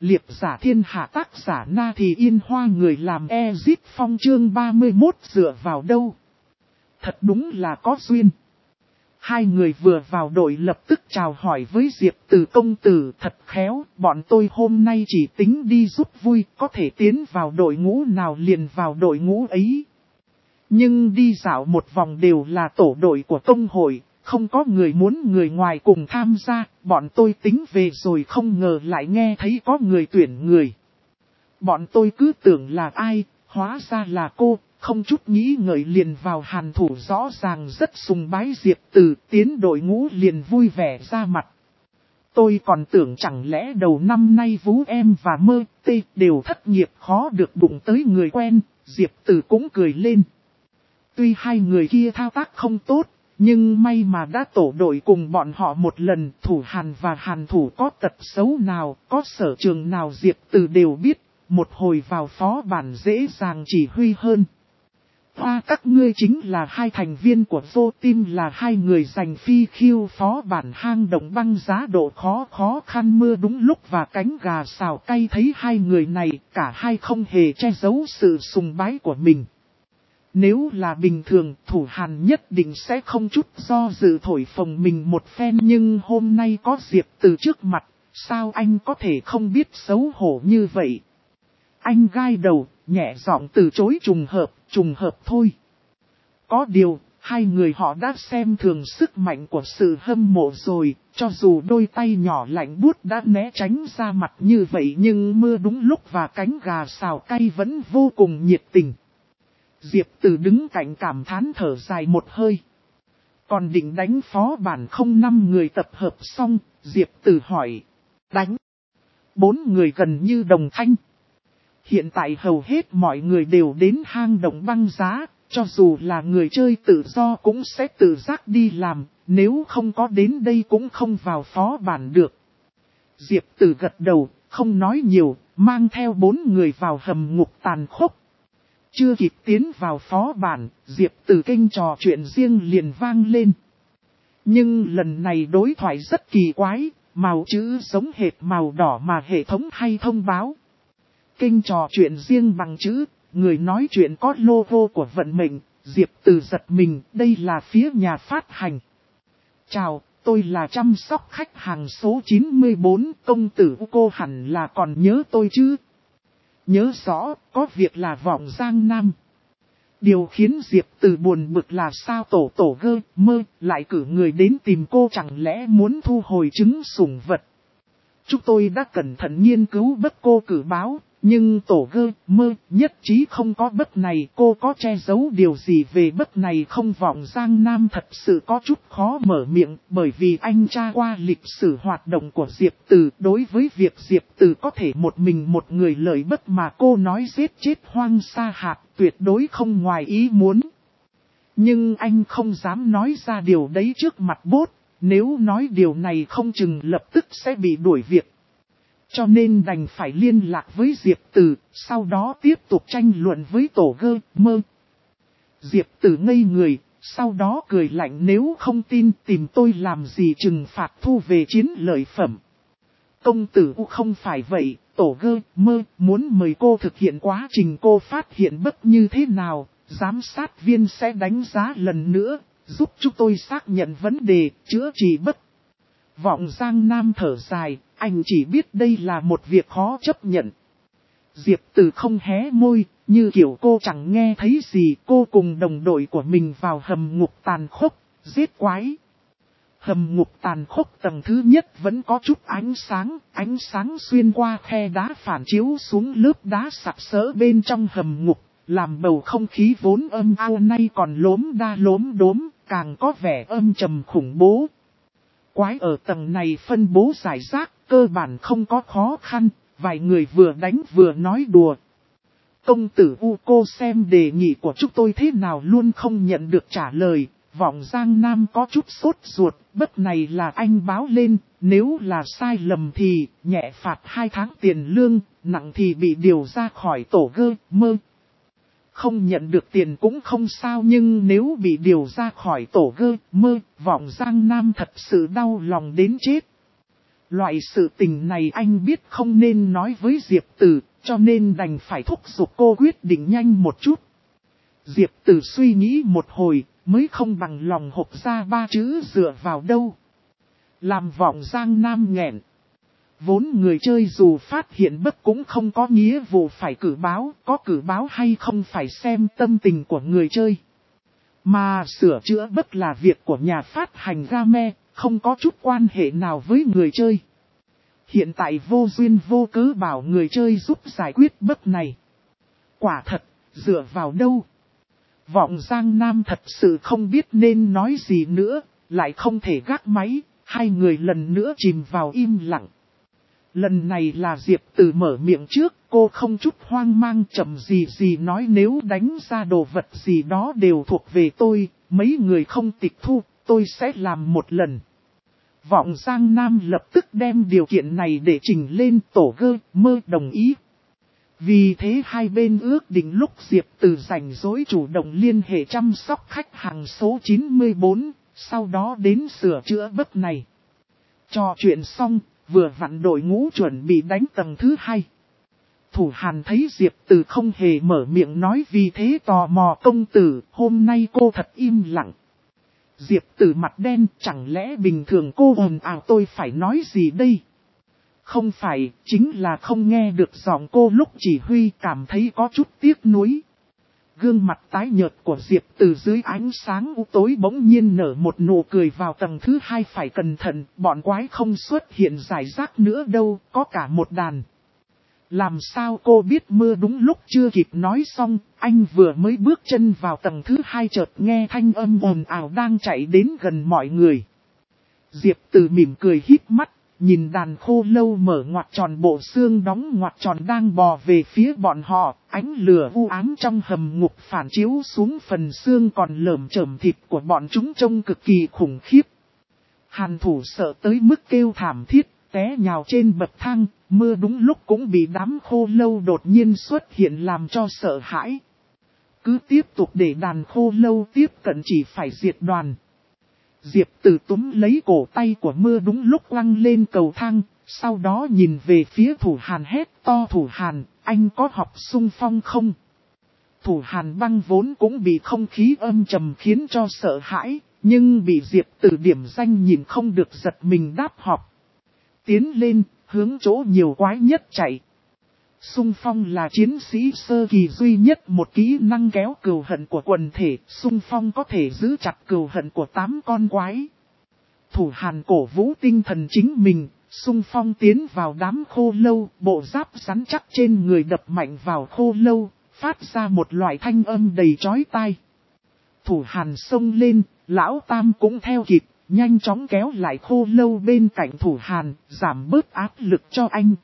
Liệp giả thiên hạ tác giả Na Thì Yên Hoa người làm Ezit Phong chương 31 dựa vào đâu? Thật đúng là có duyên. Hai người vừa vào đội lập tức chào hỏi với Diệp Từ công tử, thật khéo, bọn tôi hôm nay chỉ tính đi giúp vui, có thể tiến vào đội ngũ nào liền vào đội ngũ ấy. Nhưng đi dạo một vòng đều là tổ đội của công hội, không có người muốn người ngoài cùng tham gia, bọn tôi tính về rồi không ngờ lại nghe thấy có người tuyển người. Bọn tôi cứ tưởng là ai, hóa ra là cô, không chút nghĩ ngợi liền vào hàn thủ, rõ ràng rất sùng bái Diệp Từ, tiến đội ngũ liền vui vẻ ra mặt. Tôi còn tưởng chẳng lẽ đầu năm nay Vũ Em và Mơ Tê đều thất nghiệp khó được đụng tới người quen, Diệp Từ cũng cười lên. Tuy hai người kia thao tác không tốt, nhưng may mà đã tổ đội cùng bọn họ một lần, thủ hàn và hàn thủ có tật xấu nào, có sở trường nào Diệp Từ đều biết, một hồi vào phó bản dễ dàng chỉ huy hơn. Hoa các ngươi chính là hai thành viên của vô team, là hai người giành phi khiêu phó bản hang động băng giá độ khó khăn mưa đúng lúc và cánh gà xào cay, thấy hai người này, cả hai không hề che giấu sự sùng bái của mình. Nếu là bình thường, thủ hàn nhất định sẽ không chút do dự thổi phồng mình một phen, nhưng hôm nay có Diệp Từ trước mặt, sao anh có thể không biết xấu hổ như vậy? Anh gai đầu, nhẹ giọng từ chối, trùng hợp thôi. Có điều, hai người họ đã xem thường sức mạnh của sự hâm mộ rồi, cho dù đôi tay nhỏ lạnh buốt đã né tránh ra mặt như vậy nhưng mưa đúng lúc và cánh gà xào cay vẫn vô cùng nhiệt tình. Diệp Từ đứng cạnh cảm thán thở dài một hơi. Còn định đánh phó bản không 5 người tập hợp xong, Diệp Từ hỏi. Đánh. 4 người gần như đồng thanh. Hiện tại hầu hết mọi người đều đến hang động băng giá, cho dù là người chơi tự do cũng sẽ tự giác đi làm, nếu không có đến đây cũng không vào phó bản được. Diệp Từ gật đầu, không nói nhiều, mang theo 4 người vào hầm ngục tàn khốc. Chưa kịp tiến vào phó bản, Diệp Từ kênh trò chuyện riêng liền vang lên. Nhưng lần này đối thoại rất kỳ quái, màu chữ giống hệt màu đỏ mà hệ thống hay thông báo. Kênh trò chuyện riêng bằng chữ, người nói chuyện có logo của vận mệnh, Diệp Từ giật mình, đây là phía nhà phát hành. Chào, tôi là chăm sóc khách hàng số 94, công tử cô hẳn là còn nhớ tôi chứ? Nhớ rõ, có việc là vọng Giang Nam. Điều khiến Diệp Từ buồn bực là sao tổ gơ mơ lại cử người đến tìm cô, chẳng lẽ muốn thu hồi trứng sủng vật. Chúng tôi đã cẩn thận nghiên cứu bấc cô cử báo, nhưng tổ gơ mơ nhất trí không có bấc này. Cô có che giấu điều gì về bấc này không? Vọng Giang Nam thật sự có chút khó mở miệng, bởi vì anh tra qua lịch sử hoạt động của Diệp Từ. Đối với việc Diệp Từ có thể một mình một người lợi bấc mà cô nói giết chết Hoang Sa Hạt, tuyệt đối không ngoài ý muốn. Nhưng anh không dám nói ra điều đấy trước mặt bốt, nếu nói điều này không chừng lập tức sẽ bị đuổi việc. Cho nên đành phải liên lạc với Diệp Từ, sau đó tiếp tục tranh luận với tổ gơ mơ. Diệp Từ ngây người, sau đó cười lạnh, nếu không tin tìm tôi làm gì, trừng phạt thu về chiến lợi phẩm. Công tử không phải vậy, tổ gơ mơ muốn mời cô thực hiện quá trình cô phát hiện bấc như thế nào, giám sát viên sẽ đánh giá lần nữa, giúp chúng tôi xác nhận vấn đề, chữa trị bấc. Vọng Giang Nam thở dài, anh chỉ biết đây là một việc khó chấp nhận. Diệp Từ không hé môi, như kiểu cô chẳng nghe thấy gì. Cô cùng đồng đội của mình vào hầm ngục tàn khốc, giết quái. Hầm ngục tàn khốc tầng thứ nhất vẫn có chút ánh sáng xuyên qua khe đá phản chiếu xuống lớp đá sặc sỡ bên trong hầm ngục, làm bầu không khí vốn âm ao nay còn lốm đốm, càng có vẻ âm trầm khủng bố. Quái ở tầng này phân bố rải rác, cơ bản không có khó khăn, vài người vừa đánh vừa nói đùa. Công tử cô xem đề nghị của chúng tôi thế nào luôn không nhận được trả lời. Vọng Giang Nam có chút sốt ruột, bấc này là anh báo lên, nếu là sai lầm thì nhẹ phạt 2 tháng tiền lương, nặng thì bị điều ra khỏi tổ gơ mơ. Không nhận được tiền cũng không sao, nhưng nếu bị điều ra khỏi tổ gơ mơ, Vọng Giang Nam thật sự đau lòng đến chết. Loại sự tình này anh biết không nên nói với Diệp Tử, cho nên đành phải thúc giục cô quyết định nhanh một chút. Diệp Tử suy nghĩ một hồi, mới không bằng lòng hộc ra 3 chữ dựa vào đâu. Làm vọng Giang Nam nghẹn. Vốn người chơi dù phát hiện bất cũng không có nghĩa vụ phải cử báo, có cử báo hay không phải xem tâm tình của người chơi. Mà sửa chữa bất là việc của nhà phát hành game, không có chút quan hệ nào với người chơi. Hiện tại vô duyên vô cớ bảo người chơi giúp giải quyết bất này. Quả thật, dựa vào đâu? Vọng Giang Nam thật sự không biết nên nói gì nữa, lại không thể gác máy, hai người lần nữa chìm vào im lặng. Lần này là Diệp Tử mở miệng trước, cô không chút hoang mang chậm gì nói nếu đánh ra đồ vật gì đó đều thuộc về tôi, mấy người không tịch thu, tôi sẽ làm một lần. Vọng Giang Nam lập tức đem điều kiện này để trình lên tổ gơ, mơ đồng ý. Vì thế hai bên ước định lúc Diệp Tử rảnh rỗi chủ động liên hệ chăm sóc khách hàng số 94, sau đó đến sửa chữa bất này. Trò chuyện xong, vừa vặn đội ngũ chuẩn bị đánh tầng thứ 2. Thủ Hàn thấy Diệp Tử không hề mở miệng nói vì thế tò mò công tử, hôm nay cô thật im lặng. Diệp Tử mặt đen, chẳng lẽ bình thường cô ồn ào tôi phải nói gì đây? Không phải, chính là không nghe được giọng cô lúc chỉ huy cảm thấy có chút tiếc nuối. Gương mặt tái nhợt của Diệp Tử dưới ánh sáng u tối bỗng nhiên nở một nụ cười vào tầng thứ 2 phải cẩn thận, bọn quái không xuất hiện rải rác nữa đâu, có cả một đàn. Làm sao cô biết mưa đúng lúc chưa kịp nói xong, anh vừa mới bước chân vào tầng thứ 2 chợt nghe thanh âm ồn ào đang chạy đến gần mọi người. Diệp Tử mỉm cười híp mắt, nhìn đàn khô lâu mở ngoặt tròn bộ xương đóng ngoặt tròn đang bò về phía bọn họ, ánh lửa u ám trong hầm ngục phản chiếu xuống phần xương còn lởm chởm thịt của bọn chúng trông cực kỳ khủng khiếp. Hàn Thủ sợ tới mức kêu thảm thiết, té nhào trên bậc thang, mưa đúng lúc cũng bị đám khô lâu đột nhiên xuất hiện làm cho sợ hãi. Cứ tiếp tục để đàn khô lâu tiếp cận chỉ phải diệt đoàn. Diệp Tử túm lấy cổ tay của mưa đúng lúc quăng lên cầu thang, sau đó nhìn về phía Thủ Hàn hét to Thủ Hàn, anh có học xung phong không? Thủ Hàn Băng vốn cũng bị không khí âm trầm khiến cho sợ hãi, nhưng bị Diệp Tử điểm danh nhìn không được giật mình đáp học. Tiến lên, hướng chỗ nhiều quái nhất chạy. Xung phong là chiến sĩ sơ kỳ duy nhất một kỹ năng kéo cừu hận của quần thể, xung phong có thể giữ chặt cừu hận của 8 con quái. Thủ Hàn cổ vũ tinh thần chính mình, xung phong tiến vào đám khô lâu, bộ giáp rắn chắc trên người đập mạnh vào khô lâu, phát ra một loại thanh âm đầy chói tai. Thủ Hàn xông lên, lão Tam cũng theo kịp, nhanh chóng kéo lại khô lâu bên cạnh Thủ Hàn, giảm bớt áp lực cho anh.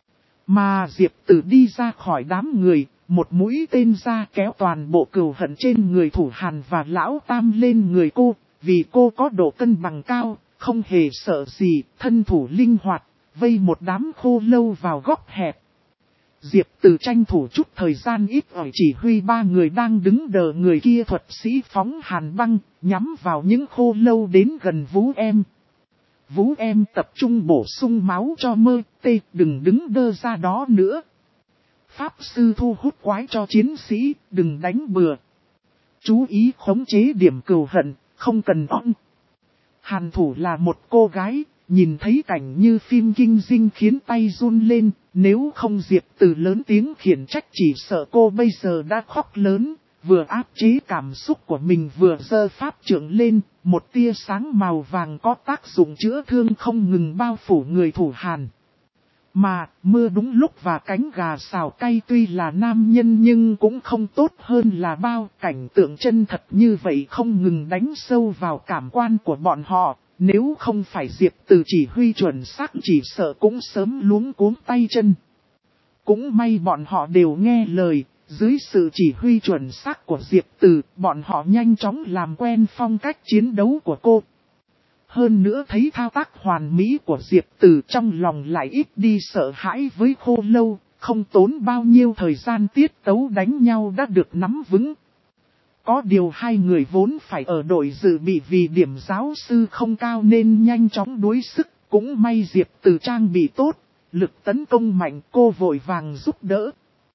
Mà Diệp Tử đi ra khỏi đám người, một mũi tên ra kéo toàn bộ cừu hận trên người Thủ Hàn và lão Tam lên người cô, vì cô có độ cân bằng cao, không hề sợ gì, thân thủ linh hoạt, vây một đám khô lâu vào góc hẹp. Diệp Tử tranh thủ chút thời gian ít ỏi chỉ huy 3 người đang đứng đờ người kia thuật sĩ phóng hàn băng, nhắm vào những khô lâu đến gần Vũ Em. Vũ Em tập trung bổ sung máu cho mơ, tê đừng đứng đơ ra đó nữa. Pháp sư thu hút quái cho chiến sĩ, đừng đánh bừa. Chú ý khống chế điểm cừu hận, không cần on. Hàn Thủ là một cô gái, nhìn thấy cảnh như phim kinh dinh khiến tay run lên, nếu không Diệp Tử lớn tiếng khiển trách chỉ sợ cô bây giờ đã khóc lớn, vừa áp chế cảm xúc của mình vừa giơ pháp trượng lên, một tia sáng màu vàng có tác dụng chữa thương không ngừng bao phủ người Thủ Hàn. Mà, mưa đúng lúc và cánh gà xào cay tuy là nam nhân nhưng cũng không tốt hơn là bao, cảnh tượng chân thật như vậy không ngừng đánh sâu vào cảm quan của bọn họ, nếu không phải Diệp Tử chỉ huy chuẩn xác chỉ sợ cũng sớm luống cuống tay chân. Cũng may bọn họ đều nghe lời, dưới sự chỉ huy chuẩn xác của Diệp Tử, bọn họ nhanh chóng làm quen phong cách chiến đấu của cô. Hơn nữa thấy thao tác hoàn mỹ của Diệp Tử trong lòng lại ít đi sợ hãi với khô lâu, không tốn bao nhiêu thời gian tiết tấu đánh nhau đã được nắm vững. Có điều hai người vốn phải ở đội dự bị vì điểm giáo sư không cao nên nhanh chóng đuối sức, Cũng may Diệp Từ trang bị tốt, lực tấn công mạnh, cô vội vàng giúp đỡ.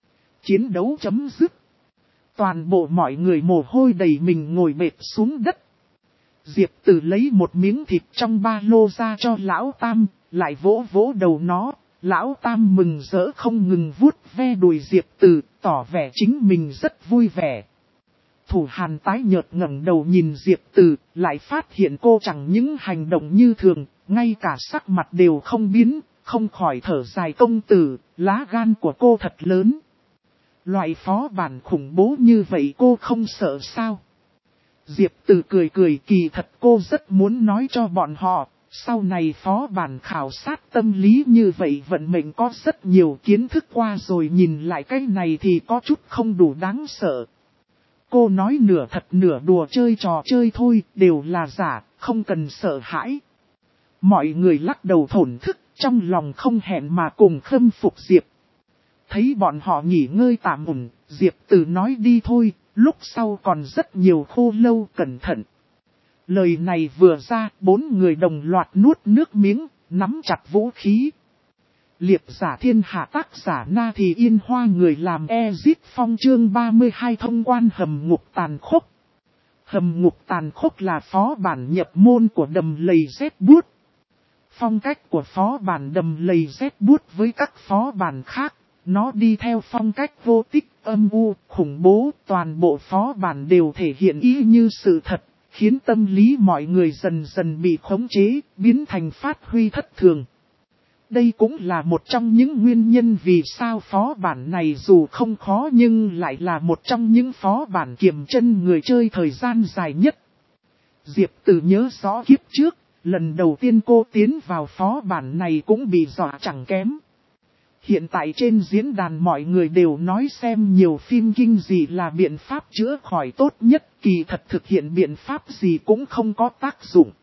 Chiến đấu chấm dứt. Toàn bộ mọi người mồ hôi đầy mình ngồi bệt xuống đất. Diệp Từ lấy một miếng thịt trong ba lô ra cho Lão Tam, lại vỗ vỗ đầu nó. Lão Tam mừng rỡ không ngừng vuốt ve đùi Diệp Từ, tỏ vẻ chính mình rất vui vẻ. Thủ Hàn tái nhợt ngẩng đầu nhìn Diệp Từ, lại phát hiện cô chẳng những hành động như thường, ngay cả sắc mặt đều không biến, không khỏi thở dài công tử, lá gan của cô thật lớn. Loại phó bản khủng bố như vậy cô không sợ sao? Diệp Từ cười cười, kỳ thật cô rất muốn nói cho bọn họ, sau này phó bản khảo sát tâm lý như vậy vận mệnh có rất nhiều kiến thức qua rồi, nhìn lại cái này thì có chút không đủ đáng sợ. Cô nói nửa thật nửa đùa, chơi trò chơi thôi, đều là giả, không cần sợ hãi. Mọi người lắc đầu thổn thức, trong lòng không hẹn mà cùng khâm phục Diệp. Thấy bọn họ nghỉ ngơi tạm ổn, Diệp Từ nói đi thôi, lúc sau còn rất nhiều khô lâu, cẩn thận. Lời này vừa ra, 4 người đồng loạt nuốt nước miếng, nắm chặt vũ khí. Liệp giả thiên hạ, tác giả Na Thì Yên Hoa, người làm Ezit Phong, chương 32, thông quan hầm ngục tàn khốc. Hầm ngục tàn khốc là phó bản nhập môn của đầm lầy rét buốt. Phong cách của phó bản đầm lầy rét buốt với các phó bản khác, nó đi theo phong cách vô tích, âm u, khủng bố. Toàn bộ phó bản đều thể hiện ý như sự thật, khiến tâm lý mọi người dần dần bị khống chế, biến thành phát huy thất thường. Đây cũng là một trong những nguyên nhân vì sao phó bản này dù không khó nhưng lại là một trong những phó bản kiềm chân người chơi thời gian dài nhất. Diệp Từ nhớ rõ kiếp trước, lần đầu tiên cô tiến vào phó bản này cũng bị dọa chẳng kém. Hiện tại trên diễn đàn mọi người đều nói xem nhiều phim kinh dị là biện pháp chữa khỏi tốt nhất, kỳ thật thực hiện biện pháp gì cũng không có tác dụng.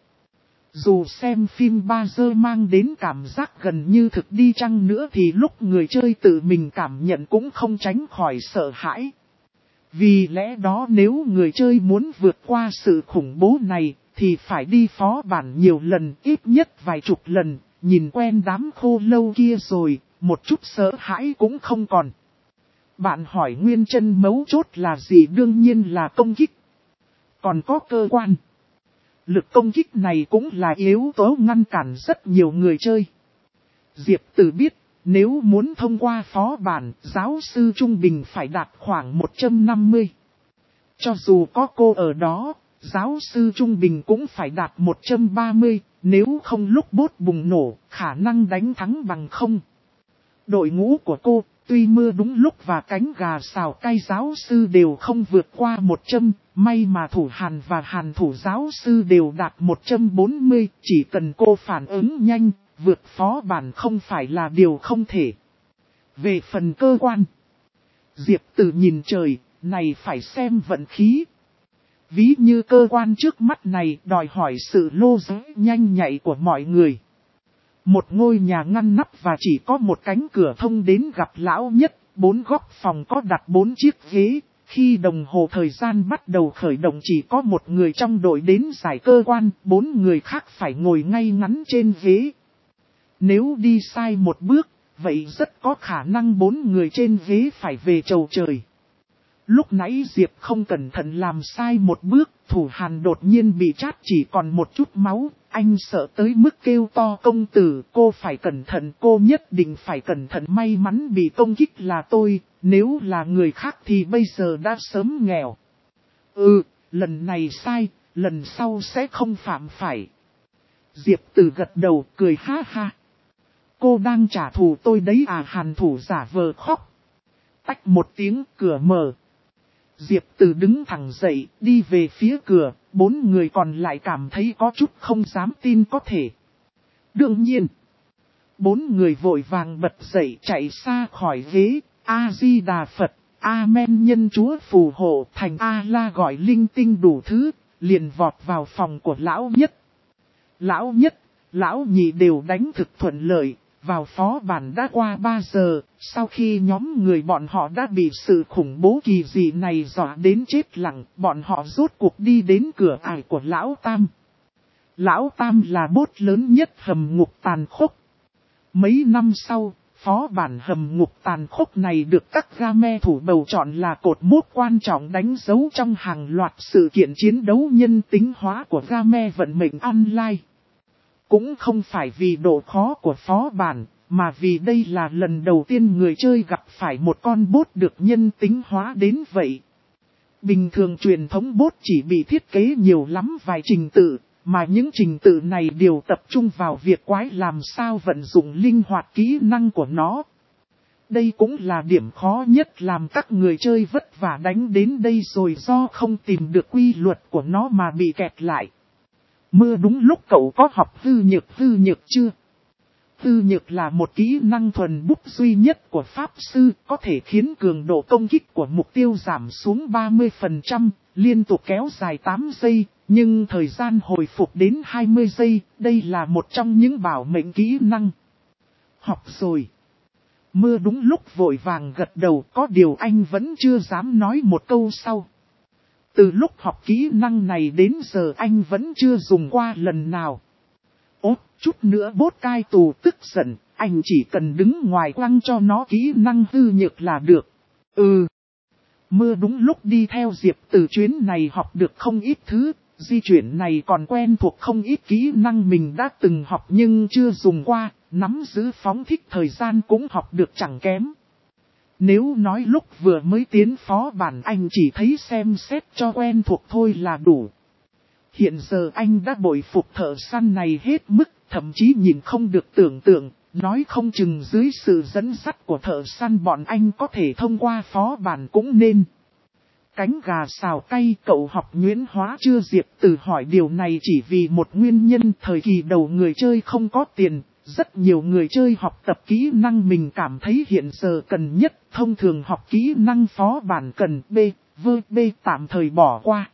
Dù xem phim 3 giờ mang đến cảm giác gần như thực đi chăng nữa thì lúc người chơi tự mình cảm nhận cũng không tránh khỏi sợ hãi. Vì lẽ đó nếu người chơi muốn vượt qua sự khủng bố này thì phải đi phó bản nhiều lần, ít nhất vài chục lần, nhìn quen đám khô lâu kia rồi, một chút sợ hãi cũng không còn. Bạn hỏi nguyên chân mấu chốt là gì? Đương nhiên là công kích. Còn có cơ quan. Lực công kích này cũng là yếu tố ngăn cản rất nhiều người chơi. Diệp Từ biết, nếu muốn thông qua phó bản, giáo sư trung bình phải đạt khoảng 150. Cho dù có cô ở đó, giáo sư trung bình cũng phải đạt 130, nếu không lúc bốt bùng nổ, khả năng đánh thắng bằng không. Đội ngũ của cô, tuy mưa đúng lúc và cánh gà xào cay giáo sư đều không vượt qua 100, may mà thủ Hàn và Hàn thủ giáo sư đều đạt 140, chỉ cần cô phản ứng nhanh, vượt phó bản không phải là điều không thể. Về phần cơ quan, Diệp Từ nhìn trời, này phải xem vận khí. Ví như cơ quan trước mắt này đòi hỏi sự lô giới nhanh nhạy của mọi người. Một ngôi nhà ngăn nắp và chỉ có một cánh cửa thông đến gặp lão nhất, 4 góc phòng có đặt 4 chiếc ghế. Khi đồng hồ thời gian bắt đầu khởi động chỉ có một người trong đội đến giải cơ quan, 4 người khác phải ngồi ngay ngắn trên ghế. Nếu đi sai một bước, vậy rất có khả năng 4 người trên ghế phải về chầu trời. Lúc nãy Diệp không cẩn thận làm sai một bước, thủ Hàn đột nhiên bị chát chỉ còn một chút máu, anh sợ tới mức kêu to công tử, cô phải cẩn thận, cô nhất định phải cẩn thận, may mắn bị công kích là tôi, nếu là người khác thì bây giờ đã sớm nghèo. Lần này sai, lần sau sẽ không phạm phải. Diệp Từ gật đầu cười ha ha. Cô đang trả thù tôi đấy à? Hàn thủ giả vờ khóc. Tách một tiếng, cửa mở. Diệp Từ đứng thẳng dậy, đi về phía cửa, 4 người còn lại cảm thấy có chút không dám tin có thể. Đương nhiên, 4 người vội vàng bật dậy chạy xa khỏi ghế, A-di-đà Phật, Amen nhân Chúa phù hộ, thành A-la gọi linh tinh đủ thứ, liền vọt vào phòng của lão nhất. Lão nhất, lão nhị đều đánh thực thuận lợi. Vào phó bản đã qua 3 giờ, sau khi nhóm người bọn họ đã bị sự khủng bố kỳ dị này dọa đến chết lặng, bọn họ rốt cuộc đi đến cửa ải của Lão Tam. Lão Tam là bốt lớn nhất hầm ngục tàn khốc. Mấy năm sau, phó bản hầm ngục tàn khốc này được các game thủ bầu chọn là cột mốc quan trọng đánh dấu trong hàng loạt sự kiện chiến đấu nhân tính hóa của game vận mệnh online. Cũng không phải vì độ khó của phó bản, mà vì đây là lần đầu tiên người chơi gặp phải một con bốt được nhân tính hóa đến vậy. Bình thường truyền thống bốt chỉ bị thiết kế nhiều lắm vài trình tự, mà những trình tự này đều tập trung vào việc quái làm sao vận dụng linh hoạt kỹ năng của nó. Đây cũng là điểm khó nhất làm các người chơi vất vả đánh đến đây rồi do không tìm được quy luật của nó mà bị kẹt lại. Mưa đúng lúc cậu có học hư nhược chưa? Hư nhược là một kỹ năng thuần bút duy nhất của Pháp Sư, có thể khiến cường độ công kích của mục tiêu giảm xuống 30%, liên tục kéo dài 8 giây, nhưng thời gian hồi phục đến 20 giây, đây là một trong những bảo mệnh kỹ năng. Học rồi. Mưa đúng lúc vội vàng gật đầu, có điều anh vẫn chưa dám nói một câu sau. Từ lúc học kỹ năng này đến giờ anh vẫn chưa dùng qua lần nào. Ốt, chút nữa bốt cai tù tức giận, anh chỉ cần đứng ngoài quăng cho nó kỹ năng hư nhược là được. Mưa đúng lúc đi theo Diệp từ chuyến này học được không ít thứ, di chuyển này còn quen thuộc không ít kỹ năng mình đã từng học nhưng chưa dùng qua, nắm giữ phóng thích thời gian cũng học được chẳng kém. Nếu nói lúc vừa mới tiến phó bản anh chỉ thấy xem xét cho quen thuộc thôi là đủ. Hiện giờ anh đã bội phục thợ săn này hết mức, thậm chí nhìn không được tưởng tượng, nói không chừng dưới sự dẫn dắt của thợ săn bọn anh có thể thông qua phó bản cũng nên. Cánh gà xào cay cậu học nhuyễn hóa chưa? Diệp Từ hỏi điều này chỉ vì một nguyên nhân thời kỳ đầu người chơi không có tiền, rất nhiều người chơi học tập kỹ năng mình cảm thấy hiện giờ cần nhất, thông thường học kỹ năng phó bản cần B tạm thời bỏ qua.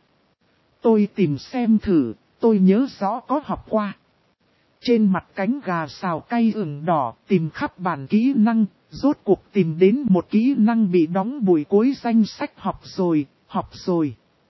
Tôi tìm xem thử, tôi nhớ rõ có học qua. Trên mặt cánh gà xào cay ửng đỏ, tìm khắp bản kỹ năng, rốt cuộc tìm đến một kỹ năng bị đóng bụi cuối danh sách học rồi.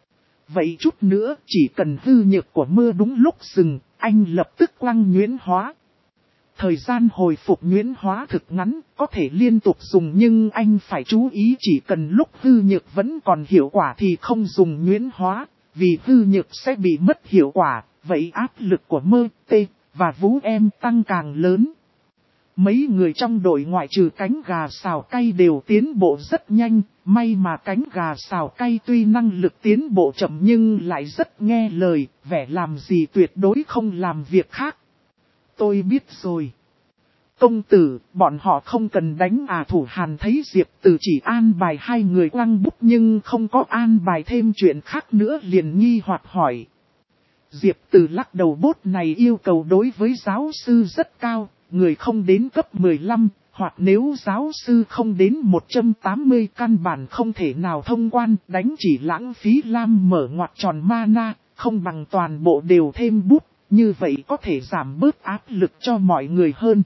Vậy chút nữa, chỉ cần hư nhược của mưa đúng lúc dừng, anh lập tức quăng nhuyễn hóa. Thời gian hồi phục nhuyễn hóa thực ngắn, có thể liên tục dùng nhưng anh phải chú ý chỉ cần lúc hư nhược vẫn còn hiệu quả thì không dùng nhuyễn hóa, vì hư nhược sẽ bị mất hiệu quả, vậy áp lực của mơ, tê và Vũ em tăng càng lớn. Mấy người trong đội ngoại trừ cánh gà xào cay đều tiến bộ rất nhanh, may mà cánh gà xào cay tuy năng lực tiến bộ chậm nhưng lại rất nghe lời, vẻ làm gì tuyệt đối không làm việc khác. Tôi biết rồi. Công tử, bọn họ không cần đánh à? Thủ Hàn thấy Diệp Từ chỉ an bài hai người quăng bút nhưng không có an bài thêm chuyện khác nữa liền nghi hoặc hỏi. Diệp Từ lắc đầu, bốt này yêu cầu đối với giáo sư rất cao, người không đến cấp 15, hoặc nếu giáo sư không đến 180 căn bản không thể nào thông quan, đánh chỉ lãng phí lam mở ngoặc tròn mana, không bằng toàn bộ đều thêm bút, như vậy có thể giảm bớt áp lực cho mọi người hơn.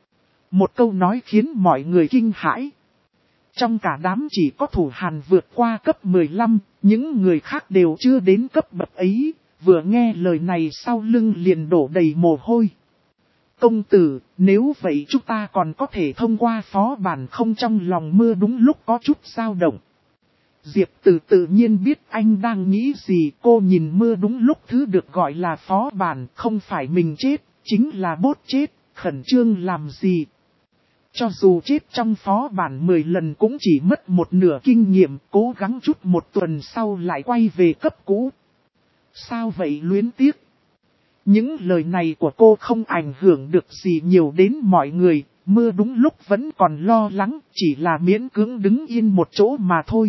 Một câu nói khiến mọi người kinh hãi. Trong cả đám chỉ có Thủ Hàn vượt qua cấp 15, những người khác đều chưa đến cấp bậc ấy, vừa nghe lời này sau lưng liền đổ đầy mồ hôi. Công tử, nếu vậy chúng ta còn có thể thông qua phó bản không? Trong lòng mưa đúng lúc có chút dao động. Diệp Từ tự nhiên biết anh đang nghĩ gì, cô nhìn mưa đúng lúc thứ được gọi là phó bản, không phải mình chết, chính là bốt chết, khẩn trương làm gì. Cho dù chết trong phó bản 10 lần cũng chỉ mất một nửa kinh nghiệm, cố gắng chút một tuần sau lại quay về cấp cũ. Sao vậy luyến tiếc? Những lời này của cô không ảnh hưởng được gì nhiều đến mọi người, mưa đúng lúc vẫn còn lo lắng, chỉ là miễn cưỡng đứng yên một chỗ mà thôi.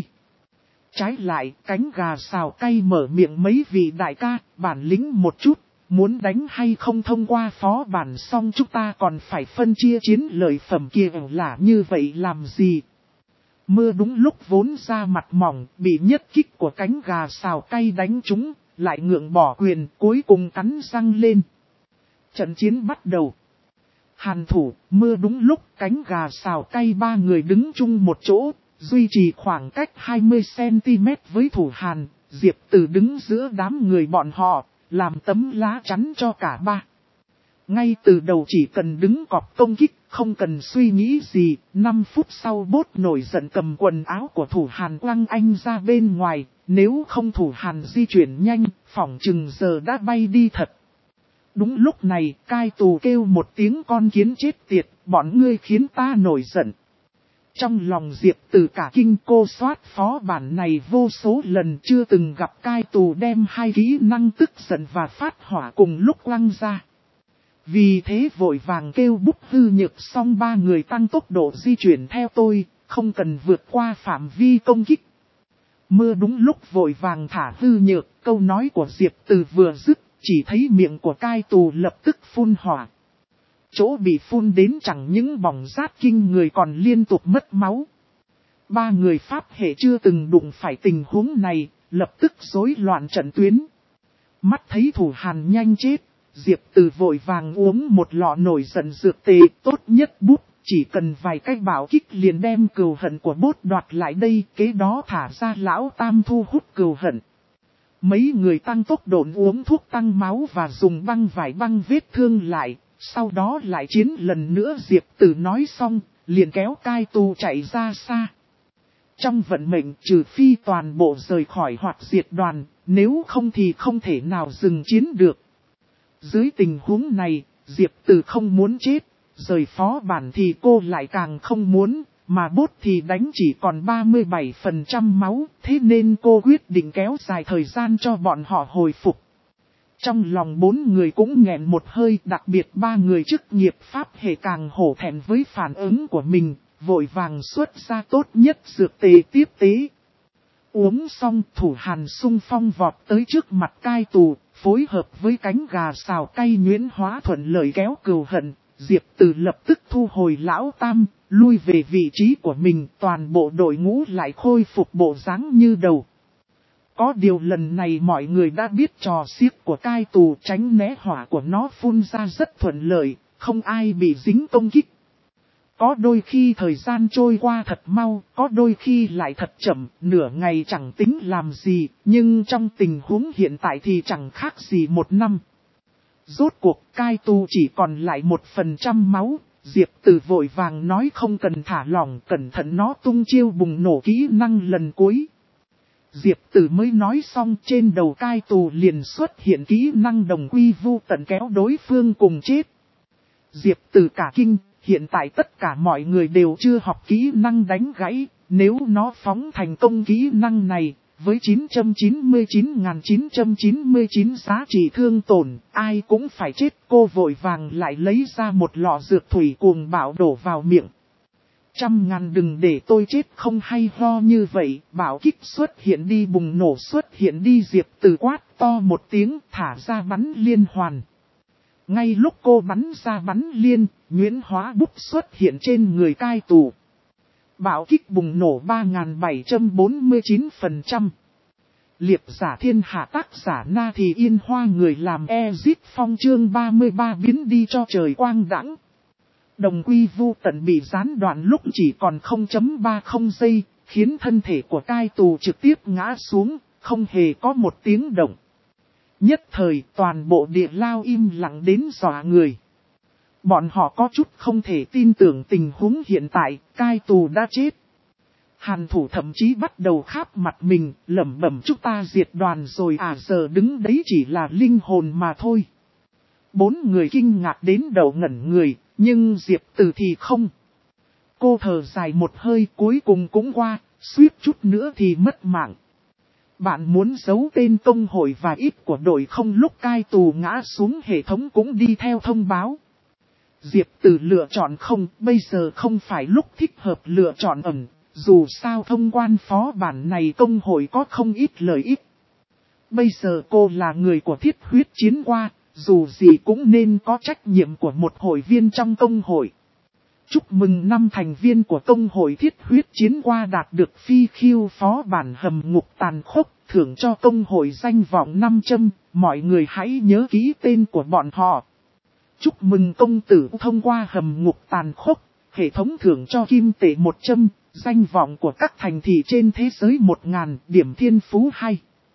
Trái lại, cánh gà xào cay mở miệng, mấy vị đại ca, bản lĩnh một chút, muốn đánh hay không? Thông qua phó bản xong chúng ta còn phải phân chia chiến lợi phẩm kia là như vậy làm gì? Mưa đúng lúc vốn ra mặt mỏng, bị nhất kích của cánh gà xào cay đánh trúng, lại ngượng bỏ quyền, cuối cùng cắn răng lên. Trận chiến bắt đầu. Hàn thủ, mưa đúng lúc, cánh gà xào cay ba người đứng chung một chỗ, duy trì khoảng cách 20cm với Thủ Hàn. Diệp Từ đứng giữa đám người bọn họ, làm tấm lá chắn cho cả ba. Ngay từ đầu chỉ cần đứng cọp công kích, không cần suy nghĩ gì, 5 phút sau Bốt nổi giận cầm quần áo của thủ Hàn quăng anh ra bên ngoài, nếu không thủ Hàn di chuyển nhanh, phỏng chừng giờ đã bay đi thật. Đúng lúc này, cai tù kêu một tiếng con kiến chết tiệt, bọn ngươi khiến ta nổi giận. Trong lòng Diệp Từ cả kinh, cô soát phó bản này vô số lần chưa từng gặp cai tù đem hai kỹ năng tức giận và phát hỏa cùng lúc quăng ra. Vì thế vội vàng kêu búp hư nhược xong ba người tăng tốc độ di chuyển theo tôi, không cần vượt qua phạm vi công kích. Mưa đúng lúc vội vàng thả hư nhược, câu nói của Diệp Từ vừa dứt, chỉ thấy miệng của cai tù lập tức phun hỏa. Chỗ bị phun đến chẳng những bỏng rát kinh người còn liên tục mất máu. Ba người pháp hệ chưa từng đụng phải tình huống này, lập tức rối loạn trận tuyến. Mắt thấy thủ Hàn nhanh chết, Diệp Từ vội vàng uống một lọ nổi giận dược tề tốt nhất bút, chỉ cần vài cách bảo kích liền đem cừu hận của Bốt đoạt lại đây, kế đó thả ra lão tam thu hút cừu hận. Mấy người tăng tốc độ uống thuốc tăng máu và dùng băng vải băng vết thương lại, sau đó lại chiến lần nữa. Diệp Từ nói xong, liền kéo cai tù chạy ra xa. Trong vận mệnh trừ phi toàn bộ rời khỏi hoặc diệt đoàn, nếu không thì không thể nào dừng chiến được. Dưới tình huống này, Diệp Từ không muốn chết, rời phó bản thì cô lại càng không muốn, mà Bốt thì đánh chỉ còn 37% máu, thế nên cô quyết định kéo dài thời gian cho bọn họ hồi phục. Trong lòng 4 người cũng nghẹn một hơi, đặc biệt 3 người chức nghiệp pháp hệ càng hổ thẹn với phản ứng của mình, vội vàng xuất ra tốt nhất dược tề tiếp tế. Uống xong, thủ Hàn xung phong vọt tới trước mặt cai tù, phối hợp với cánh gà xào cay nhuyễn hóa thuận lợi kéo cừu hận. Diệp Từ lập tức thu hồi lão tam, lui về vị trí của mình, toàn bộ đội ngũ lại khôi phục bộ dáng như đầu. Có điều lần này mọi người đã biết trò xiếc của cai tù, tránh né hỏa của nó phun ra rất thuận lợi, không ai bị dính công kích. Có đôi khi thời gian trôi qua thật mau, có đôi khi lại thật chậm, nửa ngày chẳng tính làm gì, nhưng trong tình huống hiện tại thì chẳng khác gì 1 năm. Rốt cuộc cai tù chỉ còn lại 1% máu, Diệp Từ vội vàng nói không cần thả lỏng, cẩn thận nó tung chiêu bùng nổ kỹ năng lần cuối. Diệp Từ mới nói xong, trên đầu cai tù liền xuất hiện kỹ năng đồng quy vu tận kéo đối phương cùng chết. Diệp Từ cả kinh, hiện tại tất cả mọi người đều chưa học kỹ năng đánh gãy, nếu nó phóng thành công kỹ năng này, với 999.999 giá trị thương tổn, ai cũng phải chết. Cô vội vàng lại lấy ra một lọ dược thủy cuồng bạo đổ vào miệng. 100.000 đừng để tôi chết không hay ho như vậy, bảo kích xuất hiện đi bùng nổ xuất hiện đi. Diệp Từ quát to một tiếng thả ra bắn liên hoàn. Ngay lúc cô bắn ra bắn liên, nhuyễn hóa bút xuất hiện trên người cai tù. Bảo kích bùng nổ 3749%. Liệp giả thiên hạ tác giả Na Thì Yên Hoa, người làm Ezit Phong chương 33 biến đi cho trời quang đãng. Đồng quy vu tận bị gián đoạn lúc chỉ còn 0.30 giây, khiến thân thể của cai tù trực tiếp ngã xuống, không hề có một tiếng động. Nhất thời toàn bộ địa lao im lặng đến dọa người. Bọn họ có chút không thể tin tưởng tình huống hiện tại, cai tù đã chết. Hàn thủ thậm chí bắt đầu kháp mặt mình, lẩm bẩm chúng ta diệt đoàn rồi à, giờ đứng đấy chỉ là linh hồn mà thôi. 4 người kinh ngạc đến đầu ngẩn người, nhưng Diệp Từ thì không. Cô thở dài một hơi, cuối cùng cũng qua, suýt chút nữa thì mất mạng. Bạn muốn giấu tên công hội và ít của đội không? Lúc cai tù ngã xuống hệ thống cũng đi theo thông báo. Diệp Từ lựa chọn không, bây giờ không phải lúc thích hợp lựa chọn ẩn, dù sao thông quan phó bản này công hội có không ít lợi ích. Bây giờ cô là người của thiết huyết chiến qua, dù gì cũng nên có trách nhiệm của một hội viên trong công hội. Chúc mừng 5 thành viên của công hội thiết huyết chiến qua đạt được phi khiêu phó bản hầm ngục tàn khốc, thưởng cho công hội danh vọng 5 châm, mọi người hãy nhớ ký tên của bọn họ. Chúc mừng công tử thông qua hầm ngục tàn khốc, hệ thống thưởng cho kim tệ 1 châm, danh vọng của các thành thị trên thế giới 1000, điểm thiên phú 2.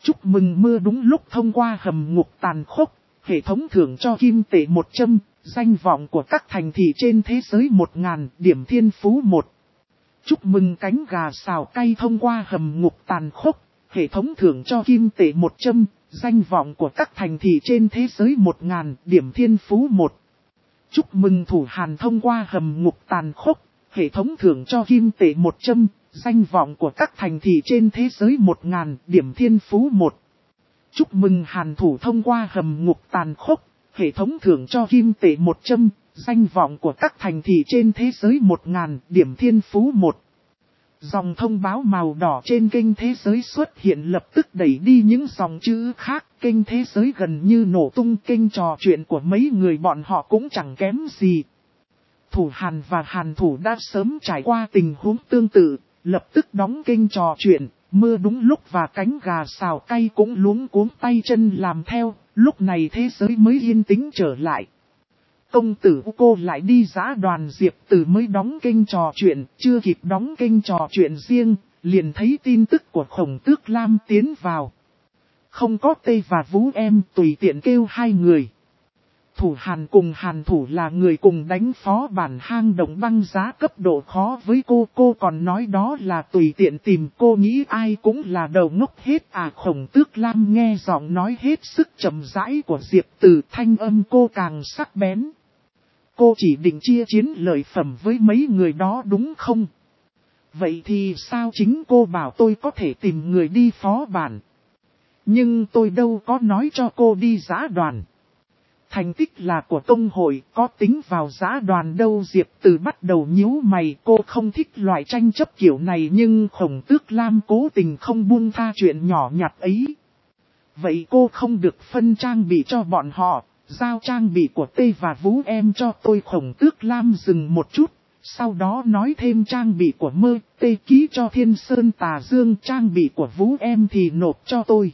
Chúc mừng mưa đúng lúc thông qua hầm ngục tàn khốc, hệ thống thưởng cho kim tệ 100, danh vọng của các thành thị trên thế giới 1000, điểm thiên phú 1. Chúc mừng cánh gà xào cay thông qua hầm ngục tàn khốc, hệ thống thưởng cho kim tệ 100, danh vọng của các thành thị trên thế giới 1000, điểm thiên phú 1. Chúc mừng thủ hàn thông qua hầm ngục tàn khốc, hệ thống thưởng cho kim tệ 100, danh vọng của các thành thị trên thế giới 1000, điểm thiên phú 1. Chúc mừng hàn thủ thông qua hầm ngục tàn khốc, hệ thống thưởng cho kim tệ 100, danh vọng của các thành thị trên thế giới 1000, điểm thiên phú 1. Dòng thông báo màu đỏ trên kênh thế giới xuất hiện lập tức đẩy đi những dòng chữ khác. Kênh thế giới gần như nổ tung, kênh trò chuyện của mấy người bọn họ cũng chẳng kém gì. Thủ hàn và hàn thủ đã sớm trải qua tình huống tương tự, lập tức đóng kênh trò chuyện. Mưa đúng lúc và cánh gà xào cay cũng luống cuống tay chân làm theo, lúc này thế giới mới yên tĩnh trở lại. Công tử cô lại đi giã đoàn Diệp Từ mới đóng kênh trò chuyện, chưa kịp đóng kênh trò chuyện riêng, liền thấy tin tức của Khổng Tước Lam tiến vào. Không có Tê và Vũ em, tùy tiện kêu hai người. Thủ hàn cùng hàn thủ là người cùng đánh phó bản hang động băng giá cấp độ khó với cô còn nói đó là tùy tiện tìm, cô nghĩ ai cũng là đầu ngốc hết à. Khổng Tước Lam nghe giọng nói hết sức chậm rãi của Diệp Từ, thanh âm cô càng sắc bén. Cô chỉ định chia chiến lợi phẩm với mấy người đó đúng không? Vậy thì sao chính cô bảo tôi có thể tìm người đi phó bản? Nhưng tôi đâu có nói cho cô đi giã đoàn. Thành tích là của công hội, có tính vào giã đoàn đâu. Diệp Từ bắt đầu nhíu mày, cô không thích loại tranh chấp kiểu này nhưng Khổng Tước Lam cố tình không buông tha chuyện nhỏ nhặt ấy. Vậy cô không được phân trang bị cho bọn họ, giao trang bị của Tê và Vũ em cho tôi. Khổng Tước Lam dừng một chút, sau đó nói thêm trang bị của Mơ, Tê ký cho Thiên Sơn Tà Dương, trang bị của Vũ em thì nộp cho tôi.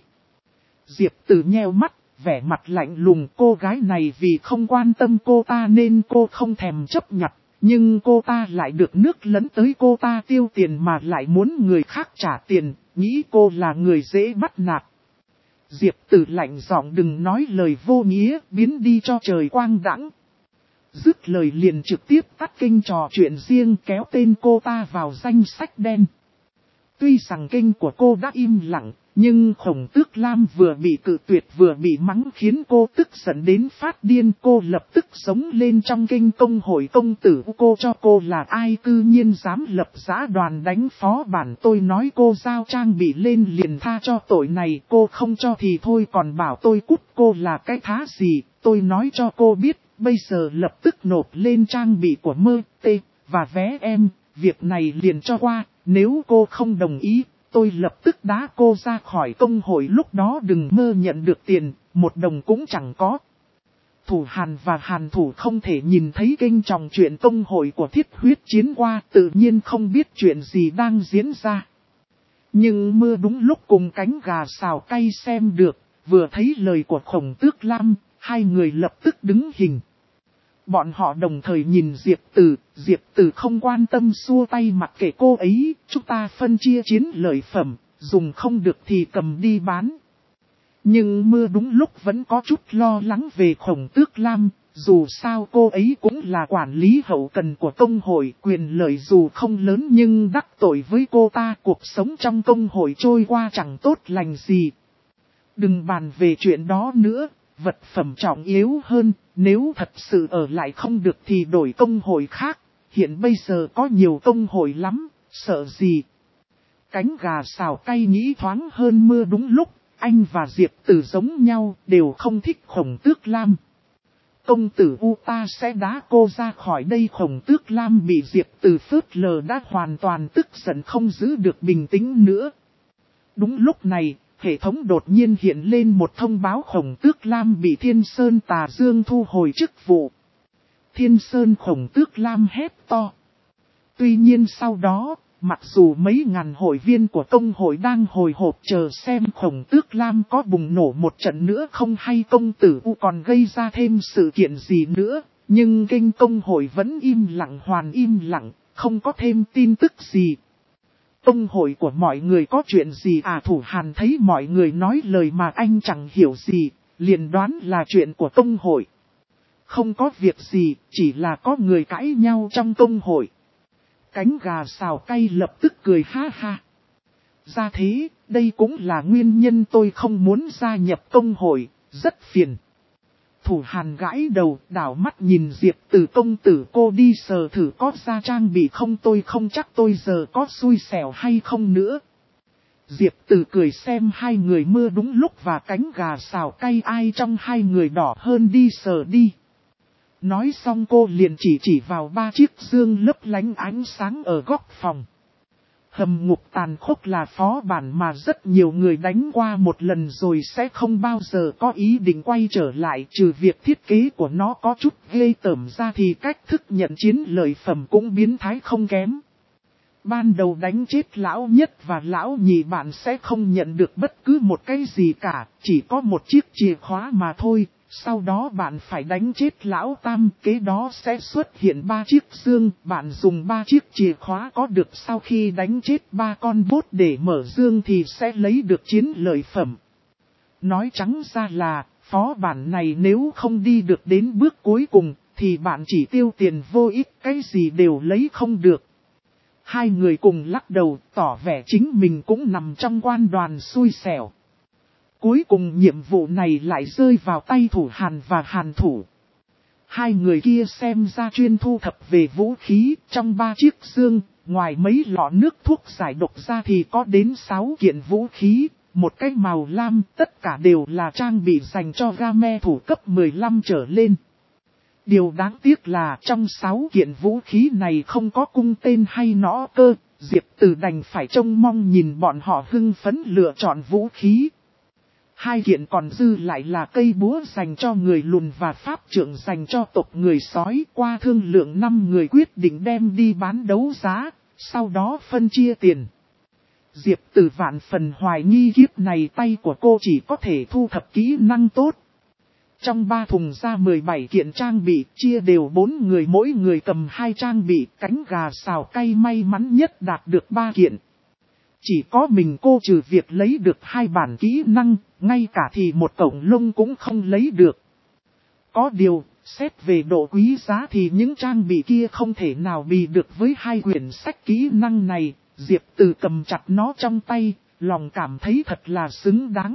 Diệp Từ nheo mắt, vẻ mặt lạnh lùng. Cô gái này vì không quan tâm cô ta nên cô không thèm chấp nhặt, nhưng cô ta lại được nước lấn tới, cô ta tiêu tiền mà lại muốn người khác trả tiền, nghĩ cô là người dễ bắt nạt. Diệp Từ lạnh giọng, đừng nói lời vô nghĩa, biến đi cho trời quang đãng. Dứt lời liền trực tiếp tắt kênh trò chuyện riêng, kéo tên cô ta vào danh sách đen. Tuy rằng kênh của cô đã im lặng, nhưng Khổng Tước Lam vừa bị cự tuyệt vừa bị mắng khiến cô tức giận đến phát điên. Cô lập tức sống lên trong kênh công hội. Công tử cô cho cô là ai cư nhiên dám lập giã đoàn đánh phó bản, tôi nói cô giao trang bị lên liền tha cho tội này, cô không cho thì thôi còn bảo tôi cút, cô là cái thá gì. Tôi nói cho cô biết, bây giờ lập tức nộp lên trang bị của Mơ, Tê và vé em, việc này liền cho qua. Nếu cô không đồng ý, tôi lập tức đá cô ra khỏi công hội, lúc đó đừng mơ nhận được tiền, 1 đồng cũng chẳng có. Thủ hàn và hàn thủ không thể nhìn thấy kênh trò chuyện công hội của Thiết Huyết Chiến qua, tự nhiên không biết chuyện gì đang diễn ra. Nhưng Mưa đúng lúc cùng cánh gà xào cay xem được, vừa thấy lời của Khổng Tước Lam, hai người lập tức đứng hình. Bọn họ đồng thời nhìn Diệp Từ không quan tâm xua tay mặc kệ cô ấy, chúng ta phân chia chiến lợi phẩm, dùng không được thì cầm đi bán. Nhưng Mưa đúng lúc vẫn có chút lo lắng về Khổng Tước Lam, dù sao cô ấy cũng là quản lý hậu cần của công hội, quyền lợi dù không lớn nhưng đắc tội với cô ta, cuộc sống trong công hội trôi qua chẳng tốt lành gì. Đừng bàn về chuyện đó nữa. Vật phẩm trọng yếu hơn, nếu thật sự ở lại không được thì đổi công hội khác, hiện bây giờ có nhiều công hội lắm, sợ gì. Cánh gà xào cay nghĩ thoáng hơn Mưa đúng lúc, anh và Diệp Từ giống nhau, đều không thích Khổng Tước Lam. Công tử ta sẽ đá cô ra khỏi đây. Khổng Tước Lam bị Diệp Từ phớt lờ đã hoàn toàn tức giận không giữ được bình tĩnh nữa. Đúng lúc này, hệ thống đột nhiên hiện lên một thông báo Khổng Tước Lam bị Thiên Sơn Tà Dương thu hồi chức vụ. Thiên Sơn Khổng Tước Lam hét to. Tuy nhiên sau đó, mặc dù mấy ngàn hội viên của công hội đang hồi hộp chờ xem Khổng Tước Lam có bùng nổ một trận nữa không hay công tử còn gây ra thêm sự kiện gì nữa, nhưng kênh công hội vẫn im lặng, hoàn im lặng, không có thêm tin tức gì. Tông hội của mọi người có chuyện gì à? Thủ Hàn thấy mọi người nói lời mà anh chẳng hiểu gì, liền đoán là chuyện của tông hội. Không có việc gì, chỉ là có người cãi nhau trong tông hội. Cánh gà xào cay lập tức cười ha ha. Ra thế, đây cũng là nguyên nhân tôi không muốn gia nhập tông hội, rất phiền. Thủ Hàn gãi đầu, đảo mắt nhìn Diệp Từ công tử, cô đi sờ thử có ra trang bị không, tôi không chắc tôi giờ có xui xẻo hay không nữa. Diệp Từ cười xem hai người mưa đúng lúc và cánh gà xào cay ai trong hai người đỏ hơn đi sờ đi. Nói xong cô liền chỉ vào 3 chiếc dương lấp lánh ánh sáng ở góc phòng. Hầm ngục tàn khốc là phó bản mà rất nhiều người đánh qua một lần rồi sẽ không bao giờ có ý định quay trở lại, trừ việc thiết kế của nó có chút ghê tởm ra thì cách thức nhận chiến lợi phẩm cũng biến thái không kém. Ban đầu đánh chết lão nhất và lão nhị bạn sẽ không nhận được bất cứ một cái gì cả, chỉ có một chiếc chìa khóa mà thôi. Sau đó bạn phải đánh chết lão tam, kế đó sẽ xuất hiện 3 chiếc dương, bạn dùng 3 chiếc chìa khóa có được sau khi đánh chết 3 con bốt để mở dương thì sẽ lấy được chiến lợi phẩm. Nói trắng ra là, phó bản này nếu không đi được đến bước cuối cùng, thì bạn chỉ tiêu tiền vô ích, cái gì đều lấy không được. Hai người cùng lắc đầu, tỏ vẻ chính mình cũng nằm trong quan đoàn xui xẻo. Cuối cùng nhiệm vụ này lại rơi vào tay Thủ Hàn và Hàn Thủ. Hai người kia xem ra chuyên thu thập về vũ khí, trong 3 chiếc dương, ngoài mấy lọ nước thuốc giải độc ra thì có đến 6 kiện vũ khí, một cái màu lam, tất cả đều là trang bị dành cho game thủ cấp 15 trở lên. Điều đáng tiếc là trong 6 kiện vũ khí này không có cung tên hay nỏ cơ, Diệp Từ đành phải trông mong nhìn bọn họ hưng phấn lựa chọn vũ khí. 2 kiện còn dư lại là cây búa dành cho người lùn và pháp trượng dành cho tộc người sói. Qua thương lượng 5 người quyết định đem đi bán đấu giá, sau đó phân chia tiền. Diệp Từ vạn phần hoài nghi kiếp này tay của cô chỉ có thể thu thập kỹ năng tốt. Trong 3 thùng ra 17 kiện trang bị, chia đều 4 người mỗi người cầm 2 trang bị, cánh gà xào cay may mắn nhất đạt được 3 kiện. Chỉ có mình cô trừ việc lấy được 2 bản kỹ năng, ngay cả thì một cổng lông cũng không lấy được. Có điều, xét về độ quý giá thì những trang bị kia không thể nào bì được với 2 quyển sách kỹ năng này. Diệp Từ cầm chặt nó trong tay, lòng cảm thấy thật là xứng đáng.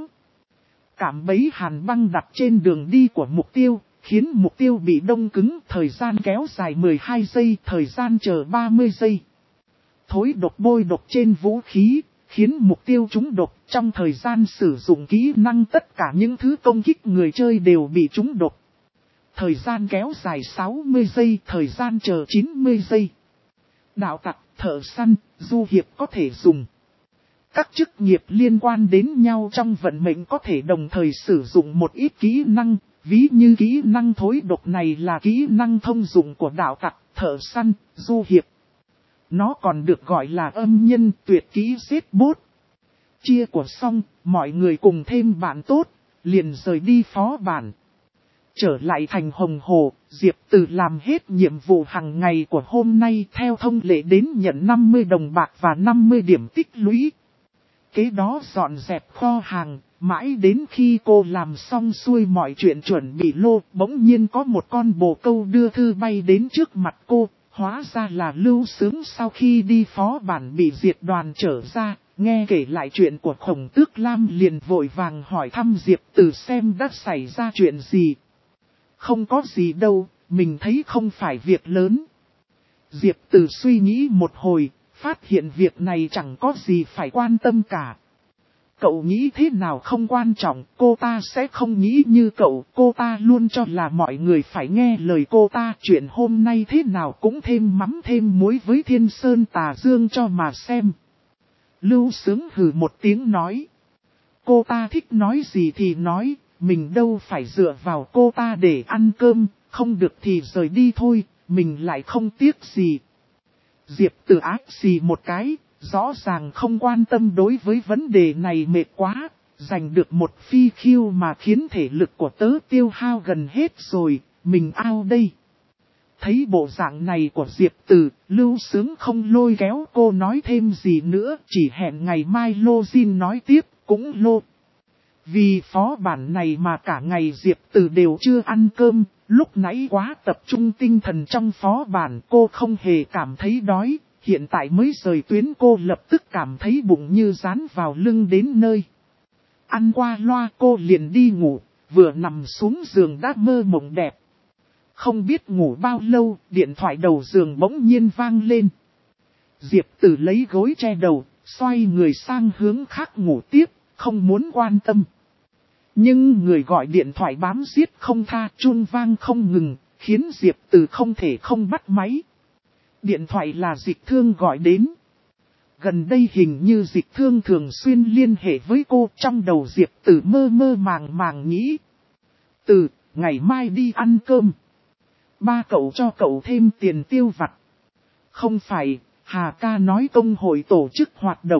Cảm bẫy hàn băng đặt trên đường đi của mục tiêu, khiến mục tiêu bị đông cứng, thời gian kéo dài 12 giây, thời gian chờ 30 giây. Thối độc bôi độc trên vũ khí, khiến mục tiêu trúng độc, trong thời gian sử dụng kỹ năng tất cả những thứ công kích người chơi đều bị trúng độc. Thời gian kéo dài 60 giây, thời gian chờ 90 giây. Đạo tặc, thợ săn, du hiệp có thể dùng. Các chức nghiệp liên quan đến nhau trong vận mệnh có thể đồng thời sử dụng một ít kỹ năng, ví như kỹ năng thối độc này là kỹ năng thông dụng của đạo tặc, thợ săn, du hiệp. Nó còn được gọi là âm nhân tuyệt kỹ giết bốt. Chia của xong, mọi người cùng thêm bạn tốt, liền rời đi phó bản. Trở lại thành Hồng Hồ, Diệp Từ làm hết nhiệm vụ hàng ngày của hôm nay theo thông lệ đến nhận 50 đồng bạc và 50 điểm tích lũy. Kế đó dọn dẹp kho hàng, mãi đến khi cô làm xong xuôi mọi chuyện chuẩn bị lô, bỗng nhiên có một con bồ câu đưa thư bay đến trước mặt cô. Hóa ra là Lưu Sướng sau khi đi phó bản bị diệt đoàn trở ra, nghe kể lại chuyện của Khổng Tước Lam liền vội vàng hỏi thăm Diệp Từ xem đã xảy ra chuyện gì. Không có gì đâu, mình thấy không phải việc lớn. Diệp Từ suy nghĩ một hồi, phát hiện việc này chẳng có gì phải quan tâm cả. Cậu nghĩ thế nào không quan trọng, cô ta sẽ không nghĩ như cậu, cô ta luôn cho là mọi người phải nghe lời cô ta. Chuyện hôm nay thế nào cũng thêm mắm thêm muối với Thiên Sơn Tà Dương cho mà xem. Lưu Sướng hừ một tiếng nói. Cô ta thích nói gì thì nói, mình đâu phải dựa vào cô ta để ăn cơm, không được thì rời đi thôi, mình lại không tiếc gì. Diệp Từ ác xì một cái. Rõ ràng không quan tâm đối với vấn đề này mệt quá, giành được một phi khiêu mà khiến thể lực của tớ tiêu hao gần hết rồi, mình ao đây. Thấy bộ dạng này của Diệp Từ, Lưu Sướng không lôi kéo cô nói thêm gì nữa, chỉ hẹn ngày mai lô xin nói tiếp, cũng lô. Vì phó bản này mà cả ngày Diệp Từ đều chưa ăn cơm, lúc nãy quá tập trung tinh thần trong phó bản cô không hề cảm thấy đói, hiện tại mới rời tuyến cô lập tức cảm thấy bụng như dán vào lưng đến nơi. Ăn qua loa cô liền đi ngủ, vừa nằm xuống giường đã mơ mộng đẹp. Không biết ngủ bao lâu, điện thoại đầu giường bỗng nhiên vang lên. Diệp Tử lấy gối che đầu, xoay người sang hướng khác ngủ tiếp, không muốn quan tâm. Nhưng người gọi điện thoại bám giết không tha, chuông vang không ngừng, khiến Diệp Tử không thể không bắt máy. Điện thoại là Dịch Thương gọi đến. Gần đây hình như Dịch Thương thường xuyên liên hệ với cô, trong đầu Diệp Tử mơ mơ màng màng nghĩ. Từ, ngày mai đi ăn cơm. Ba cậu cho cậu thêm tiền tiêu vặt. Không phải, Hà ca nói công hội tổ chức hoạt động.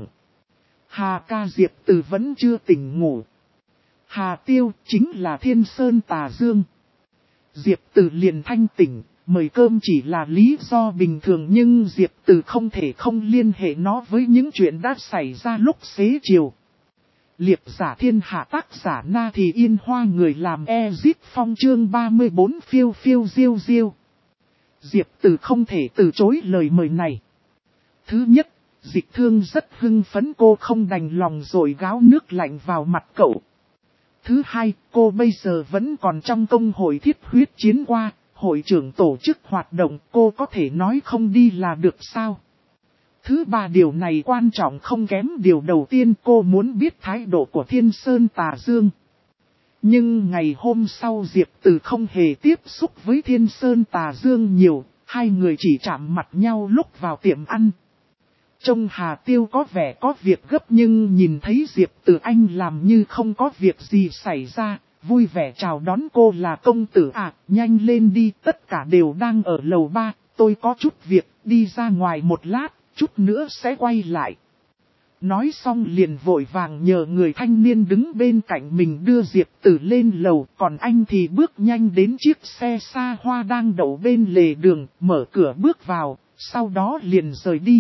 Hà ca Diệp Tử vẫn chưa tỉnh ngủ. Hà Tiêu chính là Thiên Sơn Tà Dương. Diệp Tử liền thanh tỉnh, mời cơm chỉ là lý do bình thường nhưng Diệp Tử không thể không liên hệ nó với những chuyện đã xảy ra lúc xế chiều. Liệp giả thiên hạ tác giả Na Thì Yên Hoa người làm Ezip Phong chương 34 phiêu phiêu diêu diêu. Diệp Tử không thể từ chối lời mời này. Thứ nhất, Dịch Thương rất hưng phấn cô không đành lòng rồi gáo nước lạnh vào mặt cậu. Thứ hai, cô bây giờ vẫn còn trong công hội thiết huyết chiến qua, hội trưởng tổ chức hoạt động cô có thể nói không đi là được sao. Thứ ba điều này quan trọng không kém điều đầu tiên cô muốn biết thái độ của Thiên Sơn Tà Dương. Nhưng ngày hôm sau Diệp Tử không hề tiếp xúc với Thiên Sơn Tà Dương nhiều, hai người chỉ chạm mặt nhau lúc vào tiệm ăn. Trông Hà Tiêu có vẻ có việc gấp nhưng nhìn thấy Diệp Tử anh làm như không có việc gì xảy ra, vui vẻ chào đón cô là công tử à, nhanh lên đi, tất cả đều đang ở lầu 3, tôi có chút việc, đi ra ngoài một lát, chút nữa sẽ quay lại. Nói xong liền vội vàng nhờ người thanh niên đứng bên cạnh mình đưa Diệp Tử lên lầu, còn anh thì bước nhanh đến chiếc xe xa hoa đang đậu bên lề đường, mở cửa bước vào, sau đó liền rời đi.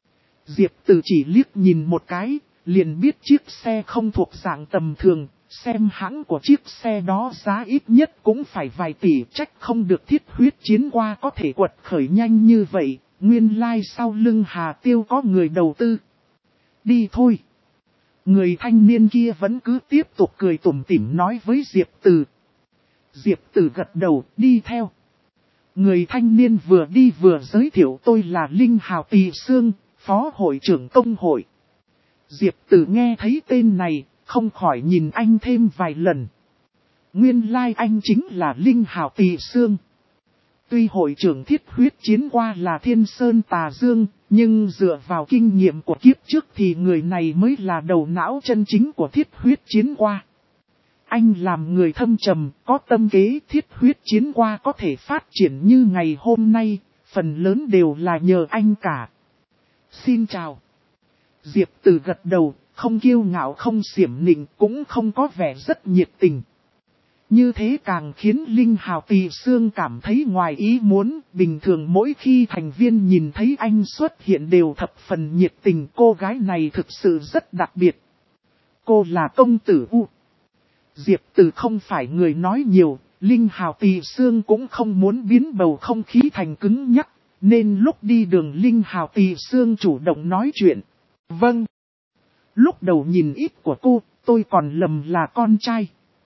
Diệp Tử chỉ liếc nhìn một cái, liền biết chiếc xe không thuộc dạng tầm thường, xem hãng của chiếc xe đó giá ít nhất cũng phải vài tỷ, trách không được thiết huyết chiến qua có thể quật khởi nhanh như vậy, nguyên lai sau lưng Hà Tiêu có người đầu tư. Đi thôi. Người thanh niên kia vẫn cứ tiếp tục cười tủm tỉm nói với Diệp Tử. Diệp Tử gật đầu, đi theo. Người thanh niên vừa đi vừa giới thiệu tôi là Linh Hào Tỳ Sương, phó hội trưởng công hội. Diệp Tử nghe thấy tên này, không khỏi nhìn anh thêm vài lần. Nguyên lai anh chính là Linh Hào Tỳ Sương. Tuy hội trưởng thiết huyết chiến qua là Thiên Sơn Tà Dương, nhưng dựa vào kinh nghiệm của kiếp trước thì người này mới là đầu não chân chính của thiết huyết chiến qua. Anh làm người thâm trầm, có tâm kế, thiết huyết chiến qua có thể phát triển như ngày hôm nay, phần lớn đều là nhờ anh cả. Xin chào. Diệp Tử gật đầu, không kiêu ngạo không xiểm nịnh, cũng không có vẻ rất nhiệt tình. Như thế càng khiến Linh Hào Tỳ Sương cảm thấy ngoài ý muốn, bình thường mỗi khi thành viên nhìn thấy anh xuất hiện đều thập phần nhiệt tình, cô gái này thực sự rất đặc biệt. Cô là công tử U. Diệp Tử không phải người nói nhiều, Linh Hào Tỳ Sương cũng không muốn biến bầu không khí thành cứng nhắc, nên lúc đi đường Linh Hào Tỳ Sương chủ động nói chuyện. Vâng. Lúc đầu nhìn ít của cô, tôi còn lầm là con trai.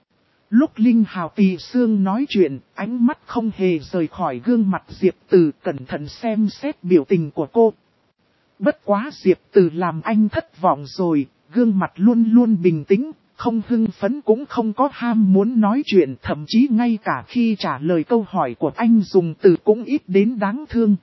Lúc Linh Hào Tỳ Sương nói chuyện, ánh mắt không hề rời khỏi gương mặt Diệp Tử, cẩn thận xem xét biểu tình của cô. Bất quá Diệp Tử làm anh thất vọng rồi, gương mặt luôn luôn bình tĩnh, không hưng phấn cũng không có ham muốn nói chuyện, thậm chí ngay cả khi trả lời câu hỏi của anh dùng từ cũng ít đến đáng thương.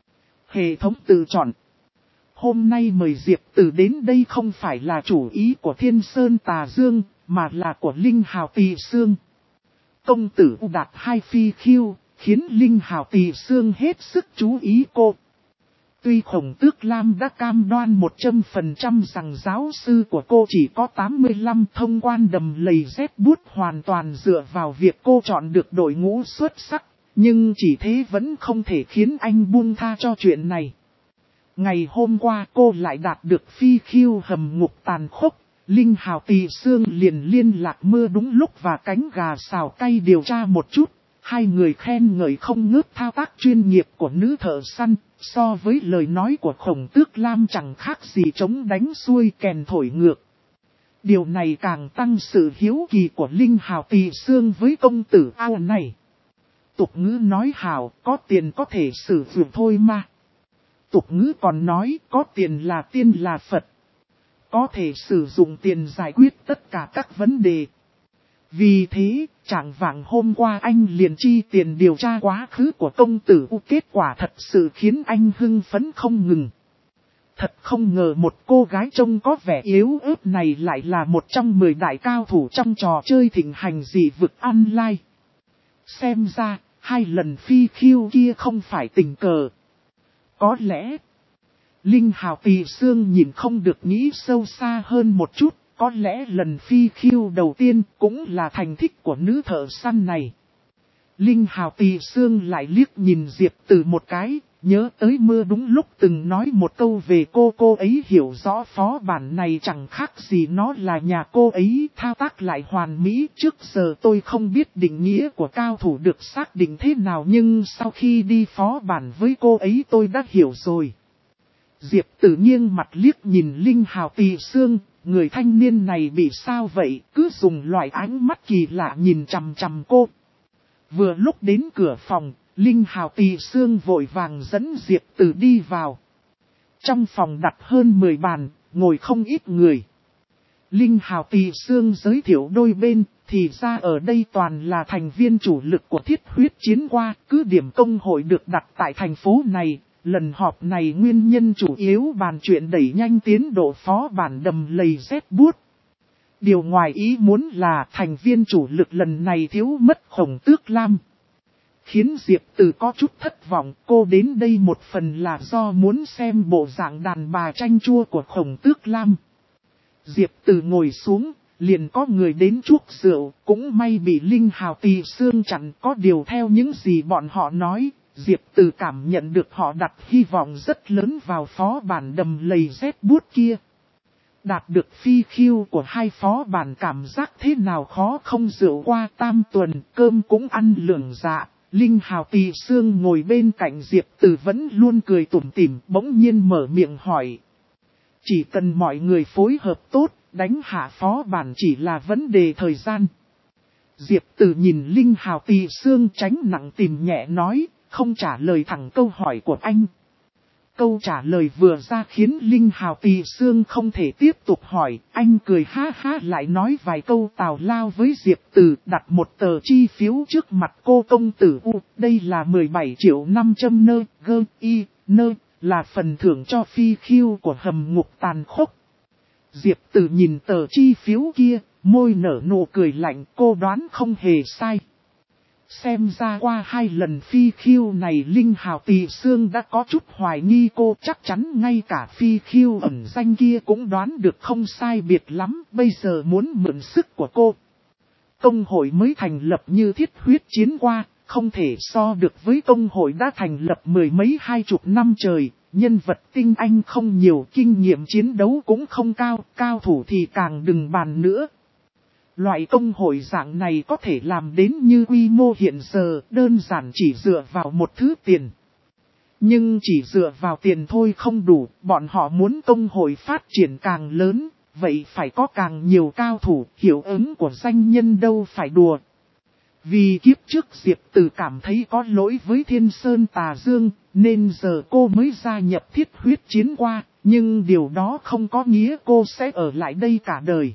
Hệ thống tự chọn. Hôm nay mời Diệp Tử đến đây không phải là chủ ý của Thiên Sơn Tà Dương, mà là của Linh Hào Tỳ Sương. Công tử đạt 2 phi khiêu, khiến Linh Hào Tỳ Sương hết sức chú ý cô. Tuy Khổng Tước Lam đã cam đoan 100% rằng giáo sư của cô chỉ có 85 thông quan đầm lầy rét bút hoàn toàn dựa vào việc cô chọn được đội ngũ xuất sắc, Nhưng chỉ thế vẫn không thể khiến anh buông tha cho chuyện này. Ngày hôm qua cô lại đạt được phi khiêu hầm ngục tàn khốc. Linh Hào Tỳ Sương liền liên lạc Mưa Đúng Lúc và Cánh Gà Xào Cay điều tra một chút. Hai người khen ngợi không ngớt thao tác chuyên nghiệp của nữ thợ săn. So với lời nói của Khổng Tước Lam chẳng khác gì trống đánh xuôi kèn thổi ngược. Điều này càng tăng sự hiếu kỳ của Linh Hào Tỳ Sương với công tử ao này. Tục ngữ nói hảo, có tiền có thể sử dụng thôi mà. Tục ngữ còn nói, có tiền là tiên là Phật. Có thể sử dụng tiền giải quyết tất cả các vấn đề. Vì thế, chẳng vạng hôm qua anh liền chi tiền điều tra quá khứ của công tử U, kết quả thật sự khiến anh hưng phấn không ngừng. Thật không ngờ một cô gái trông có vẻ yếu ớt này lại là một trong 10 đại cao thủ trong trò chơi thịnh hành dị vực online. Xem ra, 2 lần phi khiêu kia không phải tình cờ. Có lẽ, Linh Hào Tỳ Sương nhìn không được nghĩ sâu xa hơn một chút, có lẽ lần phi khiêu đầu tiên cũng là thành tích của nữ thợ săn này. Linh Hào Tỳ Sương lại liếc nhìn Diệp Từ một cái, nhớ tới Mưa Đúng Lúc từng nói một câu về cô ấy hiểu rõ phó bản này chẳng khác gì nó là nhà cô ấy, thao tác lại hoàn mỹ. Trước giờ tôi không biết định nghĩa của cao thủ được xác định thế nào, nhưng sau khi đi phó bản với cô ấy tôi đã hiểu rồi. Diệp Tử nghiêng mặt liếc nhìn Linh Hào Tỳ Sương, người thanh niên này bị sao vậy, cứ dùng loại ánh mắt kỳ lạ nhìn chằm chằm cô. Vừa lúc đến cửa phòng, Linh Hào Tỳ Sương vội vàng dẫn Diệp Tử đi vào. Trong phòng đặt hơn 10 bàn, ngồi không ít người. Linh Hào Tỳ Sương giới thiệu đôi bên, thì ra ở đây toàn là thành viên chủ lực của Thiết Huyết Chiến Qua, cứ điểm công hội được đặt tại thành phố này. Lần họp này nguyên nhân chủ yếu bàn chuyện đẩy nhanh tiến độ phó bản Đầm Lầy rét buốt. Điều ngoài ý muốn là thành viên chủ lực lần này thiếu mất Khổng Tước Lam. Khiến Diệp Từ có chút thất vọng, cô đến đây một phần là do muốn xem bộ dạng đàn bà chanh chua của Khổng Tước Lam. Diệp Từ ngồi xuống, liền có người đến chuốc rượu, cũng may bị Linh Hào Tỳ Sương chặn. Có điều theo những gì bọn họ nói, Diệp Từ cảm nhận được họ đặt hy vọng rất lớn vào phó bản Đầm Lầy rét buốt kia. Đạt được phi khiêu của 2 phó bản cảm giác thế nào khó không, rượu qua tam tuần, cơm cũng ăn lưỡng dạ. Linh Hào Tỳ Sương ngồi bên cạnh Diệp Từ vẫn luôn cười tủm tỉm, bỗng nhiên mở miệng hỏi. Chỉ cần mọi người phối hợp tốt, đánh hạ phó bản chỉ là vấn đề thời gian. Diệp Từ nhìn Linh Hào Tỳ Sương tránh nặng tìm nhẹ nói, không trả lời thẳng câu hỏi của anh. Câu trả lời vừa ra khiến Linh Hào Tỳ Sương không thể tiếp tục hỏi, anh cười ha ha lại nói vài câu tào lao với Diệp Từ, đặt một tờ chi phiếu trước mặt cô. Công tử U, đây là 17 triệu 500 nơ, gơ, y, nơ, là phần thưởng cho phi khiêu của hầm ngục tàn khốc. Diệp Từ nhìn tờ chi phiếu kia, môi nở nụ cười lạnh, cô đoán không hề sai. Xem ra qua 2 lần phi khiêu này Linh Hào Tỳ Sương đã có chút hoài nghi cô, chắc chắn ngay cả phi khiêu ẩn danh kia cũng đoán được không sai biệt lắm, bây giờ muốn mượn sức của cô. Công hội mới thành lập như Thiết Huyết Chiến Qua, không thể so được với công hội đã thành lập 10 mấy 20 năm trời, nhân vật tinh anh không nhiều, kinh nghiệm chiến đấu cũng không cao, cao thủ thì càng đừng bàn nữa. Loại công hội dạng này có thể làm đến như quy mô hiện giờ, đơn giản chỉ dựa vào một thứ tiền. Nhưng chỉ dựa vào tiền thôi không đủ, bọn họ muốn công hội phát triển càng lớn, vậy phải có càng nhiều cao thủ, hiệu ứng của danh nhân đâu phải đùa. Vì kiếp trước Diệp Từ cảm thấy có lỗi với Thiên Sơn Tà Dương, nên giờ cô mới gia nhập Thiết Huyết Chiến Qua, nhưng điều đó không có nghĩa cô sẽ ở lại đây cả đời.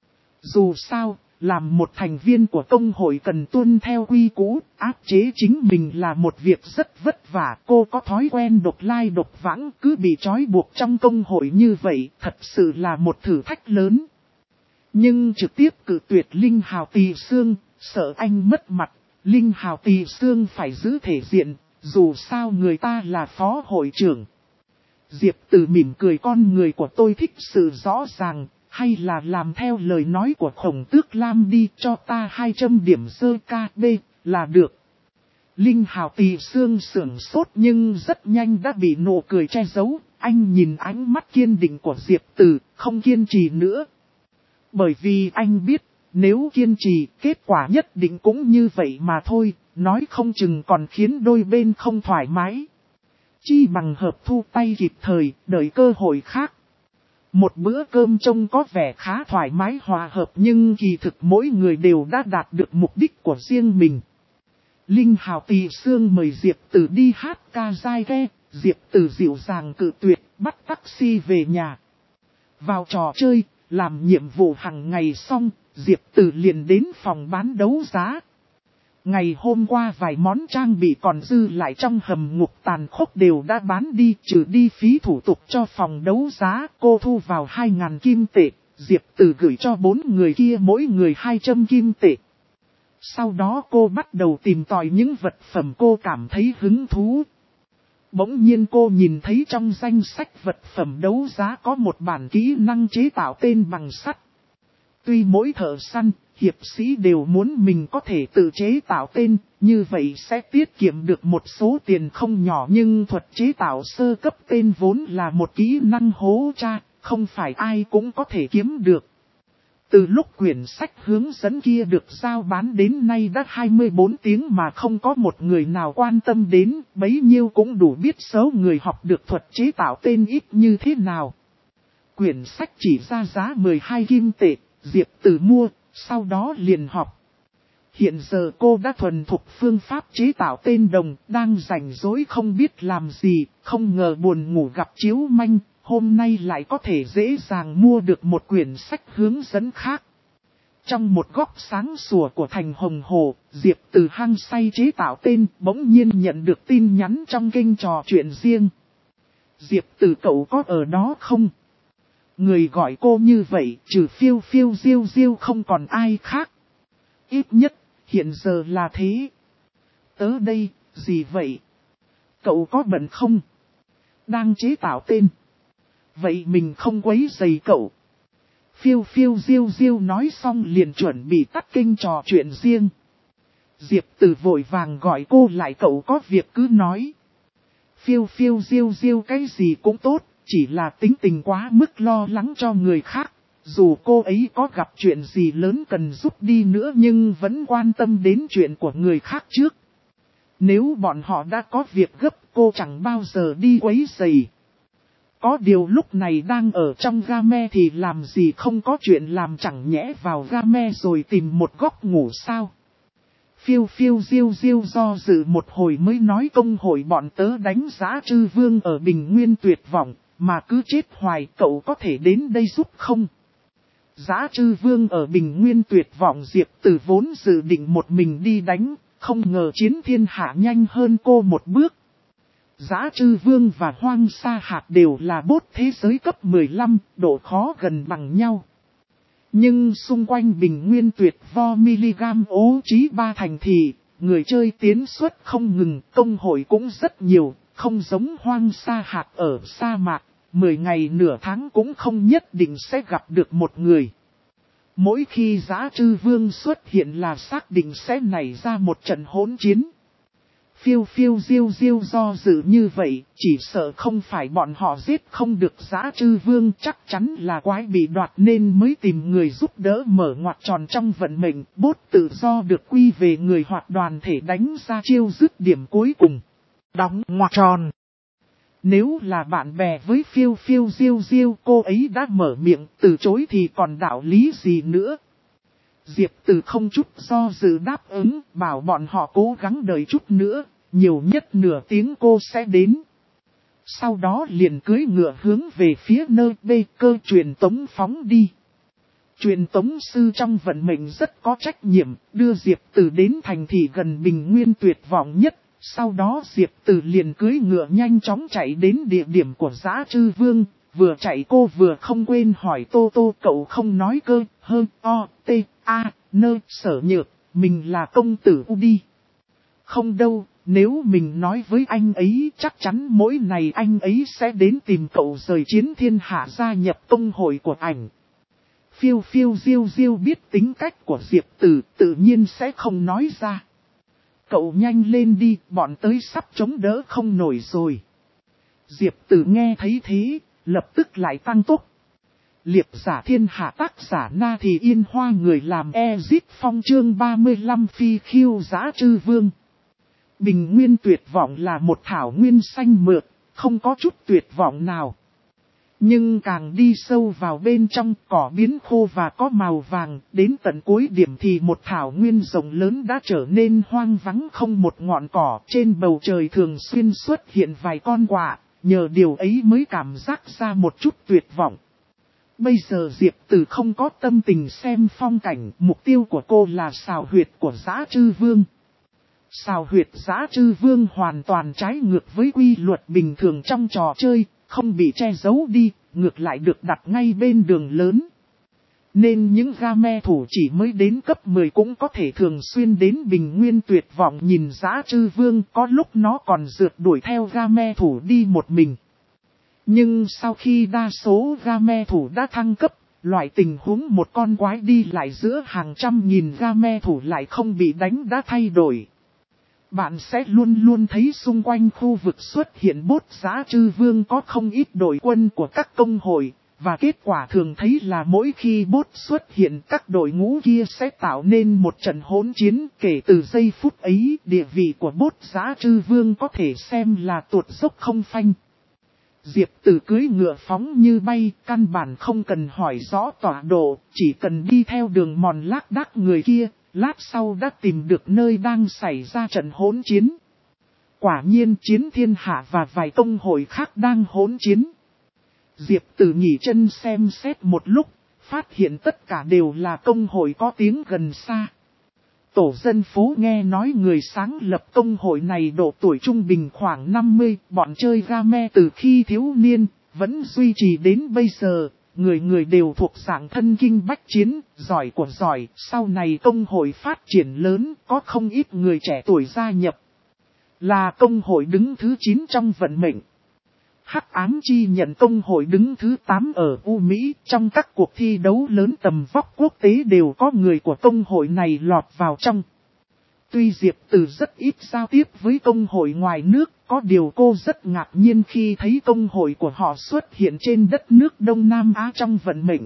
Dù sao, làm một thành viên của công hội cần tuân theo quy củ, áp chế chính mình là một việc rất vất vả. Cô có thói quen độc lai độc vãng, cứ bị trói buộc trong công hội như vậy, thật sự là một thử thách lớn. Nhưng trực tiếp cự tuyệt Linh Hào Tỳ Sương, sợ anh mất mặt, Linh Hào Tỳ Sương phải giữ thể diện, dù sao người ta là phó hội trưởng. Diệp Từ mỉm cười, con người của tôi thích sự rõ ràng. Hay là làm theo lời nói của Khổng Tước Lam đi, cho ta 200 điểm sơ KB là được. Linh Hào Tỳ Xương sưởng sốt nhưng rất nhanh đã bị nụ cười che giấu. Anh nhìn ánh mắt kiên định của Diệp Từ, không kiên trì nữa. Bởi vì anh biết, nếu kiên trì, kết quả nhất định cũng như vậy mà thôi, nói không chừng còn khiến đôi bên không thoải mái. Chi bằng hợp thu tay kịp thời, đợi cơ hội khác. Một bữa cơm trông có vẻ khá thoải mái hòa hợp nhưng kỳ thực mỗi người đều đã đạt được mục đích của riêng mình. Linh Hào Tỳ Xương mời Diệp Từ đi hát ca dai ghe, Diệp Từ dịu dàng cự tuyệt, bắt taxi về nhà. Vào trò chơi, làm nhiệm vụ hàng ngày xong, Diệp Từ liền đến phòng bán đấu giá. Ngày hôm qua vài món trang bị còn dư lại trong hầm ngục tàn khốc đều đã bán đi, trừ đi phí thủ tục cho phòng đấu giá, cô thu vào 2.000 kim tệ, Diệp Từ gửi cho 4 người kia mỗi người 200 kim tệ. Sau đó cô bắt đầu tìm tòi những vật phẩm cô cảm thấy hứng thú. Bỗng nhiên cô nhìn thấy trong danh sách vật phẩm đấu giá có một bản kỹ năng chế tạo tên bằng sắt. Tuy mỗi thợ săn, hiệp sĩ đều muốn mình có thể tự chế tạo tên, như vậy sẽ tiết kiệm được một số tiền không nhỏ, nhưng thuật chế tạo sơ cấp tên vốn là một kỹ năng hố cha, không phải ai cũng có thể kiếm được. Từ lúc quyển sách hướng dẫn kia được giao bán đến nay đã 24 tiếng mà không có một người nào quan tâm đến, bấy nhiêu cũng đủ biết số người học được thuật chế tạo tên ít như thế nào. Quyển sách chỉ ra giá 12 kim tệ, Diệp Từ mua, sau đó liền học. Hiện giờ cô đã thuần thục phương pháp chế tạo tên đồng, đang rảnh rỗi không biết làm gì, không ngờ buồn ngủ gặp chiếu manh. Hôm nay lại có thể dễ dàng mua được một quyển sách hướng dẫn khác. Trong một góc sáng sủa của thành Hồng Hồ, Diệp Từ hăng say chế tạo tên, bỗng nhiên nhận được tin nhắn trong kênh trò chuyện riêng. Diệp Từ cậu có ở đó không? Người gọi cô như vậy, trừ phiêu phiêu diêu diêu không còn ai khác. Ít nhất, hiện giờ là thế. Tớ đây, gì vậy? Cậu có bận không? Đang chế tạo tên. Vậy mình không quấy rầy cậu. Phiêu phiêu diêu diêu nói xong liền chuẩn bị tắt kênh trò chuyện riêng. Diệp Từ vội vàng gọi cô lại, cậu có việc cứ nói. Phiêu phiêu diêu diêu cái gì cũng tốt, chỉ là tính tình quá mức lo lắng cho người khác. Dù cô ấy có gặp chuyện gì lớn cần giúp đi nữa nhưng vẫn quan tâm đến chuyện của người khác trước. Nếu bọn họ đã có việc gấp cô chẳng bao giờ đi quấy rầy. Có điều lúc này đang ở trong game thì làm gì không có chuyện làm, chẳng nhẽ vào game rồi tìm một góc ngủ sao? Phiêu phiêu diêu diêu do dự một hồi mới nói, công hội bọn tớ đánh Dã Trư Vương ở Bình Nguyên tuyệt vọng, mà cứ chết hoài, cậu có thể đến đây giúp không? Dã Trư Vương ở Bình Nguyên tuyệt vọng, Diệp Từ vốn dự định một mình đi đánh, không ngờ Chiến Thiên Hạ nhanh hơn cô một bước. Dã Trư Vương và Hoang Sa Hạc đều là boss thế giới cấp 15, độ khó gần bằng nhau. Nhưng xung quanh Bình Nguyên tuyệt vo miligam ố trí 3 thành thị, người chơi tiến xuất không ngừng, công hội cũng rất nhiều, không giống Hoang Sa Hạc ở sa mạc, 10 ngày nửa tháng cũng không nhất định sẽ gặp được một người. Mỗi khi Dã Trư Vương xuất hiện là xác định sẽ nảy ra một trận hỗn chiến. Phiêu phiêu diêu diêu do dự như vậy, chỉ sợ không phải bọn họ giết không được Dã Trư Vương, chắc chắn là quái bị đoạt nên mới tìm người giúp đỡ mở ngoặt tròn trong vận mệnh, bốt tự do được quy về người hoặc đoàn thể đánh ra chiêu dứt điểm cuối cùng. Đóng ngoặt tròn. Nếu là bạn bè với phiêu phiêu diêu diêu, cô ấy đã mở miệng, từ chối thì còn đạo lý gì nữa. Diệp Từ không chút do dự đáp ứng, bảo bọn họ cố gắng đợi chút nữa, nhiều nhất nửa tiếng cô sẽ đến. Sau đó liền cưỡi ngựa hướng về phía nơi bê cơ truyền tống phóng đi. Truyền tống sư trong vận mệnh rất có trách nhiệm, đưa Diệp Từ đến thành thị gần Bình Nguyên tuyệt vọng nhất. Sau đó Diệp Từ liền cưỡi ngựa nhanh chóng chạy đến địa điểm của Dã Trư Vương. Vừa chạy cô vừa không quên hỏi Tô Tô, cậu không nói cơ, hơn, o, t, a, nơ, sở nhược, mình là công tử U đi. Không đâu, nếu mình nói với anh ấy chắc chắn mỗi ngày anh ấy sẽ đến tìm cậu rời Chiến Thiên Hạ gia nhập công hội của ảnh. Phiêu phiêu diêu diêu biết tính cách của Diệp Từ, tự nhiên sẽ không nói ra. Cậu nhanh lên đi, bọn tới sắp chống đỡ không nổi rồi. Diệp Tử nghe thấy thế, lập tức lại tăng tốc. Liệp giả thiên hạ tác giả Na Thì Yên Hoa người làm Ezit Phong chương 35 phi khiêu giã trư vương. Bình nguyên tuyệt vọng là một thảo nguyên xanh mượt, không có chút tuyệt vọng nào. Nhưng càng đi sâu vào bên trong cỏ biến khô và có màu vàng, đến tận cuối điểm thì một thảo nguyên rộng lớn đã trở nên hoang vắng không một ngọn cỏ. Trên bầu trời thường xuyên xuất hiện vài con quạ, nhờ điều ấy mới cảm giác ra một chút tuyệt vọng. Bây giờ Diệp Tử không có tâm tình xem phong cảnh, mục tiêu của cô là xào huyệt của Dã Trư Vương. Xào huyệt Dã Trư Vương hoàn toàn trái ngược với quy luật bình thường trong trò chơi, không bị che giấu đi, ngược lại được đặt ngay bên đường lớn. Nên những game thủ chỉ mới đến cấp 10 cũng có thể thường xuyên đến bình nguyên tuyệt vọng nhìn Dã Trư Vương, có lúc nó còn rượt đuổi theo game thủ đi một mình. Nhưng sau khi đa số game thủ đã thăng cấp, loại tình huống một con quái đi lại giữa hàng trăm nghìn game thủ lại không bị đánh đã thay đổi. Bạn sẽ luôn luôn thấy xung quanh khu vực xuất hiện bốt Dã Trư Vương có không ít đội quân của các công hội, và kết quả thường thấy là mỗi khi bốt xuất hiện các đội ngũ kia sẽ tạo nên một trận hỗn chiến. Kể từ giây phút ấy, địa vị của bốt Dã Trư Vương có thể xem là tuột dốc không phanh. Diệp Tử cưỡi ngựa phóng như bay, căn bản không cần hỏi rõ tọa độ, chỉ cần đi theo đường mòn lác đác người kia, lát sau đã tìm được nơi đang xảy ra trận hỗn chiến. Quả nhiên Chiến Thiên Hạ và vài công hội khác đang hỗn chiến. Diệp Tử nghỉ chân xem xét một lúc, phát hiện tất cả đều là công hội có tiếng gần xa. Tổ dân phố nghe nói người sáng lập công hội này độ tuổi trung bình khoảng 50, bọn chơi game từ khi thiếu niên, vẫn duy trì đến bây giờ, người người đều thuộc dạng thân kinh bách chiến, giỏi của giỏi, sau này công hội phát triển lớn, có không ít người trẻ tuổi gia nhập. Là công hội đứng thứ 9 trong vận mệnh. Hắc Ám Chi nhận công hội đứng thứ 8 ở U Mỹ, trong các cuộc thi đấu lớn tầm vóc quốc tế đều có người của công hội này lọt vào trong. Tuy Diệp Tử rất ít giao tiếp với công hội ngoài nước, có điều cô rất ngạc nhiên khi thấy công hội của họ xuất hiện trên đất nước Đông Nam Á trong vận mệnh.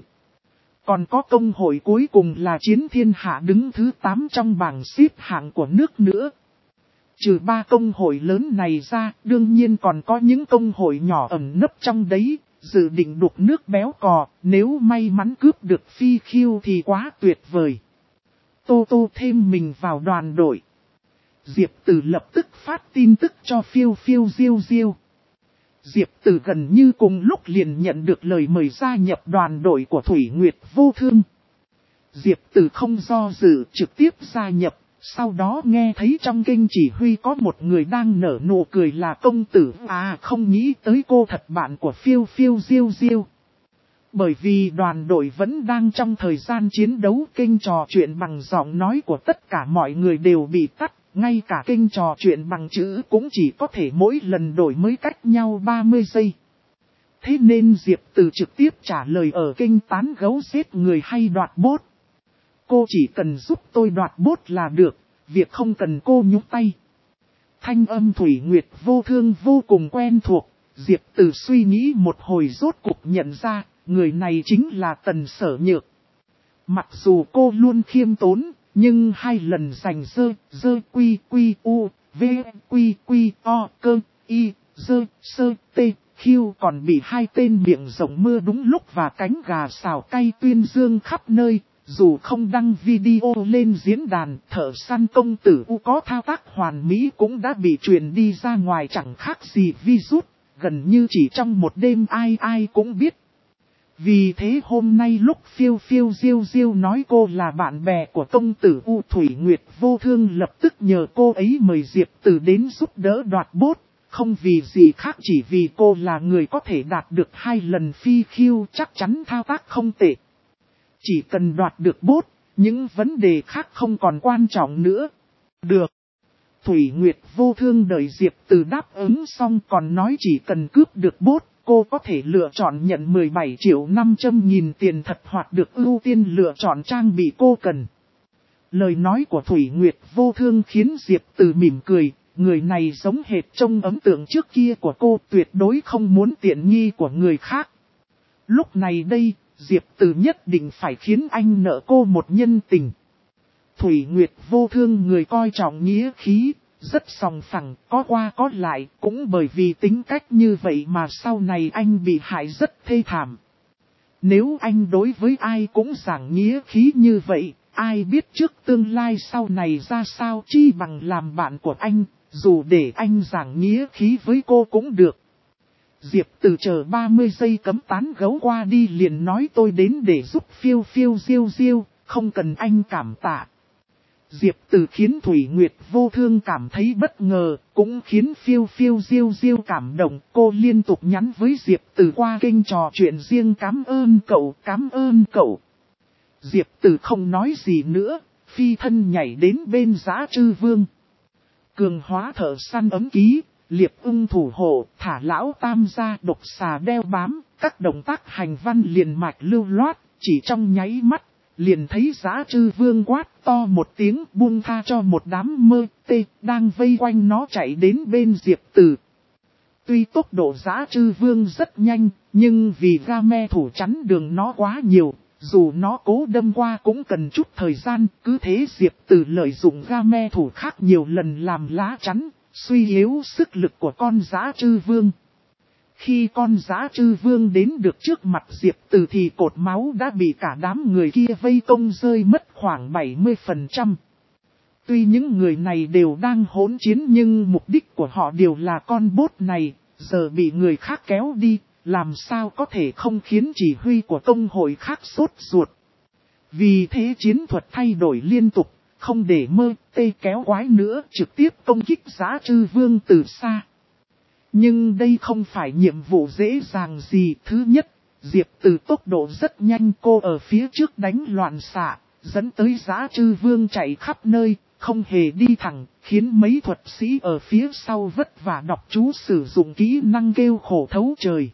Còn có công hội cuối cùng là Chiến Thiên Hạ đứng thứ 8 trong bảng xếp hạng của nước nữa. Trừ 3 công hội lớn này ra, đương nhiên còn có những công hội nhỏ ẩn nấp trong đấy, dự định đục nước béo cò, nếu may mắn cướp được phi khiêu thì quá tuyệt vời. Tô Tô thêm mình vào đoàn đội. Diệp Tử lập tức phát tin tức cho phiêu phiêu diêu diêu. Diệp Tử gần như cùng lúc liền nhận được lời mời gia nhập đoàn đội của Thủy Nguyệt Vô Thương. Diệp Tử không do dự trực tiếp gia nhập. Sau đó nghe thấy trong kênh chỉ huy có một người đang nở nụ cười là công tử. À, không nghĩ tới cô thật bạn của phiêu phiêu diêu diêu. Bởi vì đoàn đội vẫn đang trong thời gian chiến đấu, kênh trò chuyện bằng giọng nói của tất cả mọi người đều bị tắt. Ngay cả kênh trò chuyện bằng chữ cũng chỉ có thể mỗi lần đổi mới cách nhau 30 giây. Thế nên Diệp Tử trực tiếp trả lời ở kênh tán gấu giết người hay đoạt bốt. Cô chỉ cần giúp tôi đoạt bốt là được, việc không cần cô nhúc tay. Thanh âm Thủy Nguyệt Vô Thương vô cùng quen thuộc, Diệp Tử suy nghĩ một hồi rốt cục nhận ra, người này chính là Tần Sở Nhược. Mặc dù cô luôn khiêm tốn, nhưng 2 lần giành dơ quy quy u, v quy quy o cơ y, dơ sơ tê, khiêu còn bị 2 tên miệng rộng mưa đúng lúc và cánh gà xào cay tuyên dương khắp nơi. Dù không đăng video lên diễn đàn, thợ săn công tử U có thao tác hoàn mỹ cũng đã bị truyền đi ra ngoài chẳng khác gì virus, gần như chỉ trong một đêm ai cũng biết. Vì thế hôm nay lúc phiêu phiêu diêu diêu nói cô là bạn bè của công tử U, Thủy Nguyệt Vô Thương lập tức nhờ cô ấy mời Diệp Tử đến giúp đỡ đoạt bốt, không vì gì khác chỉ vì cô là người có thể đạt được 2 lần phi khiêu, chắc chắn thao tác không tệ. Chỉ cần đoạt được bốt, những vấn đề khác không còn quan trọng nữa. Được. Thủy Nguyệt Vô Thương đợi Diệp Tử đáp ứng xong còn nói chỉ cần cướp được bốt, cô có thể lựa chọn nhận 17.500.000 tiền thật hoặc được ưu tiên lựa chọn trang bị cô cần. Lời nói của Thủy Nguyệt Vô Thương khiến Diệp Từ mỉm cười, người này giống hệt trong ấn tượng trước kia của cô, tuyệt đối không muốn tiện nghi của người khác. Lúc này đây, Diệp Từ nhất định phải khiến anh nợ cô một nhân tình. Thủy Nguyệt Vô Thương người coi trọng nghĩa khí, rất sòng phẳng, có qua có lại, cũng bởi vì tính cách như vậy mà sau này anh bị hại rất thê thảm. Nếu anh đối với ai cũng giảng nghĩa khí như vậy, ai biết trước tương lai sau này ra sao, chi bằng làm bạn của anh, dù để anh giảng nghĩa khí với cô cũng được. Diệp Từ chờ 30 giây cấm tán gấu qua đi liền nói tôi đến để giúp phiêu phiêu diêu diêu, không cần anh cảm tạ. Diệp Từ khiến Thủy Nguyệt Vô Thương cảm thấy bất ngờ, cũng khiến phiêu phiêu diêu diêu cảm động. Cô liên tục nhắn với Diệp Từ qua kênh trò chuyện riêng cảm ơn cậu, cảm ơn cậu. Diệp Từ không nói gì nữa, phi thân nhảy đến bên Dã Trư Vương. Cường hóa thợ săn ấm ký, liệp ưng thủ hộ, thả lão tam ra, độc xà đeo bám, các động tác hành văn liền mạch lưu loát, chỉ trong nháy mắt, liền thấy Dã Trư Vương quát to một tiếng buông tha cho một đám mơ tê đang vây quanh nó chạy đến bên Diệp Từ. Tuy tốc độ Dã Trư Vương rất nhanh, nhưng vì game thủ chắn đường nó quá nhiều, dù nó cố đâm qua cũng cần chút thời gian, cứ thế Diệp Từ lợi dụng game thủ khác nhiều lần làm lá chắn, suy yếu sức lực của con Dã Trư Vương. Khi con Dã Trư Vương đến được trước mặt Diệp Từ thì cột máu đã bị cả đám người kia vây công rơi mất khoảng 70%. Tuy những người này đều đang hỗn chiến nhưng mục đích của họ đều là con bốt này, giờ bị người khác kéo đi, làm sao có thể không khiến chỉ huy của công hội khác sốt ruột. Vì thế chiến thuật thay đổi liên tục, không để mơ tê kéo quái nữa, trực tiếp công kích Dã Trư Vương từ xa. Nhưng đây không phải nhiệm vụ dễ dàng gì. Thứ nhất, Diệp Từ tốc độ rất nhanh, cô ở phía trước đánh loạn xạ, dẫn tới Dã Trư Vương chạy khắp nơi, không hề đi thẳng, khiến mấy thuật sĩ ở phía sau vất vả đọc chú sử dụng kỹ năng kêu khổ thấu trời.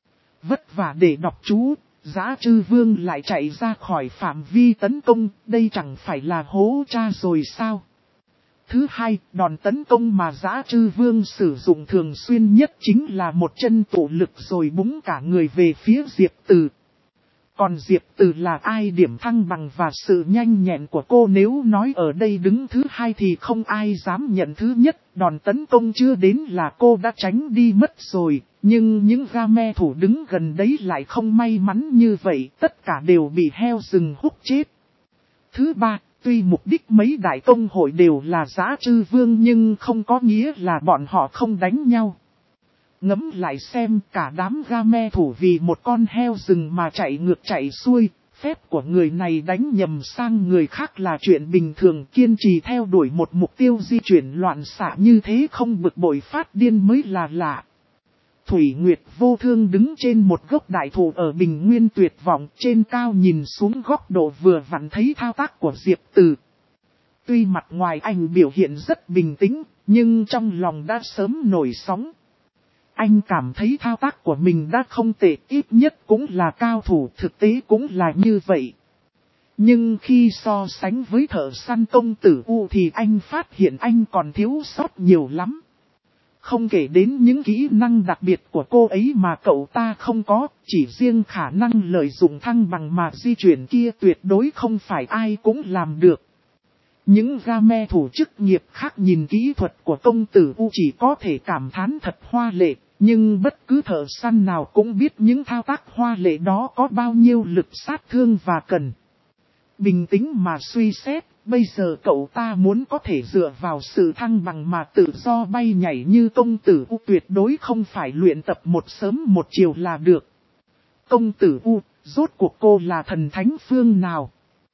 Vất vả để đọc chú, Dã Trư Vương lại chạy ra khỏi phạm vi tấn công, đây chẳng phải là hố cha rồi sao? Thứ hai, đòn tấn công mà Dã Trư Vương sử dụng thường xuyên nhất chính là một chân tụ lực rồi búng cả người về phía Diệp Từ. Còn Diệp Từ là ai, điểm thăng bằng và sự nhanh nhẹn của cô nếu nói ở đây đứng thứ hai thì không ai dám nhận thứ nhất. Đòn tấn công chưa đến là cô đã tránh đi mất rồi, nhưng những game thủ đứng gần đấy lại không may mắn như vậy, tất cả đều bị heo rừng húc chết. Thứ ba, tuy mục đích mấy đại công hội đều là Dã Trư Vương nhưng không có nghĩa là bọn họ không đánh nhau. Ngẫm lại xem, cả đám game thủ vì một con heo rừng mà chạy ngược chạy xuôi, phép của người này đánh nhầm sang người khác là chuyện bình thường, kiên trì theo đuổi một mục tiêu di chuyển loạn xạ như thế không bực bội phát điên mới là lạ. Thủy Nguyệt Vô Thương đứng trên một gốc đại thụ ở bình nguyên tuyệt vọng, trên cao nhìn xuống góc độ vừa vặn thấy thao tác của Diệp Từ. Tuy mặt ngoài anh biểu hiện rất bình tĩnh, nhưng trong lòng đã sớm nổi sóng. Anh cảm thấy thao tác của mình đã không tệ, ít nhất cũng là cao thủ, thực tế cũng là như vậy. Nhưng khi so sánh với thợ săn công tử U thì anh phát hiện anh còn thiếu sót nhiều lắm. Không kể đến những kỹ năng đặc biệt của cô ấy mà cậu ta không có, chỉ riêng khả năng lợi dụng thăng bằng mà di chuyển kia tuyệt đối không phải ai cũng làm được. Những game thủ chức nghiệp khác nhìn kỹ thuật của công tử U chỉ có thể cảm thán thật hoa lệ, nhưng bất cứ thợ săn nào cũng biết những thao tác hoa lệ đó có bao nhiêu lực sát thương và cần. Bình tĩnh mà suy xét, bây giờ cậu ta muốn có thể dựa vào sự thăng bằng mà tự do bay nhảy như công tử U tuyệt đối không phải luyện tập một sớm một chiều là được. Công tử U, rốt cuộc cô là thần thánh phương nào?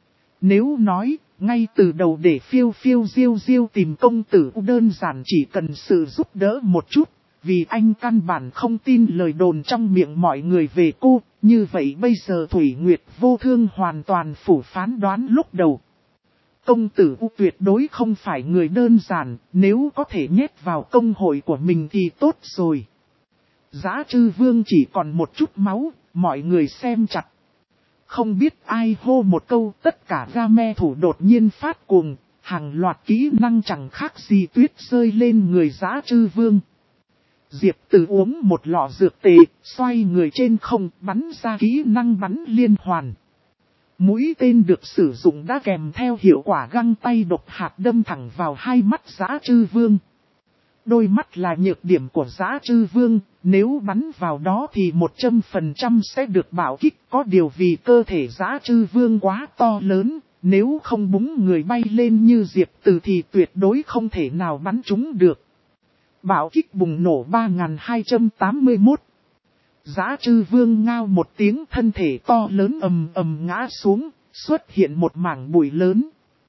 Nếu nói, ngay từ đầu để phiêu phiêu diêu diêu tìm công tử U đơn giản chỉ cần sự giúp đỡ một chút, vì anh căn bản không tin lời đồn trong miệng mọi người về cô, như vậy bây giờ Thủy Nguyệt Vô Thương hoàn toàn phủ phán đoán lúc đầu. Công tử U tuyệt đối không phải người đơn giản, nếu có thể nhét vào công hội của mình thì tốt rồi. Dã Trư Vương chỉ còn một chút máu, mọi người xem chặt. Không biết ai hô một câu, tất cả game thủ đột nhiên phát cuồng, hàng loạt kỹ năng chẳng khác gì tuyết rơi lên người Dã Trư Vương. Diệp Từ uống một lọ dược tề, xoay người trên không, bắn ra kỹ năng bắn liên hoàn. Mũi tên được sử dụng đã kèm theo hiệu quả găng tay độc hạt đâm thẳng vào hai mắt Dã Trư Vương. Đôi mắt là nhược điểm của Dã Trư Vương, nếu bắn vào đó thì 100% sẽ được bạo kích. Có điều vì cơ thể Dã Trư Vương quá to lớn, nếu không búng người bay lên như Diệp Từ thì tuyệt đối không thể nào bắn trúng được. Bạo kích bùng nổ 3281. Dã Trư Vương ngao một tiếng, thân thể to lớn ầm ầm ngã xuống, xuất hiện một mảng bụi lớn.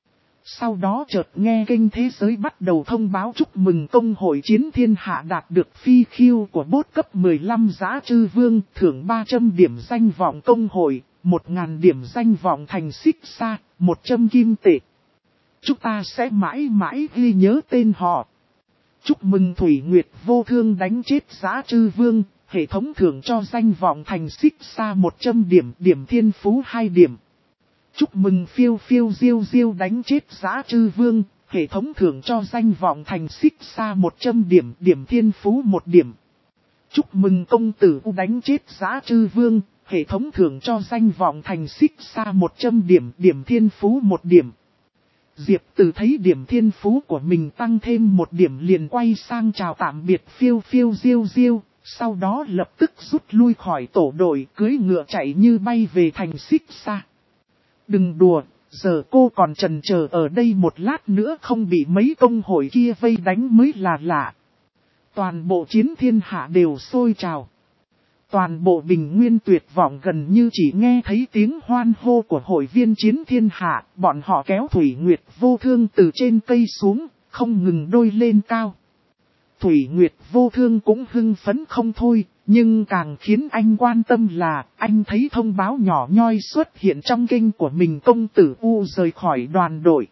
Sau đó chợt nghe kênh thế giới bắt đầu thông báo chúc mừng công hội chiến thiên hạ đạt được phi khiêu của bốt cấp 15 Dã Trư Vương, thưởng 300 điểm danh vọng công hội, 1000 điểm danh vọng thành xích xa, 100 kim tệ. Chúng ta sẽ mãi mãi ghi nhớ tên họ. Chúc mừng Thủy Nguyệt Vô Thương đánh chết Dã Trư Vương, hệ thống thưởng cho danh vọng thành xích xa 100 điểm, điểm thiên phú 2 điểm. Chúc mừng Phiêu Phiêu Diêu Diêu đánh chết Dã Trư Vương, hệ thống thưởng cho danh vọng thành xích xa 100 điểm, điểm thiên phú 1 điểm. Chúc mừng Công Tử U đánh chết Dã Trư Vương, hệ thống thưởng cho danh vọng thành xích xa 100 điểm, điểm thiên phú 1 điểm. Diệp Từ thấy điểm thiên phú của mình tăng thêm 1 điểm liền quay sang chào tạm biệt Phiêu Phiêu Diêu Diêu, sau đó lập tức rút lui khỏi tổ đội, cưỡi ngựa chạy như bay về thành xích xa. Đừng đùa, giờ cô còn chần chờ ở đây một lát nữa không bị mấy công hội kia vây đánh mới là lạ. Toàn bộ chiến thiên hạ đều sôi trào. Toàn bộ Bình Nguyên tuyệt vọng gần như chỉ nghe thấy tiếng hoan hô của hội viên chiến thiên hạ, bọn họ kéo Thủy Nguyệt Vô Thương từ trên cây xuống, không ngừng đôi lên cao. Thủy Nguyệt Vô Thương cũng hưng phấn không thôi, nhưng càng khiến anh quan tâm là anh thấy thông báo nhỏ nhoi xuất hiện trong kênh của mình, Công Tử U rời khỏi đoàn đội.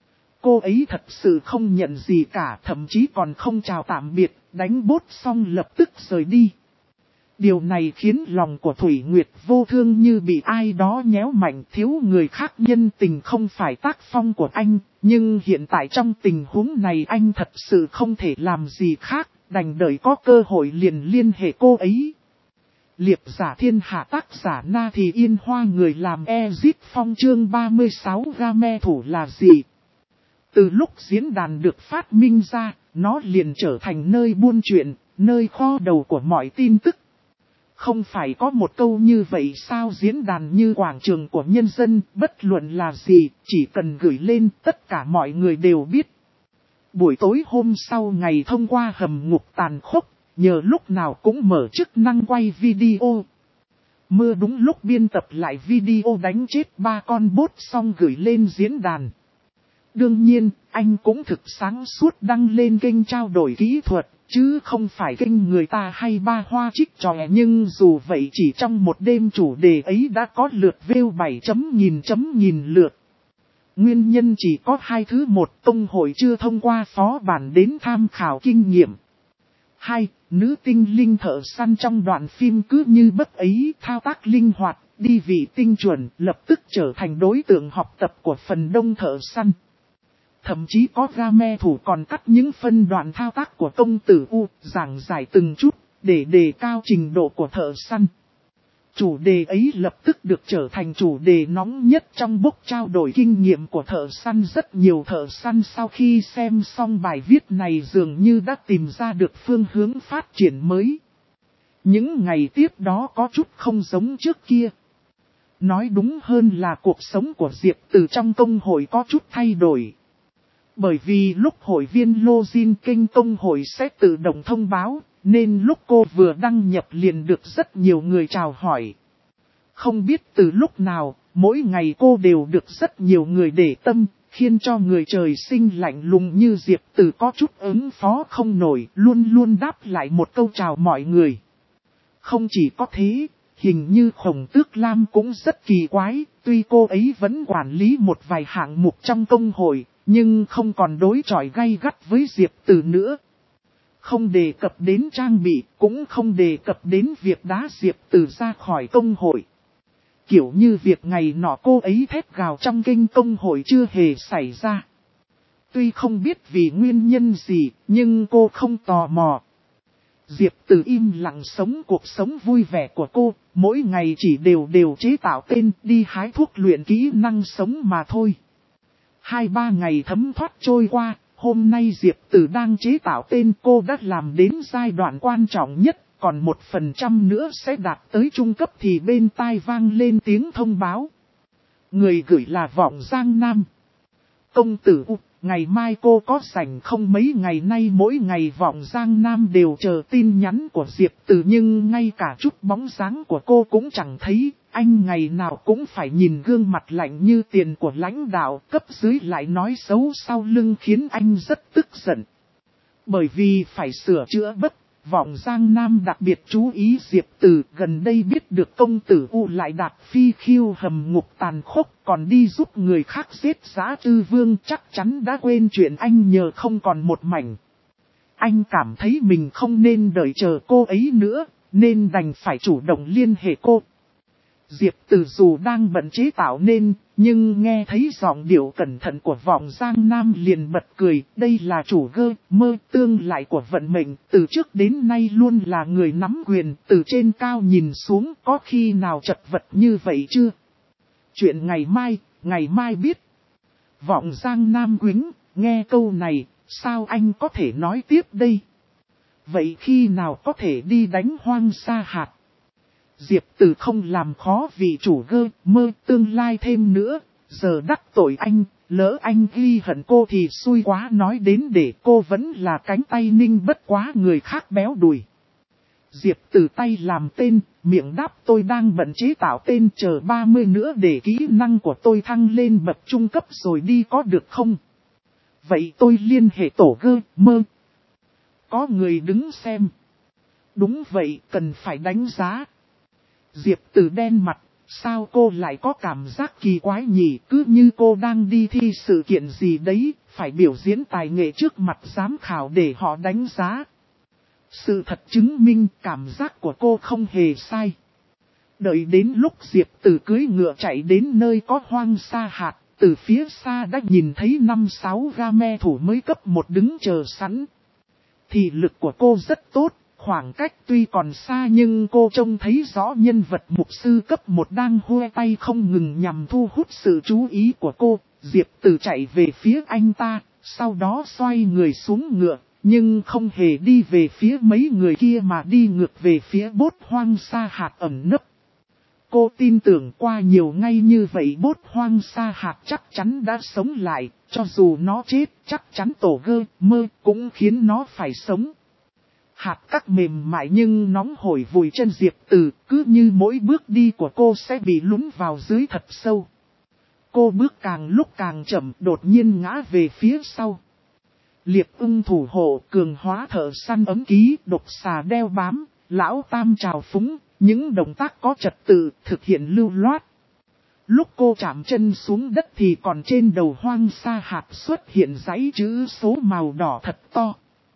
Cô ấy thật sự không nhận gì cả, thậm chí còn không chào tạm biệt, đánh bốt xong lập tức rời đi. Điều này khiến lòng của Thủy Nguyệt Vô Thương như bị ai đó nhéo mạnh, thiếu người khác nhân tình không phải tác phong của anh, nhưng hiện tại trong tình huống này anh thật sự không thể làm gì khác, đành đợi có cơ hội liền liên hệ cô ấy. Liệp giả thiên hạ tác giả Na Thì Yên Hoa, người làm Exit Phong chương 36 game thủ là gì? Từ lúc diễn đàn được phát minh ra, nó liền trở thành nơi buôn chuyện, nơi kho đầu của mọi tin tức. Không phải có một câu như vậy sao, diễn đàn như quảng trường của nhân dân, bất luận là gì, chỉ cần gửi lên tất cả mọi người đều biết. Buổi tối hôm sau ngày thông qua hầm ngục tàn khốc, nhờ lúc nào cũng mở chức năng quay video. Mưa đúng lúc biên tập lại video đánh chết 3 con bot xong gửi lên diễn đàn. Đương nhiên, anh cũng thực sáng suốt đăng lên kênh trao đổi kỹ thuật, chứ không phải kênh người ta hay ba hoa trích tròe. Nhưng dù vậy chỉ trong một đêm chủ đề ấy đã có lượt view 7.000 lượt. Nguyên nhân chỉ có 2 thứ: 1, công hội chưa thông qua phó bản đến tham khảo kinh nghiệm. 2, nữ tinh linh thợ săn trong đoạn phim cứ như bất ấy, thao tác linh hoạt, đi vị tinh chuẩn, lập tức trở thành đối tượng học tập của phần đông thợ săn. Thậm chí có game thủ còn cắt những phân đoạn thao tác của Công Tử U, giảng giải từng chút, để đề cao trình độ của thợ săn. Chủ đề ấy lập tức được trở thành chủ đề nóng nhất trong book trao đổi kinh nghiệm của thợ săn. Rất nhiều thợ săn sau khi xem xong bài viết này dường như đã tìm ra được phương hướng phát triển mới. Những ngày tiếp đó có chút không giống trước kia. Nói đúng hơn là cuộc sống của Diệp Từ trong công hội có chút thay đổi. Bởi vì lúc hội viên login kênh công hội sẽ tự động thông báo, nên lúc cô vừa đăng nhập liền được rất nhiều người chào hỏi. Không biết từ lúc nào, mỗi ngày cô đều được rất nhiều người để tâm, khiến cho người trời sinh lạnh lùng như Diệp Từ có chút ứng phó không nổi, luôn luôn đáp lại một câu chào mọi người. Không chỉ có thế, hình như Khổng Tước Lam cũng rất kỳ quái, tuy cô ấy vẫn quản lý một vài hạng mục trong công hội, nhưng không còn đối chọi gay gắt với Diệp Từ nữa. Không đề cập đến trang bị, cũng không đề cập đến việc đá Diệp Từ ra khỏi công hội. kiểu như việc ngày nọ cô ấy thét gào trong kênh công hội chưa hề xảy ra. Tuy không biết vì nguyên nhân gì, nhưng cô không tò mò. Diệp Từ im lặng sống cuộc sống vui vẻ của cô, mỗi ngày chỉ đều chế tạo tên, đi hái thuốc luyện kỹ năng sống mà thôi. 2-3 ngày thấm thoát trôi qua, hôm nay Diệp Từ đang chế tạo tên, cô đã làm đến giai đoạn quan trọng nhất, còn 1% nữa sẽ đạt tới trung cấp thì bên tai vang lên tiếng thông báo. Người gửi là Vọng Giang Nam. Công tử U, ngày mai cô có rảnh không? Mấy ngày nay mỗi ngày Vọng Giang Nam đều chờ tin nhắn của Diệp Từ, nhưng ngay cả chút bóng dáng của cô cũng chẳng thấy. Anh ngày nào cũng phải nhìn gương mặt lạnh như tiền của lãnh đạo, cấp dưới lại nói xấu sau lưng khiến anh rất tức giận. Bởi vì phải sửa chữa bất, Vọng Giang Nam đặc biệt chú ý Diệp Từ, gần đây biết được công tử U lại đạt phi khiêu hầm ngục tàn khốc, còn đi giúp người khác giết Giá Trư Vương, chắc chắn đã quên chuyện anh nhờ không còn một mảnh. Anh cảm thấy mình không nên đợi chờ cô ấy nữa, nên đành phải chủ động liên hệ cô. Diệp Từ dù đang bận chế tạo nên, nhưng nghe thấy giọng điệu cẩn thận của Vọng Giang Nam liền bật cười. Đây là chủ gơ, mơ tương lại của vận mệnh, từ trước đến nay luôn là người nắm quyền, từ trên cao nhìn xuống, có khi nào chật vật như vậy chưa? Chuyện ngày mai biết. Vọng Giang Nam quính, nghe câu này, sao anh có thể nói tiếp đây? Vậy khi nào có thể đi đánh Hoang Sa Hạt? Diệp Từ không làm khó vị chủ gơ, mơ tương lai thêm nữa, giờ đắc tội anh, lỡ anh ghi hận cô thì xui quá, nói đến để cô vẫn là cánh tay ninh bất quá người khác béo đùi. Diệp Từ tay làm tên, miệng đáp tôi đang bận chế tạo tên, chờ 30 nữa để kỹ năng của tôi thăng lên bậc trung cấp rồi đi có được không? Vậy tôi liên hệ tổ gơ, mơ. Có người đứng xem. Đúng vậy, cần phải đánh giá. Diệp Từ đen mặt, sao cô lại có cảm giác kỳ quái nhỉ, cứ như cô đang đi thi sự kiện gì đấy, phải biểu diễn tài nghệ trước mặt giám khảo để họ đánh giá. Sự thật chứng minh cảm giác của cô không hề sai. Đợi đến lúc Diệp Từ cưỡi ngựa chạy đến nơi có Hoang Sa Hạt, từ phía xa đã nhìn thấy 5-6 game thủ mới cấp 1 đứng chờ sẵn. Thị lực của cô rất tốt. Khoảng cách tuy còn xa nhưng cô trông thấy rõ nhân vật mục sư cấp 1 đang hô tay không ngừng nhằm thu hút sự chú ý của cô. Diệp Từ chạy về phía anh ta, sau đó xoay người xuống ngựa, nhưng không hề đi về phía mấy người kia mà đi ngược về phía bốt Hoang Sa Hạt ẩn nấp. Cô tin tưởng qua nhiều ngày như vậy bốt Hoang Sa Hạt chắc chắn đã sống lại, cho dù nó chết chắc chắn tổ gơ, mơ cũng khiến nó phải sống. Hạt cát mềm mại nhưng nóng hổi vùi chân Diệp Từ, cứ như mỗi bước đi của cô sẽ bị lún vào dưới thật sâu. Cô bước càng lúc càng chậm, đột nhiên ngã về phía sau. Liệp ưng thủ hộ, cường hóa thợ săn ấm ký, độc xà đeo bám, lão tam trào phúng, những động tác có trật tự, thực hiện lưu loát. Lúc cô chạm chân xuống đất thì còn trên đầu Hoang Sa Hạt xuất hiện dãy chữ số màu đỏ thật to.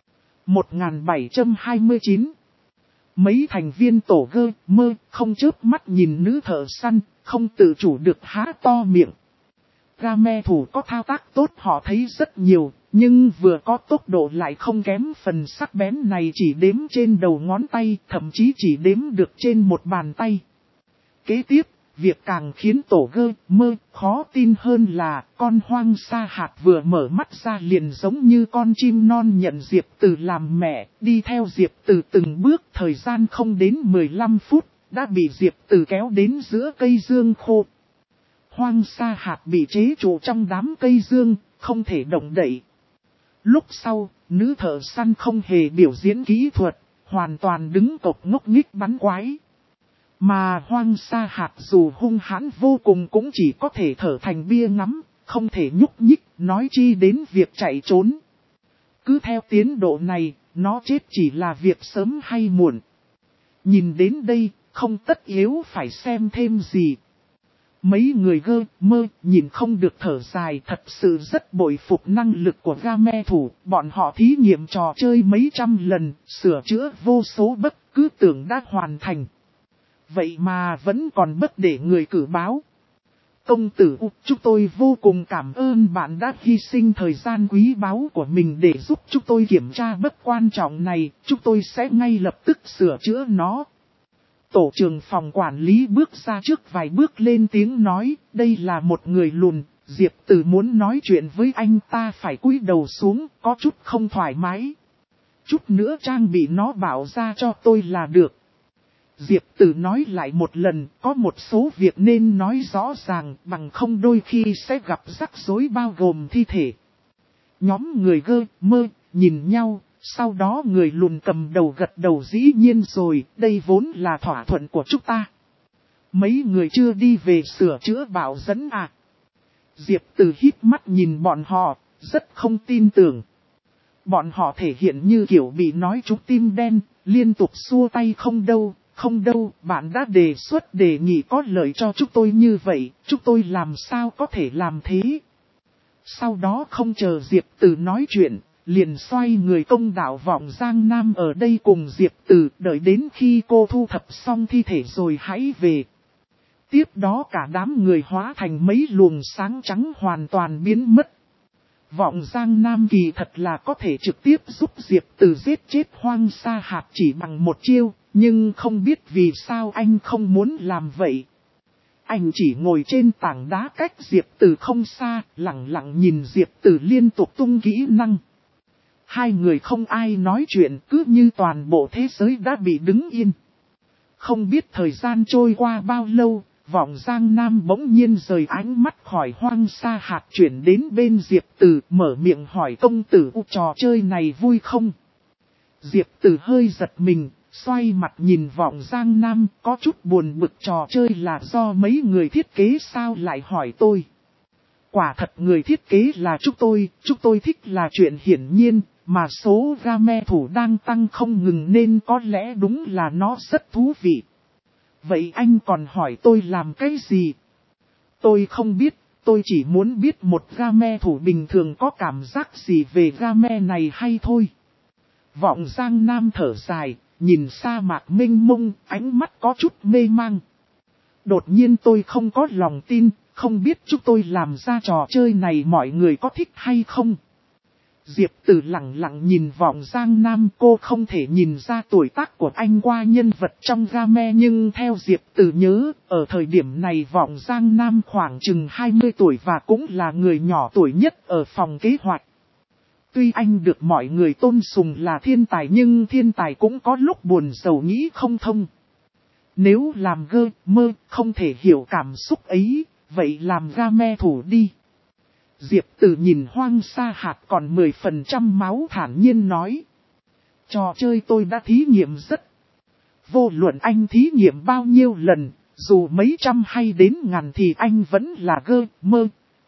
1729. Mấy thành viên tổ gơ, mơ, không chớp mắt nhìn nữ thợ săn, không tự chủ được há to miệng. Game thủ có thao tác tốt họ thấy rất nhiều, nhưng vừa có tốc độ lại không kém phần sắc bén này chỉ đếm trên đầu ngón tay, thậm chí chỉ đếm được trên một bàn tay. Kế tiếp, việc càng khiến tổ gơ, mơ, khó tin hơn là con Hoang Sa Hạt vừa mở mắt ra liền giống như con chim non nhận Diệp Từ làm mẹ, đi theo Diệp Từ từng bước, thời gian không đến 15 phút, đã bị Diệp Từ kéo đến giữa cây dương khô. Hoang Sa Hạt bị chế trụ trong đám cây dương, không thể động đậy. Lúc sau, nữ thợ săn không hề biểu diễn kỹ thuật, hoàn toàn đứng cộc ngốc nghích bắn quái. Mà Hoang Sa Hạt dù hung hãn vô cùng cũng chỉ có thể thở thành bia ngắm, không thể nhúc nhích, nói chi đến việc chạy trốn. Cứ theo tiến độ này, nó chết chỉ là việc sớm hay muộn. Nhìn đến đây, không tất yếu phải xem thêm gì. Mấy người gơ, mơ, nhìn không được thở dài, thật sự rất bội phục năng lực của game thủ. Bọn họ thí nghiệm trò chơi mấy trăm lần, sửa chữa vô số bất cứ tưởng đã hoàn thành. Vậy mà vẫn còn bất để người cử báo. Công tử U, chúng tôi vô cùng cảm ơn bạn đã hy sinh thời gian quý báu của mình để giúp chúng tôi kiểm tra bất quan trọng này, chúng tôi sẽ ngay lập tức sửa chữa nó. Tổ trưởng phòng quản lý bước ra trước vài bước lên tiếng nói, đây là một người lùn, Diệp Tử muốn nói chuyện với anh ta phải cúi đầu xuống, có chút không thoải mái. Chút nữa trang bị nó bảo ra cho tôi là được. Diệp Tử nói lại một lần, có một số việc nên nói rõ ràng, bằng không đôi khi sẽ gặp rắc rối bao gồm thi thể. Nhóm người gơ, mơ, nhìn nhau, sau đó người lùn cầm đầu gật đầu dĩ nhiên rồi, đây vốn là thỏa thuận của chúng ta. Mấy người chưa đi về sửa chữa bảo dẫn à? Diệp Tử híp mắt nhìn bọn họ, rất không tin tưởng. Bọn họ thể hiện như kiểu bị nói trúng tim đen, liên tục xua tay không đâu. Không đâu, bạn đã đề xuất đề nghị có lợi cho chúng tôi như vậy, chúng tôi làm sao có thể làm thế. Sau đó không chờ Diệp Tử nói chuyện, liền xoay người công đạo Vọng Giang Nam ở đây cùng Diệp Tử, đợi đến khi cô thu thập xong thi thể rồi hãy về. Tiếp đó cả đám người hóa thành mấy luồng sáng trắng hoàn toàn biến mất. Vọng Giang Nam kỳ thật là có thể trực tiếp giúp Diệp Tử giết chết Hoang Sa Hạt chỉ bằng một chiêu. Nhưng không biết vì sao anh không muốn làm vậy. Anh chỉ ngồi trên tảng đá cách Diệp Tử không xa, lặng lặng nhìn Diệp Tử liên tục tung kỹ năng. Hai người không ai nói chuyện, cứ như toàn bộ thế giới đã bị đứng yên. Không biết thời gian trôi qua bao lâu, Vọng Giang Nam bỗng nhiên rời ánh mắt khỏi Hoang Sa Hạt chuyển đến bên Diệp Tử, mở miệng hỏi công tử trò chơi này vui không? Diệp Tử hơi giật mình. Xoay mặt nhìn Vọng Giang Nam, có chút buồn bực, trò chơi là do mấy người thiết kế sao lại hỏi tôi. Quả thật người thiết kế là chúng tôi thích là chuyện hiển nhiên, mà số game thủ đang tăng không ngừng nên có lẽ đúng là nó rất thú vị. Vậy anh còn hỏi tôi làm cái gì? Tôi không biết, tôi chỉ muốn biết một game thủ bình thường có cảm giác gì về game này hay thôi. Vọng Giang Nam thở dài. Nhìn sa mạc mênh mông, ánh mắt có chút mê mang. Đột nhiên tôi không có lòng tin, không biết chúng tôi làm ra trò chơi này mọi người có thích hay không. Diệp Tử lặng lặng nhìn Vọng Giang Nam, cô không thể nhìn ra tuổi tác của anh qua nhân vật trong game, nhưng theo Diệp Tử nhớ, ở thời điểm này Vọng Giang Nam khoảng chừng 20 tuổi và cũng là người nhỏ tuổi nhất ở phòng kế hoạch. Tuy anh được mọi người tôn sùng là thiên tài nhưng thiên tài cũng có lúc buồn rầu nghĩ không thông. Nếu làm gơ, mơ, không thể hiểu cảm xúc ấy, vậy làm game thủ đi. Diệp Tử nhìn Hoang Sa Hạt còn 10% máu thản nhiên nói. Trò chơi tôi đã thí nghiệm rất. Vô luận anh thí nghiệm bao nhiêu lần, dù mấy trăm hay đến ngàn thì anh vẫn là gơ, mơ.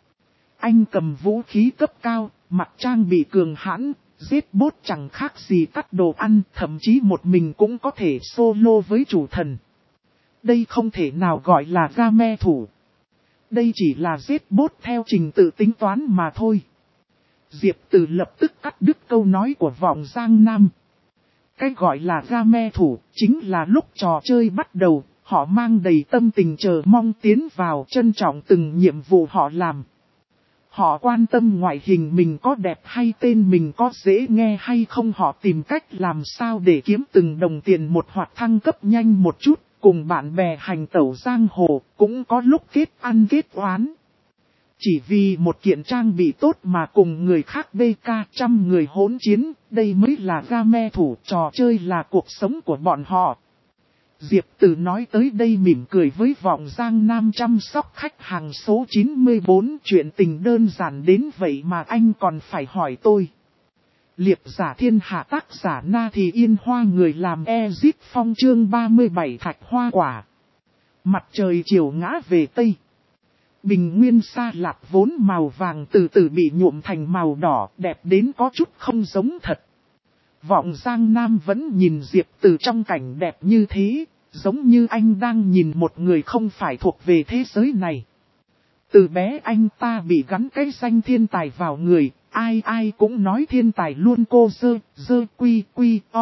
Anh cầm vũ khí cấp cao. Mặc trang bị cường hãn, giết bốt chẳng khác gì cắt đồ ăn, thậm chí một mình cũng có thể solo với chủ thần. Đây không thể nào gọi là game thủ. Đây chỉ là giết bốt theo trình tự tính toán mà thôi. Diệp Tử lập tức cắt đứt câu nói của Vọng Giang Nam. Cái gọi là game thủ, chính là lúc trò chơi bắt đầu, họ mang đầy tâm tình chờ mong tiến vào, trân trọng từng nhiệm vụ họ làm. Họ quan tâm ngoại hình mình có đẹp hay tên mình có dễ nghe hay không, họ tìm cách làm sao để kiếm từng đồng tiền một hoặc thăng cấp nhanh một chút, cùng bạn bè hành tẩu giang hồ, cũng có lúc kết ăn kết oán. Chỉ vì một kiện trang bị tốt mà cùng người khác BK trăm người hỗn chiến, đây mới là game thủ, trò chơi là cuộc sống của bọn họ. Diệp Tử nói tới đây mỉm cười với Vọng Giang Nam chăm sóc khách hàng số 94, chuyện tình đơn giản đến vậy mà anh còn phải hỏi tôi. Liệp giả thiên hạ tác giả Na Thì Yên Hoa, người làm Ezip Phong, chương 37 Thạch Hoa Quả. Mặt trời chiều ngã về Tây. Bình nguyên sa lạt vốn màu vàng từ từ bị nhuộm thành màu đỏ, đẹp đến có chút không giống thật. Vọng Giang Nam vẫn nhìn Diệp Tử trong cảnh đẹp như thế, giống như anh đang nhìn một người không phải thuộc về thế giới này. Từ bé anh ta bị gắn cái danh thiên tài vào người, ai ai cũng nói thiên tài luôn cô dơ quy o,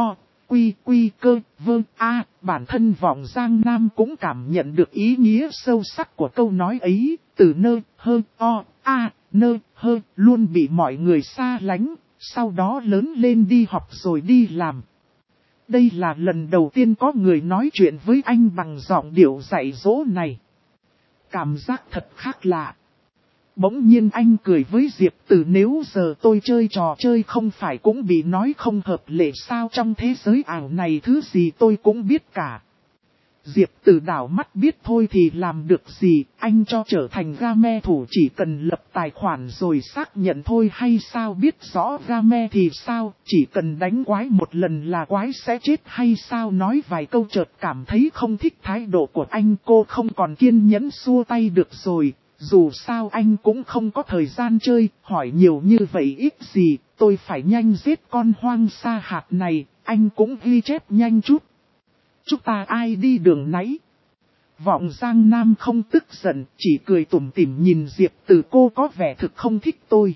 quy quy cơ vơ a. Bản thân Vọng Giang Nam cũng cảm nhận được ý nghĩa sâu sắc của câu nói ấy, từ nơ hơ o a nơ hơ luôn bị mọi người xa lánh, sau đó lớn lên đi học rồi đi làm. Đây là lần đầu tiên có người nói chuyện với anh bằng giọng điệu dạy dỗ này. Cảm giác thật khác lạ. Bỗng nhiên anh cười với Diệp Từ, nếu giờ tôi chơi trò chơi không phải cũng bị nói không hợp lệ sao, trong thế giới ảo này thứ gì tôi cũng biết cả. Diệp Từ đảo mắt biết thôi thì làm được gì, anh cho trở thành game thủ chỉ cần lập tài khoản rồi xác nhận thôi hay sao, biết rõ game thì sao, chỉ cần đánh quái một lần là quái sẽ chết hay sao. Nói vài câu chợt cảm thấy không thích thái độ của anh, cô không còn kiên nhẫn xua tay được rồi. Dù sao anh cũng không có thời gian chơi, hỏi nhiều như vậy ít gì, tôi phải nhanh giết con hoang sa hạt này, anh cũng ghi chép nhanh chút. Chúng ta ai đi đường nấy. Vọng Giang Nam không tức giận, chỉ cười tủm tỉm nhìn Diệp Từ, cô có vẻ thực không thích tôi.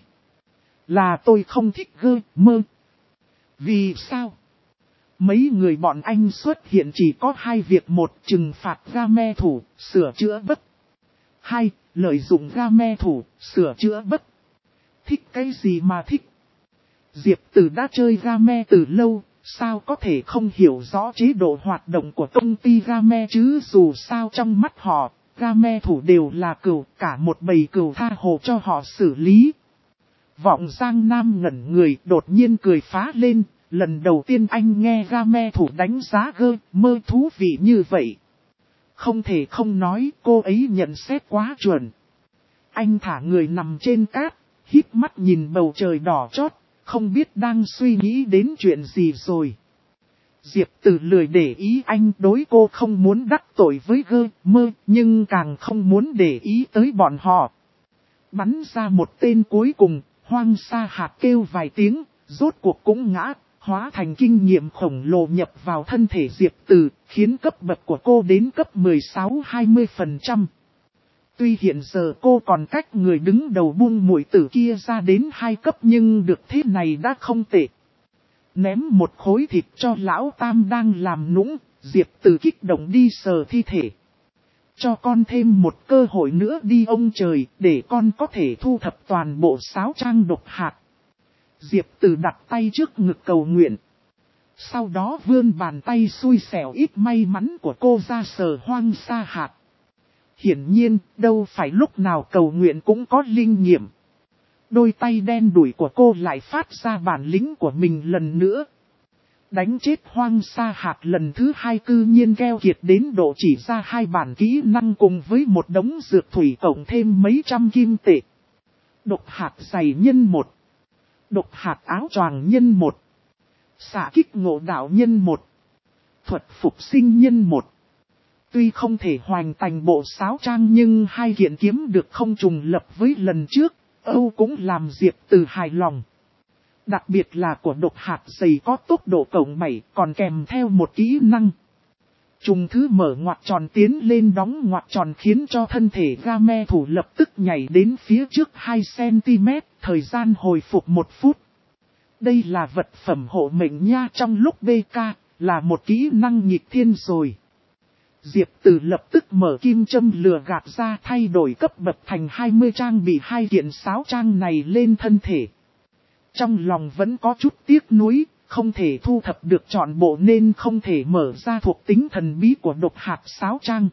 Là tôi không thích gơ mơ. Vì sao? Mấy người bọn anh xuất hiện chỉ có hai việc: một, trừng phạt game thủ, sửa chữa bất. Hai, lợi dụng game thủ, sửa chữa bất. Thích cái gì mà thích? Diệp Từ đã chơi game từ lâu, sao có thể không hiểu rõ chế độ hoạt động của công ty game chứ, dù sao trong mắt họ, game thủ đều là cừu, cả một bầy cừu tha hồ cho họ xử lý. Vọng Giang Nam ngẩn người, đột nhiên cười phá lên, lần đầu tiên anh nghe game thủ đánh giá gơ mơ thú vị như vậy. Không thể không nói, cô ấy nhận xét quá chuẩn. Anh thả người nằm trên cát, híp mắt nhìn bầu trời đỏ chót, không biết đang suy nghĩ đến chuyện gì rồi. Diệp Từ lười để ý anh, đối cô không muốn đắc tội với gơ mơ, nhưng càng không muốn để ý tới bọn họ. Bắn ra một tên cuối cùng, hoang sa hạt kêu vài tiếng, rốt cuộc cũng ngã, hóa thành kinh nghiệm khổng lồ nhập vào thân thể Diệp Từ, khiến cấp bậc của cô đến cấp 16-20%. Tuy hiện giờ cô còn cách người đứng đầu buông muội tử kia ra đến 2 cấp, nhưng được thế này đã không tệ. Ném một khối thịt cho lão Tam đang làm nũng, Diệp Từ kích động đi sờ thi thể. Cho con thêm một cơ hội nữa đi ông trời, để con có thể thu thập toàn bộ 6 trang độc hạt. Diệp Từ đặt tay trước ngực cầu nguyện. Sau đó vươn bàn tay xui xẻo ít may mắn của cô ra sờ hoang sa hạt. Hiển nhiên, đâu phải lúc nào cầu nguyện cũng có linh nghiệm. Đôi tay đen đủi của cô lại phát ra bản lĩnh của mình lần nữa. Đánh chết hoang sa hạt lần thứ 2 cư nhiên keo kiệt đến độ chỉ ra 2 bản kỹ năng cùng với một đống dược thủy cộng thêm mấy trăm kim tệ. Độc hạt giày nhân 1. Độc hạt áo choàng nhân 1. Xạ kích ngộ đạo nhân 1. Thuật phục sinh nhân 1. Tuy không thể hoàn thành bộ 6 trang nhưng 2 kiện kiếm được không trùng lập với lần trước, Âu cũng làm Diệp Từ hài lòng. Đặc biệt là của độc hạt giày có tốc độ cộng 7 còn kèm theo một kỹ năng. Trùng thứ mở ngoặc tròn tiến lên đóng ngoặc tròn khiến cho thân thể game thủ lập tức nhảy đến phía trước 2cm, thời gian hồi phục 1 phút. Đây là vật phẩm hộ mệnh nha, trong lúc BK, là một kỹ năng nghịch thiên rồi. Diệp Từ lập tức mở kim châm lừa gạt ra, thay đổi cấp bậc thành 20 trang bị 2 kiện 6 trang này lên thân thể. Trong lòng vẫn có chút tiếc nuối, không thể thu thập được trọn bộ nên không thể mở ra thuộc tính thần bí của độc hạt 6 trang.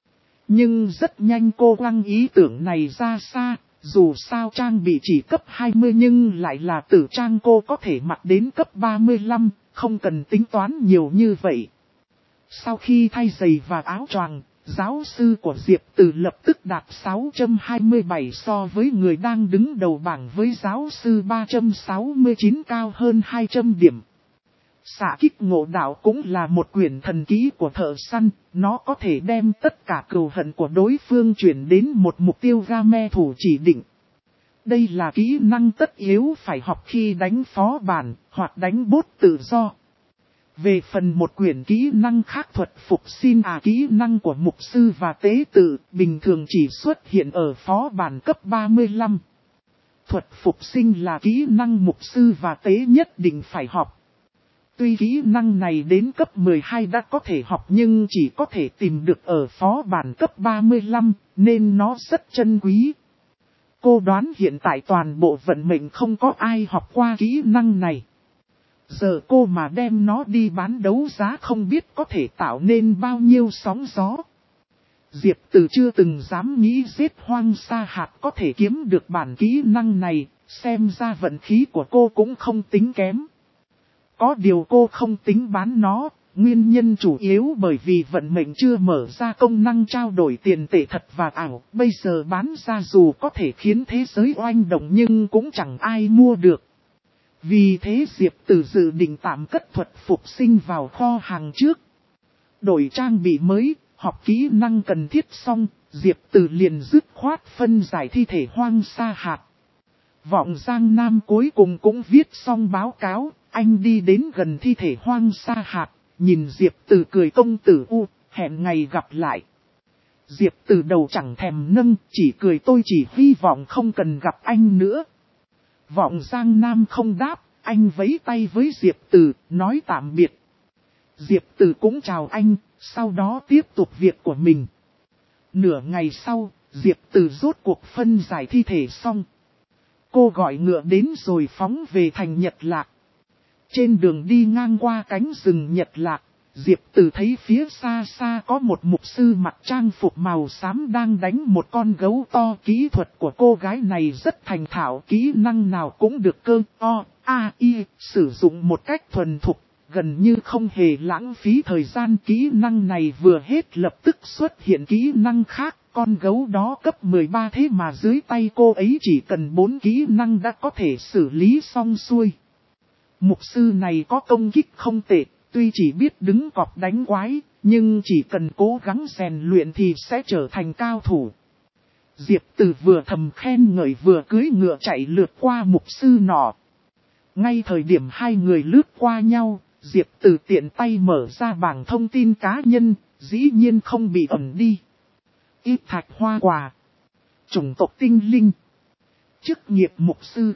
Nhưng rất nhanh cô quăng ý tưởng này ra xa, dù sao trang bị chỉ cấp 20 nhưng lại là tử trang, cô có thể mặc đến cấp 35, không cần tính toán nhiều như vậy. Sau khi thay giày và áo choàng, giáo sư của Diệp Từ lập tức đạt 627 so với người đang đứng đầu bảng với giáo sư 369 cao hơn 200 điểm. Xạ kích ngộ đạo cũng là một quyển thần kỹ của thợ săn, nó có thể đem tất cả cừu hận của đối phương chuyển đến một mục tiêu game thủ chỉ định. Đây là kỹ năng tất yếu phải học khi đánh phó bản hoặc đánh boss tự do. Về phần một quyển kỹ năng khác, thuật phục sinh kỹ năng của mục sư và tế tự, bình thường chỉ xuất hiện ở phó bản cấp 35. Thuật phục sinh là kỹ năng mục sư và tế nhất định phải học. Tuy kỹ năng này đến cấp 12 đã có thể học nhưng chỉ có thể tìm được ở phó bản cấp 35, nên nó rất chân quý. Cô đoán hiện tại toàn bộ vận mệnh không có ai học qua kỹ năng này. Giờ cô mà đem nó đi bán đấu giá không biết có thể tạo nên bao nhiêu sóng gió. Diệp Từ chưa từng dám nghĩ giết Hoang Sa Hạt có thể kiếm được bản kỹ năng này, xem ra vận khí của cô cũng không tính kém. Có điều cô không tính bán nó, nguyên nhân chủ yếu bởi vì vận mệnh chưa mở ra công năng trao đổi tiền tệ thật và ảo. Bây giờ bán ra dù có thể khiến thế giới oanh động nhưng cũng chẳng ai mua được. Vì thế Diệp Từ dự định tạm cất thuật phục sinh vào kho hàng trước. Đổi trang bị mới, học kỹ năng cần thiết xong, Diệp Từ liền dứt khoát phân giải thi thể Hoang Sa Hạt. Vọng Giang Nam cuối cùng cũng viết xong báo cáo, anh đi đến gần thi thể Hoang Sa Hạt, nhìn Diệp Từ cười công tử hẹn ngày gặp lại. Diệp Từ đầu chẳng thèm nâng, chỉ cười tôi chỉ hy vọng không cần gặp anh nữa. Vọng Giang Nam không đáp, anh vẫy tay với Diệp Từ, nói tạm biệt. Diệp Từ cũng chào anh, sau đó tiếp tục việc của mình. Nửa ngày sau, Diệp Từ rốt cuộc phân giải thi thể xong. Cô gọi ngựa đến rồi phóng về thành Nhật Lạc. Trên đường đi ngang qua cánh rừng Nhật Lạc, Diệp Từ thấy phía xa xa có một mục sư mặc trang phục màu xám đang đánh một con gấu to. Kỹ thuật của cô gái này rất thành thạo, kỹ năng nào cũng được sử dụng một cách thuần thục, gần như không hề lãng phí thời gian. Kỹ năng này vừa hết lập tức xuất hiện kỹ năng khác. Con gấu đó cấp 13 thế mà dưới tay cô ấy chỉ cần 4 kỹ năng đã có thể xử lý xong xuôi. Mục sư này có công kích không tệ, tuy chỉ biết đứng cọp đánh quái, nhưng chỉ cần cố gắng rèn luyện thì sẽ trở thành cao thủ. Diệp Từ vừa thầm khen ngợi vừa cưỡi ngựa chạy lượt qua mục sư nọ. Ngay thời điểm hai người lướt qua nhau, Diệp Từ tiện tay mở ra bảng thông tin cá nhân, dĩ nhiên không bị ẩn đi. Ít thạch hoa quả. Chủng tộc tinh linh. Chức nghiệp mục sư.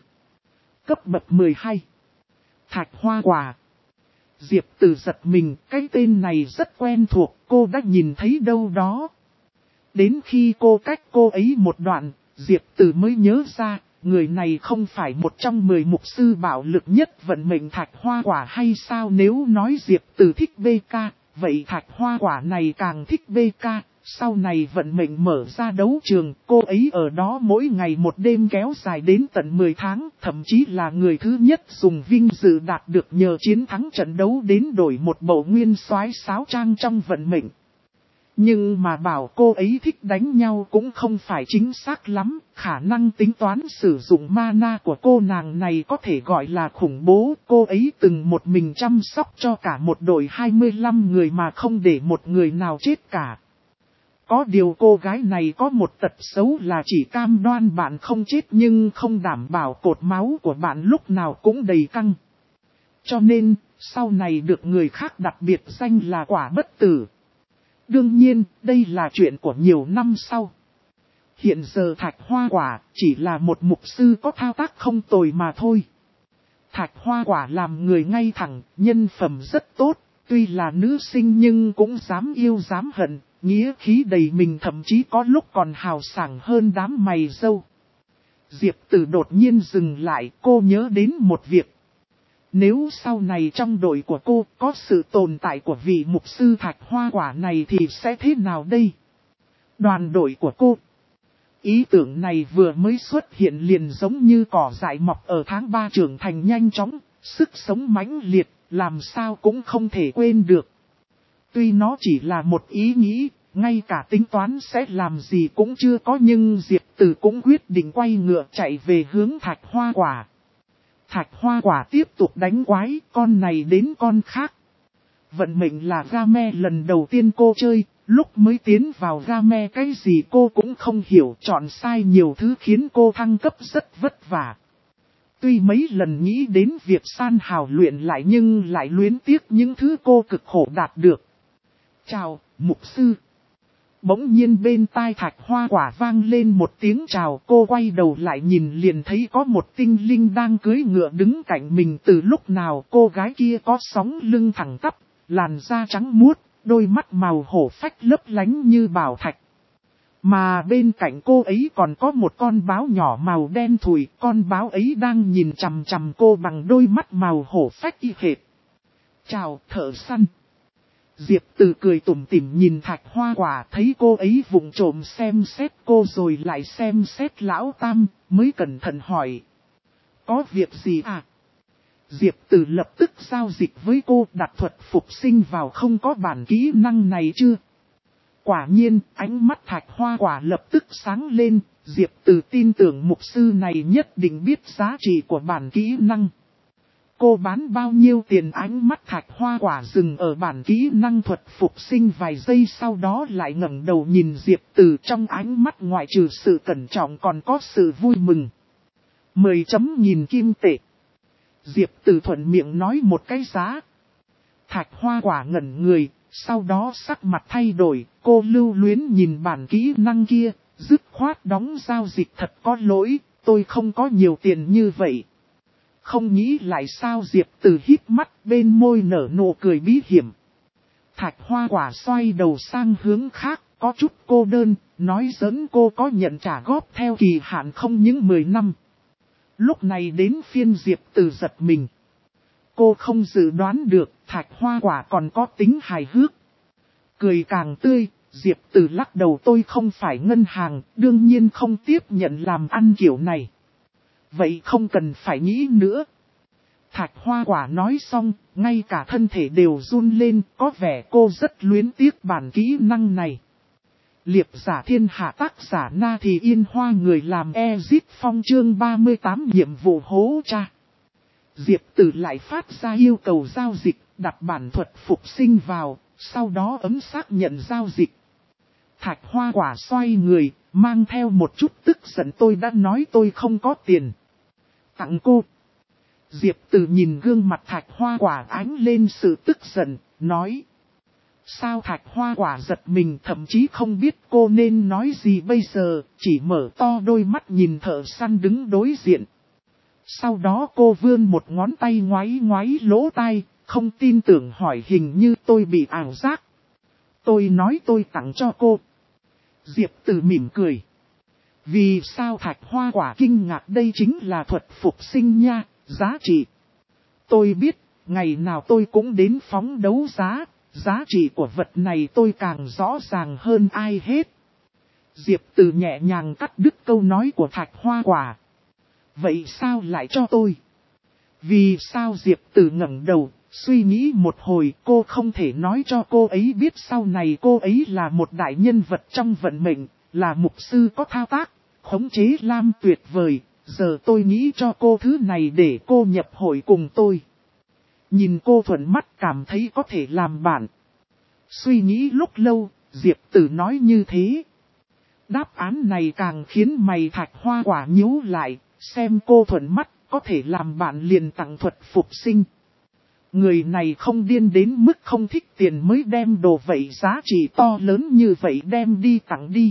Cấp bậc 12. Thạch hoa quả. Diệp Từ giật mình, cái tên này rất quen thuộc, cô đã nhìn thấy đâu đó. Đến khi cô cách cô ấy một đoạn, Diệp Từ mới nhớ ra, người này không phải một trong 10 mục sư bạo lực nhất vận mệnh thạch hoa quả hay sao? Nếu nói Diệp Từ thích BK, vậy thạch hoa quả này càng thích BK. Sau này vận mệnh mở ra đấu trường, cô ấy ở đó mỗi ngày một đêm kéo dài đến tận 10 tháng, thậm chí là người thứ nhất dùng vinh dự đạt được nhờ chiến thắng trận đấu đến đổi một bộ nguyên soái sáo trang trong vận mệnh. Nhưng mà bảo cô ấy thích đánh nhau cũng không phải chính xác lắm, khả năng tính toán sử dụng mana của cô nàng này có thể gọi là khủng bố. Cô ấy từng một mình chăm sóc cho cả một đội 25 người mà không để một người nào chết cả. Có điều cô gái này có một tật xấu là chỉ cam đoan bạn không chết nhưng không đảm bảo cột máu của bạn lúc nào cũng đầy căng. Cho nên, sau này được người khác đặc biệt danh là quả bất tử. Đương nhiên, đây là chuyện của nhiều năm sau. Hiện giờ thạch hoa quả chỉ là một mục sư có thao tác không tồi mà thôi. Thạch hoa quả làm người ngay thẳng, nhân phẩm rất tốt, tuy là nữ sinh nhưng cũng dám yêu dám hận. Nghĩa khí đầy mình, thậm chí có lúc còn hào sảng hơn đám mày râu. Diệp Từ đột nhiên dừng lại, cô nhớ đến một việc. Nếu sau này trong đội của cô có sự tồn tại của vị mục sư thạch hoa quả này thì sẽ thế nào đây? Đoàn đội của cô. Ý tưởng này vừa mới xuất hiện liền giống như cỏ dại mọc ở tháng 3 trưởng thành nhanh chóng, sức sống mãnh liệt, làm sao cũng không thể quên được. Tuy nó chỉ là một ý nghĩ, ngay cả tính toán sẽ làm gì cũng chưa có, nhưng Diệp Từ cũng quyết định quay ngựa chạy về hướng thạch hoa quả. Thạch hoa quả tiếp tục đánh quái, con này đến con khác. Vận mệnh là game lần đầu tiên cô chơi, lúc mới tiến vào game cái gì cô cũng không hiểu, chọn sai nhiều thứ khiến cô thăng cấp rất vất vả. Tuy mấy lần nghĩ đến việc san hào luyện lại nhưng lại luyến tiếc những thứ cô cực khổ đạt được. Chào, mục sư. Bỗng nhiên bên tai Thạch Hoa Quả vang lên một tiếng chào, cô quay đầu lại nhìn liền thấy có một tinh linh đang cưỡi ngựa đứng cạnh mình. Từ lúc nào cô gái kia có sóng lưng thẳng tắp, làn da trắng muốt, đôi mắt màu hổ phách lấp lánh như bảo thạch. Mà bên cạnh cô ấy còn có một con báo nhỏ màu đen thùi, con báo ấy đang nhìn chằm chằm cô bằng đôi mắt màu hổ phách y hệt. Chào, thợ săn. Diệp Từ cười tủm tỉm nhìn Thạch Hoa Quả, thấy cô ấy vụng trộm xem xét cô rồi lại xem xét Lão Tam, mới cẩn thận hỏi. Có việc gì à? Diệp Từ lập tức giao dịch với cô, đặt thuật phục sinh vào. Không có bản kỹ năng này chưa? Quả nhiên, ánh mắt Thạch Hoa Quả lập tức sáng lên. Diệp Từ tin tưởng mục sư này nhất định biết giá trị của bản kỹ năng. Cô bán bao nhiêu tiền? Ánh mắt Thạch Hoa Quả dừng ở bản kỹ năng thuật phục sinh vài giây, sau đó lại ngẩng đầu nhìn Diệp Từ, trong ánh mắt ngoại trừ sự cẩn trọng còn có sự vui mừng. 10.000 kim tệ. Diệp Từ thuận miệng nói một cái giá. Thạch Hoa Quả ngẩn người, sau đó sắc mặt thay đổi, cô lưu luyến nhìn bản kỹ năng kia, dứt khoát đóng giao dịch. Thật có lỗi, tôi không có nhiều tiền như vậy. Không nghĩ lại sao? Diệp Từ hít mắt, bên môi nở nụ cười bí hiểm. Thạch Hoa Quả xoay đầu sang hướng khác, có chút cô đơn, nói giỡn cô có nhận trả góp theo kỳ hạn không những 10 năm. Lúc này đến phiên Diệp Từ giật mình. Cô không dự đoán được Thạch Hoa Quả còn có tính hài hước. Cười càng tươi, Diệp Từ lắc đầu, tôi không phải ngân hàng, đương nhiên không tiếp nhận làm ăn kiểu này. Vậy không cần phải nghĩ nữa. Thạch Hoa Quả nói xong, ngay cả thân thể đều run lên, có vẻ cô rất luyến tiếc bản kỹ năng này. Liệp giả thiên hạ, tác giả Na Thì Yên Hoa, người làm Ezit Phong, chương 38 nhiệm vụ hố cha. Diệp Từ lại phát ra yêu cầu giao dịch, đặt bản thuật phục sinh vào, sau đó ấn xác nhận giao dịch. Thạch Hoa Quả xoay người, mang theo một chút tức giận, tôi đã nói tôi không có tiền. Tặng cô. Diệp Từ nhìn gương mặt Thạch Hoa Quả ánh lên sự tức giận, nói. Sao? Thạch Hoa Quả giật mình, thậm chí không biết cô nên nói gì bây giờ, chỉ mở to đôi mắt nhìn thợ săn đứng đối diện. Sau đó cô vươn một ngón tay ngoáy ngoáy lỗ tai, không tin tưởng hỏi, hình như tôi bị ảo giác. Tôi nói tôi tặng cho cô. Diệp Từ mỉm cười. Vì sao? Thạch Hoa Quả kinh ngạc, đây chính là thuật phục sinh nha, giá trị. Tôi biết, ngày nào tôi cũng đến phóng đấu giá, giá trị của vật này tôi càng rõ ràng hơn ai hết. Diệp Từ nhẹ nhàng cắt đứt câu nói của Thạch Hoa Quả. Vậy sao lại cho tôi? Vì sao? Diệp Từ ngẩng đầu, suy nghĩ một hồi, cô không thể nói cho cô ấy biết sau này cô ấy là một đại nhân vật trong vận mệnh, là mục sư có thao tác, khống chế lam tuyệt vời, giờ tôi nghĩ cho cô thứ này để cô nhập hội cùng tôi. Nhìn cô thuận mắt cảm thấy có thể làm bạn. Suy nghĩ lúc lâu, Diệp Từ nói như thế. Đáp án này càng khiến mày Thạch Hoa Quả nhíu lại, xem cô thuận mắt, có thể làm bạn liền tặng thuật phục sinh. Người này không điên đến mức không thích tiền mới đem đồ vậy, giá trị to lớn như vậy đem đi tặng đi.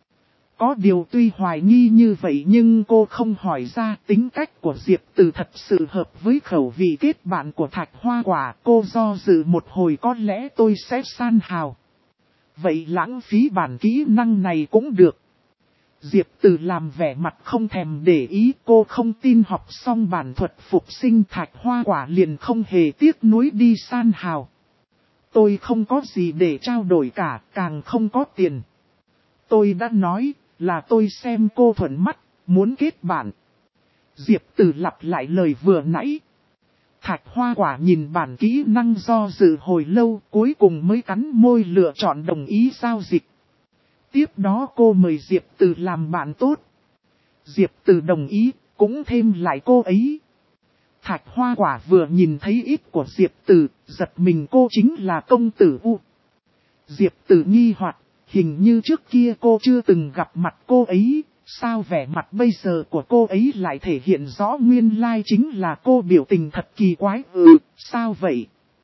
Có điều tuy hoài nghi như vậy nhưng cô không hỏi ra, tính cách của Diệp Từ thật sự hợp với khẩu vị kết bạn của Thạch Hoa Quả. Cô do dự một hồi, có lẽ tôi sẽ san hào. Vậy lãng phí bản kỹ năng này cũng được. Diệp Từ làm vẻ mặt không thèm để ý, cô không tin học xong bản thuật phục sinh Thạch Hoa Quả liền không hề tiếc nuối đi san hào. Tôi không có gì để trao đổi cả, càng không có tiền. Tôi đã nói là tôi xem cô thuận mắt, muốn kết bạn. Diệp Từ lặp lại lời vừa nãy. Thạch Hoa Quả nhìn bản kỹ năng do dự hồi lâu, cuối cùng mới cắn môi lựa chọn đồng ý giao dịch. Tiếp đó cô mời Diệp Từ làm bạn tốt. Diệp Từ đồng ý, cũng thêm lại cô ấy. Thạch Hoa Quả vừa nhìn thấy ít của Diệp Từ, giật mình, cô chính là công tử U. Diệp Từ nghi hoặc, hình như trước kia cô chưa từng gặp mặt cô ấy, sao vẻ mặt bây giờ của cô ấy lại thể hiện rõ nguyên lai chính là cô, biểu tình thật kỳ quái. Sao vậy?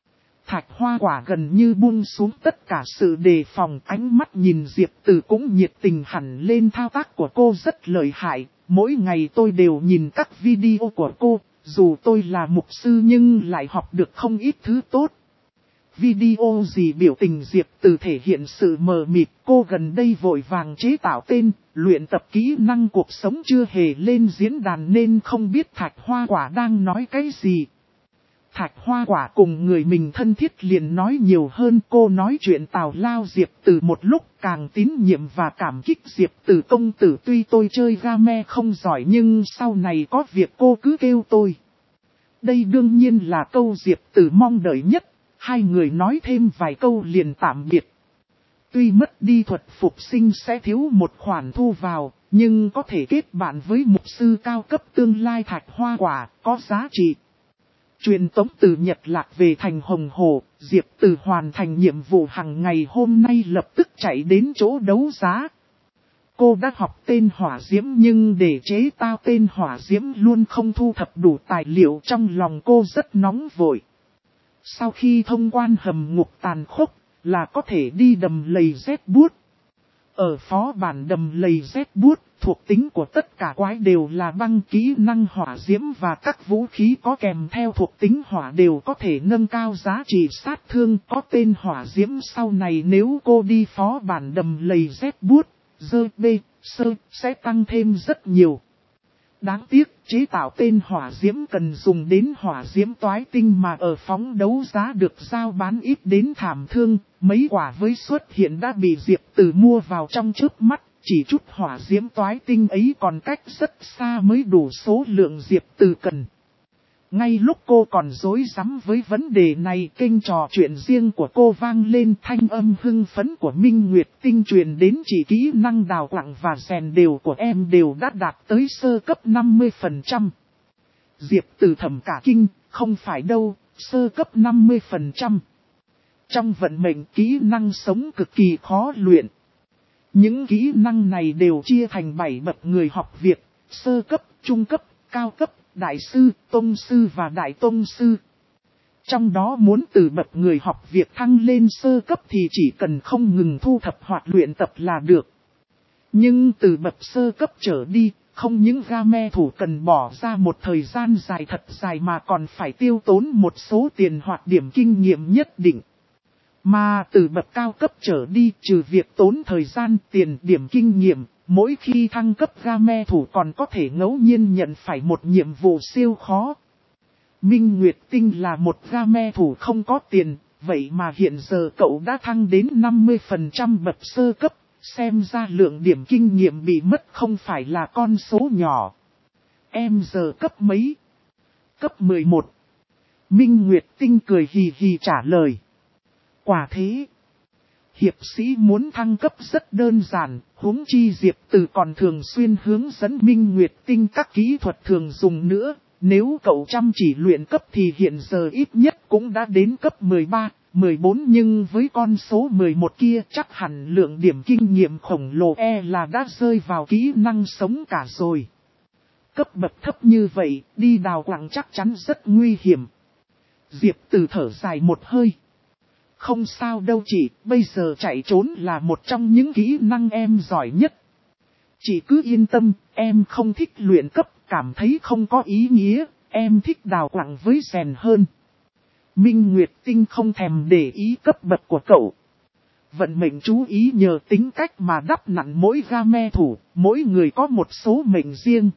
Thạch Hoa Quả gần như buông xuống tất cả sự đề phòng, ánh mắt nhìn Diệp Từ cũng nhiệt tình hẳn lên. Thao tác của cô rất lợi hại, mỗi ngày tôi đều nhìn các video của cô, dù tôi là mục sư nhưng lại học được không ít thứ tốt. Video gì biểu tình Diệp Từ thể hiện sự mờ mịt, cô gần đây vội vàng chế tạo tên, luyện tập kỹ năng cuộc sống chưa hề lên diễn đàn nên không biết Thạch Hoa Quả đang nói cái gì. Thạch Hoa Quả cùng người mình thân thiết liền nói nhiều hơn, cô nói chuyện tào lao Diệp Từ một lúc, càng tín nhiệm và cảm kích Diệp Từ công tử. Tuy tôi chơi game không giỏi nhưng sau này có việc cô cứ kêu tôi. Đây đương nhiên là câu Diệp Từ mong đợi nhất. Hai người nói thêm vài câu liền tạm biệt. Tuy mất đi thuật phục sinh sẽ thiếu một khoản thu vào, nhưng có thể kết bạn với mục sư cao cấp tương lai Thạch Hoa Quả, có giá trị. Truyền tống từ Nhật Lạc về thành Hồng Hồ, Diệp Từ hoàn thành nhiệm vụ hàng ngày hôm nay lập tức chạy đến chỗ đấu giá. Cô đã học tên hỏa diễm nhưng để chế tạo tên hỏa diễm luôn không thu thập đủ tài liệu, trong lòng cô rất nóng vội. Sau khi thông quan hầm ngục tàn khốc, là có thể đi đầm lầy rét buốt. Ở phó bản đầm lầy rét buốt, thuộc tính của tất cả quái đều là băng, kỹ năng hỏa diễm và các vũ khí có kèm theo thuộc tính hỏa đều có thể nâng cao giá trị sát thương. Có tên hỏa diễm sau này nếu cô đi phó bản đầm lầy rét buốt, sẽ tăng thêm rất nhiều. Đáng tiếc, chế tạo tên hỏa diễm cần dùng đến hỏa diễm toái tinh mà ở phóng đấu giá được giao bán ít đến thảm thương, mấy quả với xuất hiện đã bị Diệp Từ mua vào trong chớp mắt, chỉ chút hỏa diễm toái tinh ấy còn cách rất xa mới đủ số lượng Diệp Từ cần. Ngay lúc cô còn rối rắm với vấn đề này, kênh trò chuyện riêng của cô vang lên, thanh âm hưng phấn của Minh Nguyệt Tinh truyền đến. Chỉ kỹ năng đào quặng và rèn đều của em đều đã đạt tới sơ cấp 50%. Diệp Từ thầm cả kinh, không phải đâu, sơ cấp 50%. Trong vận mệnh kỹ năng sống cực kỳ khó luyện. Những kỹ năng này đều chia thành 7 bậc người học việc, sơ cấp, trung cấp, cao cấp, đại sư, tông sư và đại tông sư. Trong đó muốn từ bậc người học việc thăng lên sơ cấp thì chỉ cần không ngừng thu thập hoặc luyện tập là được. Nhưng từ bậc sơ cấp trở đi, không những game thủ cần bỏ ra một thời gian dài thật dài mà còn phải tiêu tốn một số tiền hoặc điểm kinh nghiệm nhất định. Mà từ bậc cao cấp trở đi, trừ việc tốn thời gian, tiền, điểm kinh nghiệm, mỗi khi thăng cấp game thủ còn có thể ngẫu nhiên nhận phải một nhiệm vụ siêu khó. Minh Nguyệt Tinh là một game thủ không có tiền, vậy mà hiện giờ cậu đã thăng đến 50% bậc sơ cấp, xem ra lượng điểm kinh nghiệm bị mất không phải là con số nhỏ. Em giờ cấp mấy? Cấp 11. Minh Nguyệt Tinh cười hì hì trả lời. Quả thế. Hiệp sĩ muốn thăng cấp rất đơn giản, huống chi Diệp Từ còn thường xuyên hướng dẫn Minh Nguyệt Tinh các kỹ thuật thường dùng nữa. Nếu cậu chăm chỉ luyện cấp thì hiện giờ ít nhất cũng đã đến cấp 13, 14 nhưng với con số 11 kia chắc hẳn lượng điểm kinh nghiệm khổng lồ là đã rơi vào kỹ năng sống cả rồi. Cấp bậc thấp như vậy, đi đào quặng chắc chắn rất nguy hiểm. Diệp Từ thở dài một hơi. Không sao đâu chị, bây giờ chạy trốn là một trong những kỹ năng em giỏi nhất. Chị cứ yên tâm, em không thích luyện cấp, cảm thấy không có ý nghĩa, em thích đào quặng với rèn hơn. Minh Nguyệt Tinh không thèm để ý cấp bậc của cậu. Vận mệnh chú ý nhờ tính cách mà đắp nặn mỗi game thủ, mỗi người có một số mệnh riêng.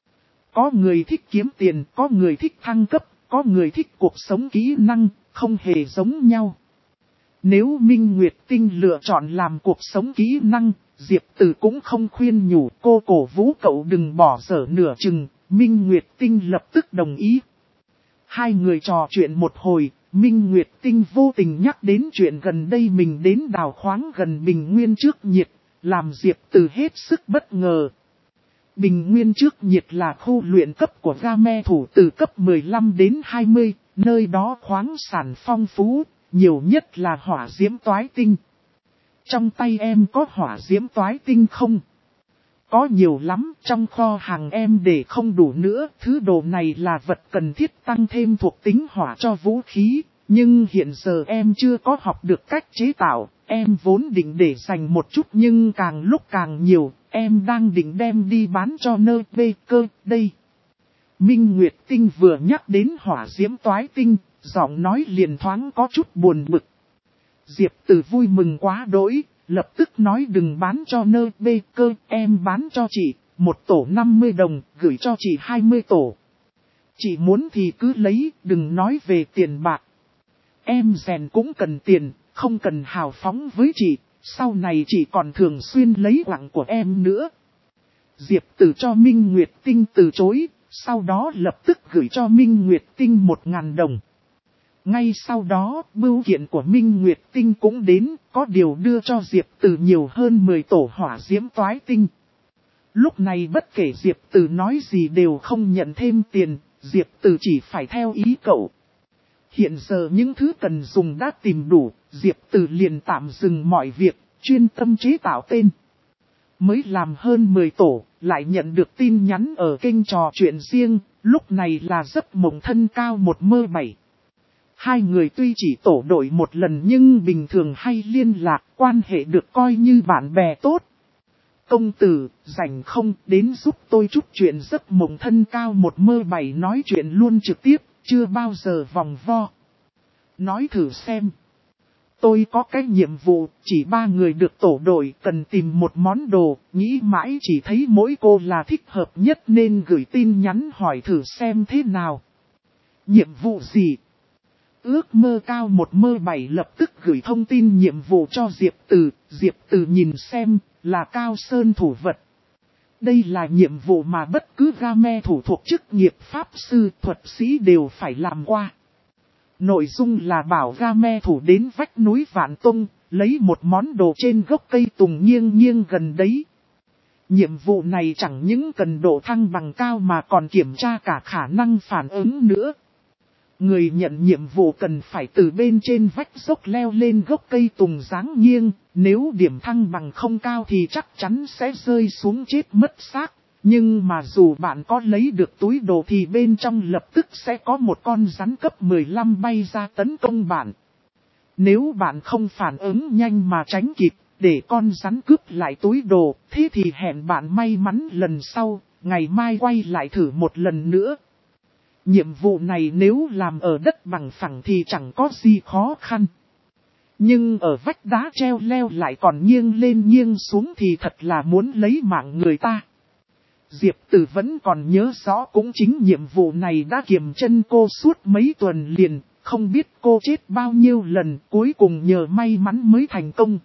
Có người thích kiếm tiền, có người thích thăng cấp, có người thích cuộc sống kỹ năng, không hề giống nhau. Nếu Minh Nguyệt Tinh lựa chọn làm cuộc sống kỹ năng, Diệp Từ cũng không khuyên nhủ, cô cổ vũ cậu đừng bỏ dở nửa chừng, Minh Nguyệt Tinh lập tức đồng ý. Hai người trò chuyện một hồi, Minh Nguyệt Tinh vô tình nhắc đến chuyện gần đây mình đến đào khoáng gần Bình Nguyên Trước Nhiệt, làm Diệp Từ hết sức bất ngờ. Bình Nguyên Trước Nhiệt là khu luyện cấp của game thủ từ cấp 15 đến 20, nơi đó khoáng sản phong phú, nhiều nhất là hỏa diễm toái tinh. Trong tay em có hỏa diễm toái tinh không? Có nhiều lắm, trong kho hàng em để không đủ nữa, thứ đồ này là vật cần thiết tăng thêm thuộc tính hỏa cho vũ khí, Nhưng hiện giờ em chưa có học được cách chế tạo, em vốn định để dành một chút nhưng càng lúc càng nhiều, em đang định đem đi bán cho nơi bê cơ đây. Minh Nguyệt Tinh vừa nhắc đến hỏa diễm toái tinh, giọng nói liền thoáng có chút buồn bực. Diệp Từ vui mừng quá đỗi, lập tức nói đừng bán cho nơi bê cơ, em bán cho chị, một tổ 50 đồng, gửi cho chị 20 tổ. Chị muốn thì cứ lấy, đừng nói về tiền bạc. Em rèn cũng cần tiền, không cần hào phóng với chị, sau này chị còn thường xuyên lấy quặng của em nữa. Diệp Từ cho Minh Nguyệt Tinh từ chối, sau đó lập tức gửi cho Minh Nguyệt Tinh 1.000 đồng. Ngay sau đó, bưu kiện của Minh Nguyệt Tinh cũng đến, có điều đưa cho Diệp Từ nhiều hơn 10 tổ hỏa diễm toái tinh. Lúc này bất kể Diệp Từ nói gì đều không nhận thêm tiền, Diệp Từ chỉ phải theo ý cậu. Hiện giờ những thứ cần dùng đã tìm đủ, Diệp Từ liền tạm dừng mọi việc, chuyên tâm chế tạo tên. Mới làm hơn 10 tổ, lại nhận được tin nhắn ở kênh trò chuyện riêng, lúc này là Giấc Mộng Thân Cao 1m7. Hai người tuy chỉ tổ đội một lần nhưng bình thường hay liên lạc, quan hệ được coi như bạn bè tốt. Công tử, rảnh không, đến giúp tôi chút chuyện Giấc Mộng Thân Cao 1m7 nói chuyện luôn trực tiếp, chưa bao giờ vòng vo. Nói thử xem. Tôi có cái nhiệm vụ, chỉ 3 người được tổ đội, cần tìm một món đồ, nghĩ mãi chỉ thấy mỗi cô là thích hợp nhất nên gửi tin nhắn hỏi thử xem thế nào. Nhiệm vụ gì? Ước mơ cao 1m7 lập tức gửi thông tin nhiệm vụ cho Diệp Từ nhìn xem, là Cao Sơn thủ vật. Đây là nhiệm vụ mà bất cứ game thủ thuộc chức nghiệp pháp sư, thuật sĩ đều phải làm qua. Nội dung là bảo game thủ đến vách núi Vạn Tông, lấy một món đồ trên gốc cây tùng nghiêng gần đấy. Nhiệm vụ này chẳng những cần độ thăng bằng cao mà còn kiểm tra cả khả năng phản ứng nữa. Người nhận nhiệm vụ cần phải từ bên trên vách dốc leo lên gốc cây tùng dáng nghiêng, nếu điểm thăng bằng không cao thì chắc chắn sẽ rơi xuống chết mất xác. Nhưng mà dù bạn có lấy được túi đồ thì bên trong lập tức sẽ có một con rắn cấp 15 bay ra tấn công bạn. Nếu bạn không phản ứng nhanh mà tránh kịp, để con rắn cướp lại túi đồ, thế thì hẹn bạn may mắn lần sau, ngày mai quay lại thử một lần nữa. Nhiệm vụ này nếu làm ở đất bằng phẳng thì chẳng có gì khó khăn. Nhưng ở vách đá treo leo lại còn nghiêng lên nghiêng xuống thì thật là muốn lấy mạng người ta. Diệp Từ vẫn còn nhớ rõ cũng chính nhiệm vụ này đã kiềm chân cô suốt mấy tuần liền, không biết cô chết bao nhiêu lần, cuối cùng nhờ may mắn mới thành công.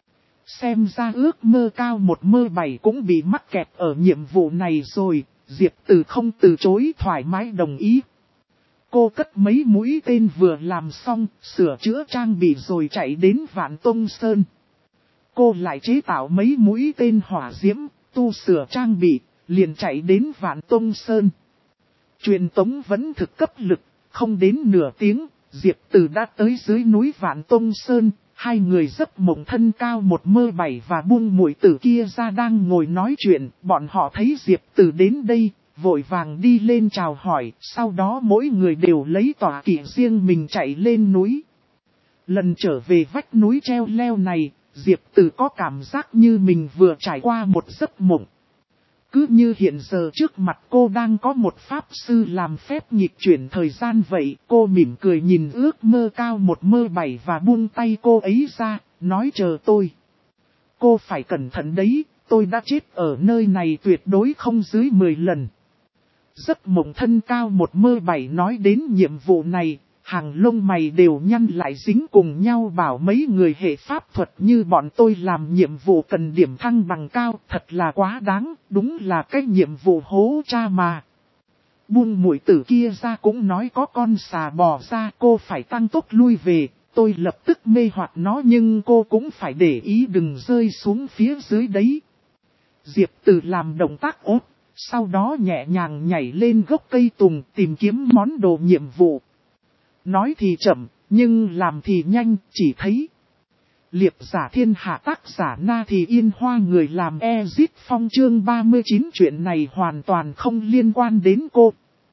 Xem ra ước mơ cao 1m7 cũng bị mắc kẹt ở nhiệm vụ này rồi, Diệp Từ không từ chối thoải mái đồng ý. Cô cất mấy mũi tên vừa làm xong, sửa chữa trang bị rồi chạy đến Vạn Tông Sơn. Cô lại chế tạo mấy mũi tên hỏa diễm, tu sửa trang bị, liền chạy đến Vạn Tông Sơn. Truyền tống vẫn thực cấp lực, không đến nửa tiếng, Diệp Từ đã tới dưới núi Vạn Tông Sơn. Hai người Giấc Mộng Thân Cao 1m7 và buông muội tử kia ra đang ngồi nói chuyện, bọn họ thấy Diệp Từ đến đây, vội vàng đi lên chào hỏi, sau đó mỗi người đều lấy tọa kỵ riêng mình chạy lên núi. Lần trở về vách núi treo leo này, Diệp Từ có cảm giác như mình vừa trải qua một giấc mộng. Cứ như hiện giờ trước mặt cô đang có một pháp sư làm phép nghịch chuyển thời gian vậy, cô mỉm cười nhìn ước mơ cao 1m7 và buông tay cô ấy ra, nói chờ tôi. Cô phải cẩn thận đấy, tôi đã chết ở nơi này tuyệt đối không dưới 10 lần. Giấc Mộng Thân Cao 1m7 nói đến nhiệm vụ này, hàng lông mày đều nhăn lại dính cùng nhau bảo mấy người hệ pháp thuật như bọn tôi làm nhiệm vụ cần điểm thăng bằng cao, thật là quá đáng, đúng là cái nhiệm vụ hố cha mà. Buông muội tử kia ra cũng nói có con xà bò ra, cô phải tăng tốc lui về, tôi lập tức mê hoặc nó nhưng cô cũng phải để ý đừng rơi xuống phía dưới đấy. Diệp Từ làm động tác ốt, sau đó nhẹ nhàng nhảy lên gốc cây tùng tìm kiếm món đồ nhiệm vụ. Nói thì chậm, nhưng làm thì nhanh, chỉ thấy. Liệp giả thiên hạ tác giả Na Thì Yên Hoa người làm Ezit Phong chương 39 chuyện này hoàn toàn không liên quan đến cô.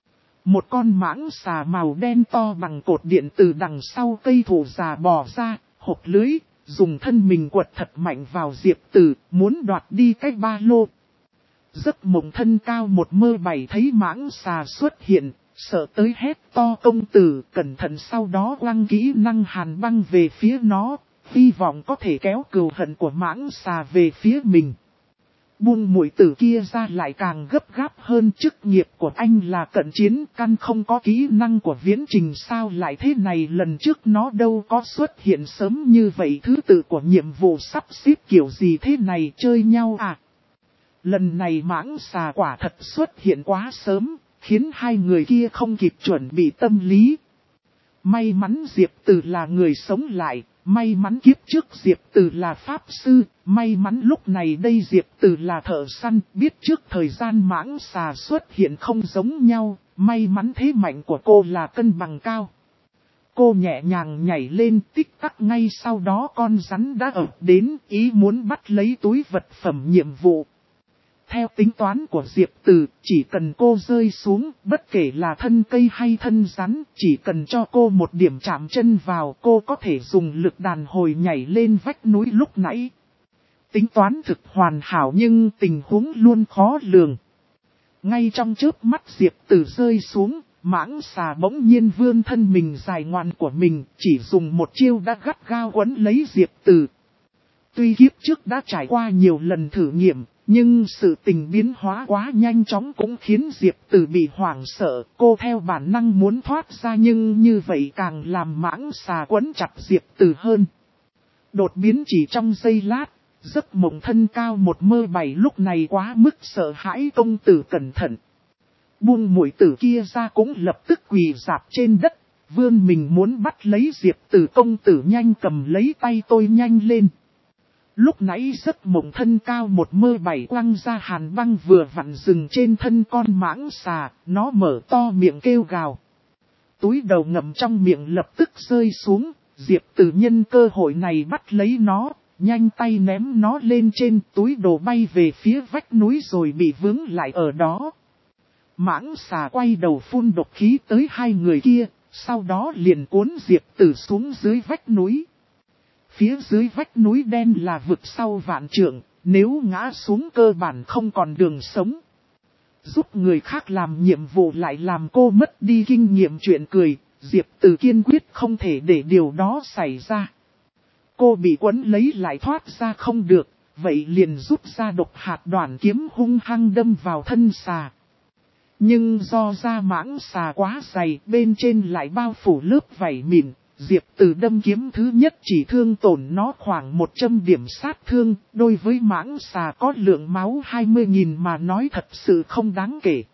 Một con mãng xà màu đen to bằng cột điện từ đằng sau cây thụ già bò ra, hộc lưới, dùng thân mình quật thật mạnh vào Diệp Tử, muốn đoạt đi cái ba lô. Giấc mộng thân cao 1m7 thấy mãng xà xuất hiện, sợ tới hét to công tử, cẩn thận, sau đó quăng kỹ năng hàn băng về phía nó, hy vọng có thể kéo cừu hận của mãng xà về phía mình. Buông muội tử kia ra lại càng gấp gáp hơn, chức nghiệp của anh là cận chiến, căn không có kỹ năng của viễn trình, sao lại thế này, lần trước nó đâu có xuất hiện sớm như vậy, thứ tự của nhiệm vụ sắp xếp kiểu gì thế này, chơi nhau à? Lần này mãng xà quả thật xuất hiện quá sớm, khiến hai người kia không kịp chuẩn bị tâm lý. May mắn Diệp Tử là người sống lại, may mắn kiếp trước Diệp Tử là pháp sư, may mắn lúc này đây Diệp Tử là thợ săn, biết trước thời gian mãng xà xuất hiện không giống nhau, may mắn thế mạnh của cô là cân bằng cao. Cô nhẹ nhàng nhảy lên, tích tắc ngay sau đó con rắn đã ập đến, ý muốn bắt lấy túi vật phẩm nhiệm vụ. Theo tính toán của Diệp Tử, chỉ cần cô rơi xuống, bất kể là thân cây hay thân rắn, chỉ cần cho cô một điểm chạm chân vào, cô có thể dùng lực đàn hồi nhảy lên vách núi lúc nãy. Tính toán thực hoàn hảo nhưng tình huống luôn khó lường. Ngay trong chớp mắt Diệp Tử rơi xuống, mãng xà bỗng nhiên vươn thân mình dài ngoan của mình, chỉ dùng một chiêu đã gắt gao quấn lấy Diệp Tử. Tuy kiếp trước đã trải qua nhiều lần thử nghiệm, nhưng sự tình biến hóa quá nhanh chóng cũng khiến Diệp Tử bị hoảng sợ, cô theo bản năng muốn thoát ra nhưng như vậy càng làm mãng xà quấn chặt Diệp Tử hơn. Đột biến chỉ trong giây lát, giấc mộng thân cao 1m7 lúc này quá mức sợ hãi, công tử cẩn thận. Buông muội tử kia ra cũng lập tức quỳ rạp trên đất, vươn mình muốn bắt lấy Diệp Tử, công tử nhanh cầm lấy tay tôi nhanh lên. Lúc nãy giấc mộng thân cao 1m7 quăng ra hàn băng vừa vặn dừng trên thân con mãng xà, nó mở to miệng kêu gào. Túi đầu ngậm trong miệng lập tức rơi xuống, Diệp Tử nhân cơ hội này bắt lấy nó, nhanh tay ném nó lên trên, túi đồ bay về phía vách núi rồi bị vướng lại ở đó. Mãng xà quay đầu phun độc khí tới hai người kia, sau đó liền cuốn Diệp Tử xuống dưới vách núi. Phía dưới vách núi đen là vực sâu vạn trượng, nếu ngã xuống cơ bản không còn đường sống. Giúp người khác làm nhiệm vụ lại làm cô mất đi kinh nghiệm chuyện cười, Diệp Tử kiên quyết không thể để điều đó xảy ra. Cô bị quấn lấy lại thoát ra không được, vậy liền rút ra độc hạt đoản kiếm hung hăng đâm vào thân xà. Nhưng do da mãng xà quá dày, bên trên lại bao phủ lớp vảy mịn, Diệp Tử đâm kiếm thứ nhất chỉ thương tổn nó khoảng 100 điểm sát thương, đối với mãng xà có lượng máu 20.000 mà nói thật sự không đáng kể.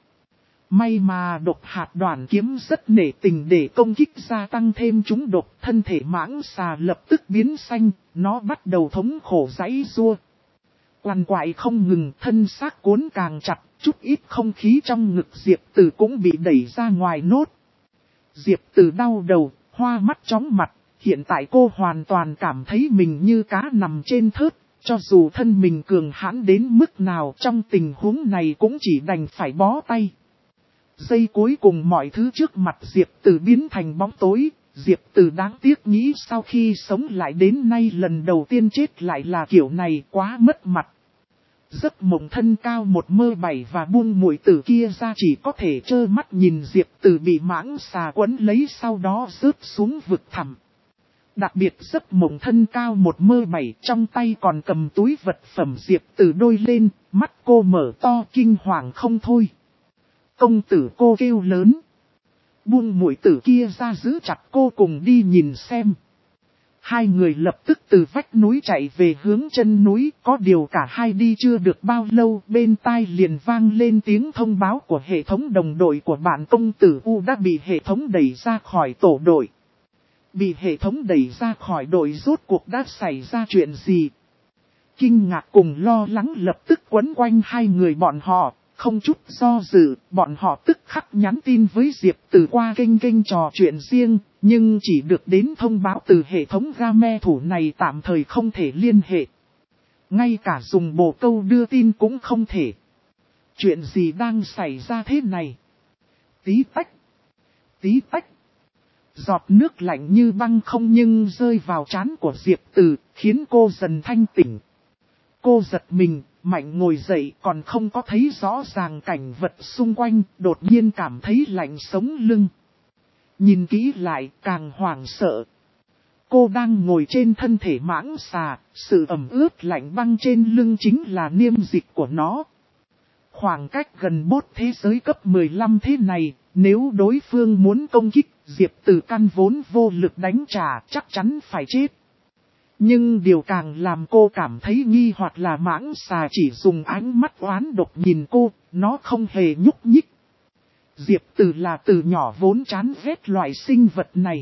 May mà độc hạt đoản kiếm rất nể tình, để công kích gia tăng thêm trúng độc, thân thể mãng xà lập tức biến xanh, nó bắt đầu thống khổ giãy giụa. Quằn quại không ngừng, thân xác cuốn càng chặt, chút ít không khí trong ngực Diệp Tử cũng bị đẩy ra ngoài nốt. Diệp Tử đau đầu, hoa mắt chóng mặt, hiện tại cô hoàn toàn cảm thấy mình như cá nằm trên thớt, cho dù thân mình cường hãn đến mức nào trong tình huống này cũng chỉ đành phải bó tay. Giây cuối cùng mọi thứ trước mặt Diệp Tử biến thành bóng tối, Diệp Tử đáng tiếc nghĩ sau khi sống lại đến nay lần đầu tiên chết lại là kiểu này, quá mất mặt. Giấc mộng thân cao 1m7 và buông muội tử kia ra chỉ có thể trơ mắt nhìn Diệp Tử bị mãng xà quấn lấy sau đó rớt xuống vực thẳm. Đặc biệt giấc mộng thân cao 1m7 trong tay còn cầm túi vật phẩm Diệp Tử đôi lên, mắt cô mở to kinh hoàng không thôi. Công tử, cô kêu lớn. Buông muội tử kia ra giữ chặt cô cùng đi nhìn xem. Hai người lập tức từ vách núi chạy về hướng chân núi, có điều cả hai đi chưa được bao lâu, bên tai liền vang lên tiếng thông báo của hệ thống đồng đội của bạn, công tử U đã bị hệ thống đẩy ra khỏi tổ đội. Bị hệ thống đẩy ra khỏi đội, rốt cuộc đã xảy ra chuyện gì? Kinh ngạc cùng lo lắng lập tức quấn quanh hai người bọn họ. Không chút do dự, bọn họ tức khắc nhắn tin với Diệp Tử qua kênh trò chuyện riêng, nhưng chỉ được đến thông báo từ hệ thống game thủ này tạm thời không thể liên hệ. Ngay cả dùng bồ câu đưa tin cũng không thể. Chuyện gì đang xảy ra thế này? Tí tách. Tí tách. Giọt nước lạnh như băng không nhưng rơi vào trán của Diệp Từ, khiến cô dần thanh tỉnh. Cô giật mình, mạnh ngồi dậy còn không có thấy rõ ràng cảnh vật xung quanh, đột nhiên cảm thấy lạnh sống lưng. Nhìn kỹ lại càng hoảng sợ. Cô đang ngồi trên thân thể mãng xà, sự ẩm ướt lạnh băng trên lưng chính là niêm dịch của nó. Khoảng cách gần bốt thế giới cấp 15 thế này, nếu đối phương muốn công kích, Diệp Từ căn vốn vô lực đánh trả chắc chắn phải chết. Nhưng điều càng làm cô cảm thấy nghi hoặc là mãng xà chỉ dùng ánh mắt oán độc nhìn cô, nó không hề nhúc nhích. Diệp Từ là từ nhỏ vốn chán ghét loại sinh vật này.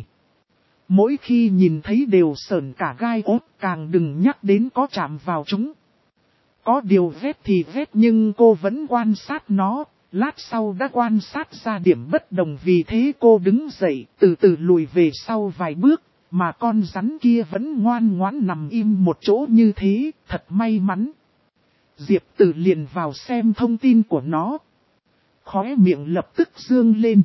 Mỗi khi nhìn thấy đều sởn cả gai ốt, càng đừng nhắc đến có chạm vào chúng. Có điều ghét thì ghét nhưng cô vẫn quan sát nó, lát sau đã quan sát ra điểm bất đồng, vì thế cô đứng dậy, từ từ lùi về sau vài bước, mà con rắn kia vẫn ngoan ngoãn nằm im một chỗ như thế, thật may mắn. Diệp Từ liền vào xem thông tin của nó. Khóe miệng lập tức dương lên.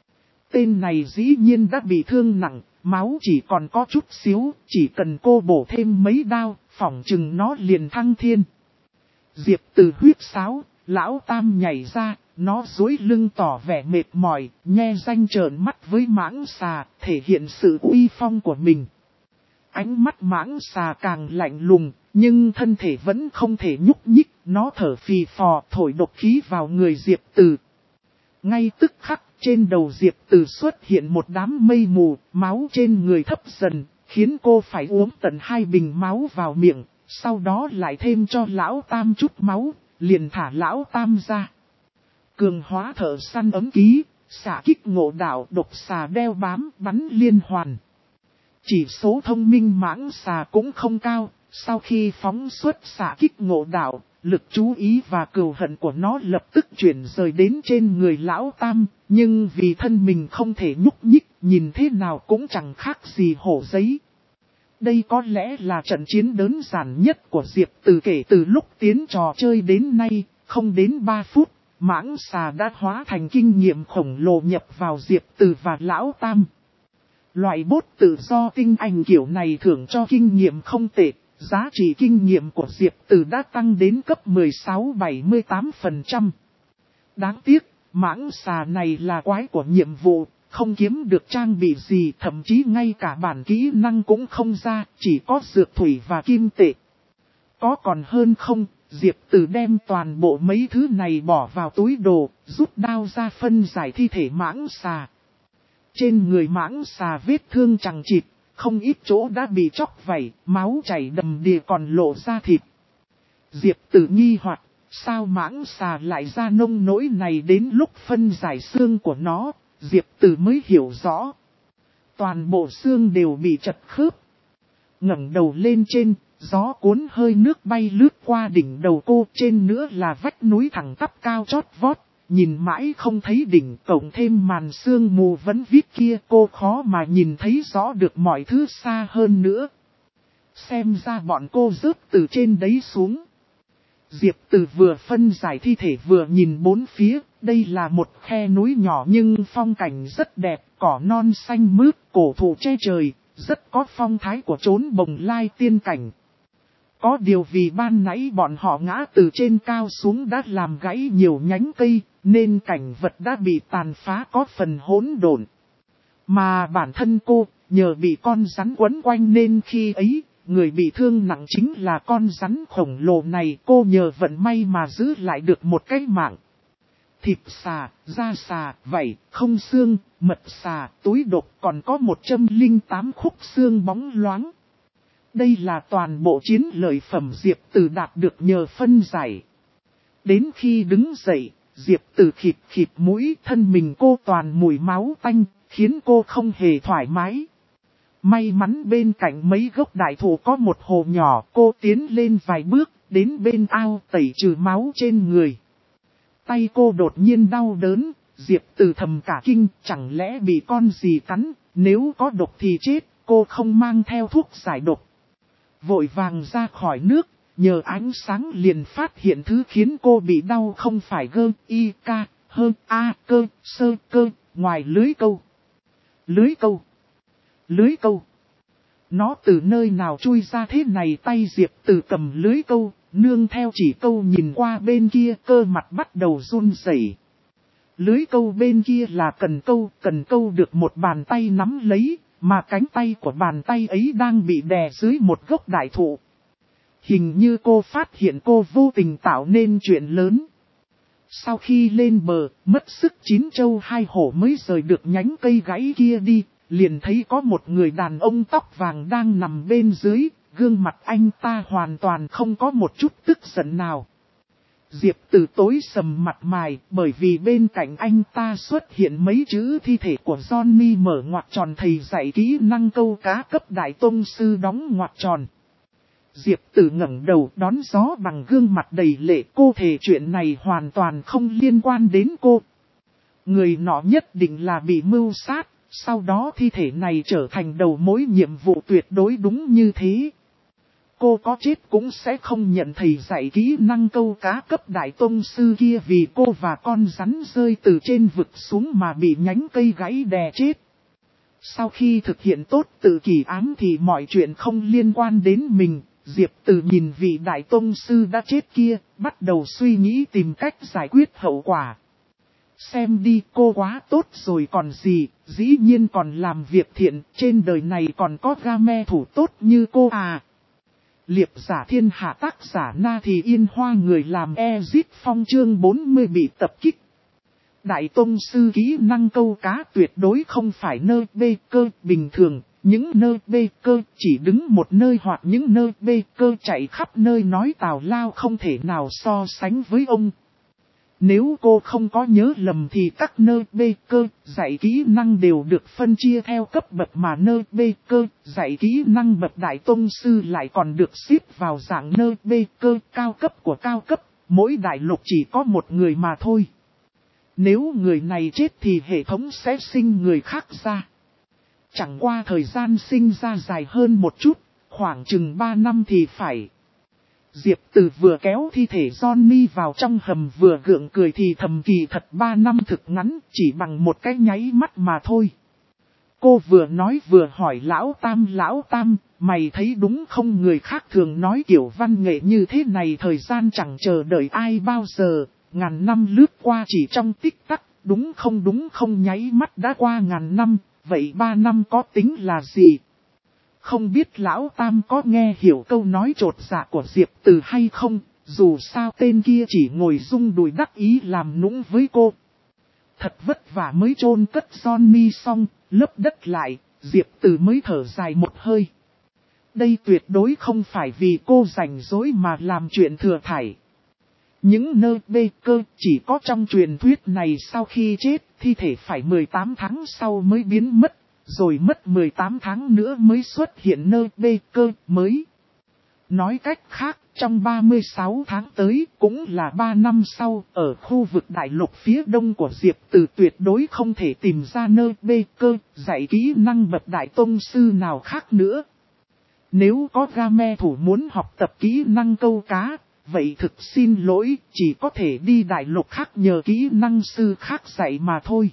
Tên này dĩ nhiên đã bị thương nặng, máu chỉ còn có chút xíu, chỉ cần cô bổ thêm mấy đao, phỏng chừng nó liền thăng thiên. Diệp Từ huyết sáo, lão tam nhảy ra, nó duỗi lưng tỏ vẻ mệt mỏi, nhe răng trợn mắt với mãng xà, thể hiện sự uy phong của mình. Ánh mắt mãng xà càng lạnh lùng, nhưng thân thể vẫn không thể nhúc nhích, nó thở phì phò thổi độc khí vào người Diệp Từ. Ngay tức khắc, trên đầu Diệp Từ xuất hiện một đám mây mù, máu trên người thấp dần, khiến cô phải uống tận 2 bình máu vào miệng, sau đó lại thêm cho lão tam chút máu, liền thả lão tam ra. Cường hóa thợ săn ấm ký, xạ kích ngộ đạo, độc xà đeo bám, bắn liên hoàn. Chỉ số thông minh mãng xà cũng không cao, sau khi phóng xuất xạ kích ngộ đạo, lực chú ý và cừu hận của nó lập tức chuyển rời đến trên người lão tam, nhưng vì thân mình không thể nhúc nhích, nhìn thế nào cũng chẳng khác gì hổ giấy. Đây có lẽ là trận chiến đơn giản nhất của Diệp Từ kể từ lúc tiến trò chơi đến nay, không đến 3 phút, mãng xà đã hóa thành kinh nghiệm khổng lồ nhập vào Diệp Từ và lão tam. Loại bốt tự do tinh anh kiểu này thưởng cho kinh nghiệm không tệ, giá trị kinh nghiệm của Diệp Từ đã tăng đến cấp 16-78%. Đáng tiếc, mãng xà này là quái của nhiệm vụ, không kiếm được trang bị gì, thậm chí ngay cả bản kỹ năng cũng không ra, chỉ có dược thủy và kim tệ. Có còn hơn không, Diệp Từ đem toàn bộ mấy thứ này bỏ vào túi đồ, rút đao ra phân giải thi thể mãng xà. Trên người mãng xà vết thương chằng chịt, không ít chỗ đã bị chóc vảy, máu chảy đầm đìa còn lộ ra thịt. Diệp Từ nghi hoặc, sao mãng xà lại ra nông nỗi này, đến lúc phân giải xương của nó, Diệp Từ mới hiểu rõ. Toàn bộ xương đều bị chật khớp. Ngẩng đầu lên trên, gió cuốn hơi nước bay lướt qua đỉnh đầu cô, trên nữa là vách núi thẳng tắp cao chót vót. Nhìn mãi không thấy đỉnh, cộng thêm màn sương mù vẫn vít kia, cô khó mà nhìn thấy rõ được mọi thứ xa hơn nữa. Xem ra bọn cô rớt từ trên đấy xuống. Diệp Từ vừa phân giải thi thể vừa nhìn bốn phía, đây là một khe núi nhỏ nhưng phong cảnh rất đẹp, cỏ non xanh mướt, cổ thụ che trời, rất có phong thái của chốn Bồng Lai tiên cảnh. Có điều vì ban nãy bọn họ ngã từ trên cao xuống đã làm gãy nhiều nhánh cây, nên cảnh vật đã bị tàn phá có phần hỗn độn. Mà bản thân cô, nhờ bị con rắn quấn quanh nên khi ấy, người bị thương nặng chính là con rắn khổng lồ này. Cô nhờ vận may mà giữ lại được một cái mạng. Thịt xà, da xà, vảy, không xương, mật xà, túi độc, còn có 108 khúc xương bóng loáng. Đây là toàn bộ chiến lợi phẩm Diệp Từ đạt được nhờ phân giải. Đến khi đứng dậy, Diệp Từ khịt khịt mũi, thân mình cô toàn mùi máu tanh, khiến cô không hề thoải mái. May mắn bên cạnh mấy gốc đại thụ có một hồ nhỏ, cô tiến lên vài bước, đến bên ao tẩy trừ máu trên người. Tay cô đột nhiên đau đớn, Diệp Từ thầm cả kinh, chẳng lẽ bị con gì cắn, nếu có độc thì chết, cô không mang theo thuốc giải độc. Vội vàng ra khỏi nước, nhờ ánh sáng liền phát hiện thứ khiến cô bị đau không phải gơ, y, ca, hơ, a, cơ, sơ, cơ, ngoài lưới câu. Lưới câu. Lưới câu. Nó từ nơi nào chui ra thế này? Tay Diệp Từ cầm lưới câu, nương theo chỉ câu nhìn qua bên kia, cơ mặt bắt đầu run rẩy. Lưới câu bên kia là cần câu được một bàn tay nắm lấy, mà cánh tay của bàn tay ấy đang bị đè dưới một gốc đại thụ. Hình như cô phát hiện cô vô tình tạo nên chuyện lớn. Sau khi lên bờ, mất sức chín châu hai hổ mới rời được nhánh cây gãy kia đi, liền thấy có một người đàn ông tóc vàng đang nằm bên dưới, gương mặt anh ta hoàn toàn không có một chút tức giận nào. Diệp Từ tối sầm mặt mày, bởi vì bên cạnh anh ta xuất hiện mấy chữ thi thể của Johnny mở ngoặc tròn thầy dạy kỹ năng câu cá cấp đại tông sư đóng ngoặc tròn. Diệp Từ ngẩng đầu đón gió bằng gương mặt đầy lệ, cô thề chuyện này hoàn toàn không liên quan đến cô. Người nọ nhất định là bị mưu sát, sau đó thi thể này trở thành đầu mối nhiệm vụ tuyệt đối đúng như thế. Cô có chết cũng sẽ không nhận thầy dạy kỹ năng câu cá cấp đại tông sư kia vì cô và con rắn rơi từ trên vực xuống mà bị nhánh cây gãy đè chết. Sau khi thực hiện tốt tự kỳ án thì mọi chuyện không liên quan đến mình. Diệp Từ nhìn vị đại tông sư đã chết kia, bắt đầu suy nghĩ tìm cách giải quyết hậu quả. Xem đi, cô quá tốt rồi còn gì, dĩ nhiên còn làm việc thiện, trên đời này còn có game thủ tốt như cô à. Liệp giả thiên hạ tác giả Na Thì Yên Hoa, người làm Ezit Phong chương 40 bị tập kích. Đại tông sư kỹ năng câu cá tuyệt đối không phải nơi bê cơ bình thường, những nơi bê cơ chỉ đứng một nơi hoặc những nơi bê cơ chạy khắp nơi nói tào lao không thể nào so sánh với ông. Nếu cô không có nhớ lầm thì các nơi bê cơ dạy kỹ năng đều được phân chia theo cấp bậc, mà nơi bê cơ dạy kỹ năng bậc đại tông sư lại còn được xếp vào dạng nơi bê cơ cao cấp của cao cấp, mỗi đại lục chỉ có một người mà thôi. Nếu người này chết thì hệ thống sẽ sinh người khác ra. Chẳng qua thời gian sinh ra dài hơn một chút, khoảng chừng 3 năm thì phải. Diệp Từ vừa kéo thi thể Johnny vào trong hầm vừa gượng cười thì thầm kỳ thật 3 năm thực ngắn, chỉ bằng một cái nháy mắt mà thôi. Cô vừa nói vừa hỏi Lão Tam, mày thấy đúng không? Người khác thường nói kiểu văn nghệ như thế này thời gian chẳng chờ đợi ai bao giờ, ngàn năm lướt qua chỉ trong tích tắc, đúng không nháy mắt đã qua ngàn năm, vậy 3 năm có tính là gì? Không biết Lão Tam có nghe hiểu câu nói trột dạ của Diệp Từ hay không, dù sao tên kia chỉ ngồi rung đùi đắc ý làm nũng với cô. Thật vất vả mới chôn cất Johnny xong, lấp đất lại, Diệp Từ mới thở dài một hơi. Đây tuyệt đối không phải vì cô rảnh rỗi mà làm chuyện thừa thải. Những nơi bê cơ chỉ có trong truyền thuyết này sau khi chết, thi thể phải 18 tháng sau mới biến mất. Rồi mất 18 tháng nữa mới xuất hiện nơi bê cơ mới. Nói cách khác, trong 36 tháng tới cũng là 3 năm sau, ở khu vực đại lục phía đông của Diệp Từ tuyệt đối không thể tìm ra nơi bê cơ, dạy kỹ năng bậc đại tông sư nào khác nữa. Nếu có game thủ muốn học tập kỹ năng câu cá, vậy thực xin lỗi, chỉ có thể đi đại lục khác nhờ kỹ năng sư khác dạy mà thôi.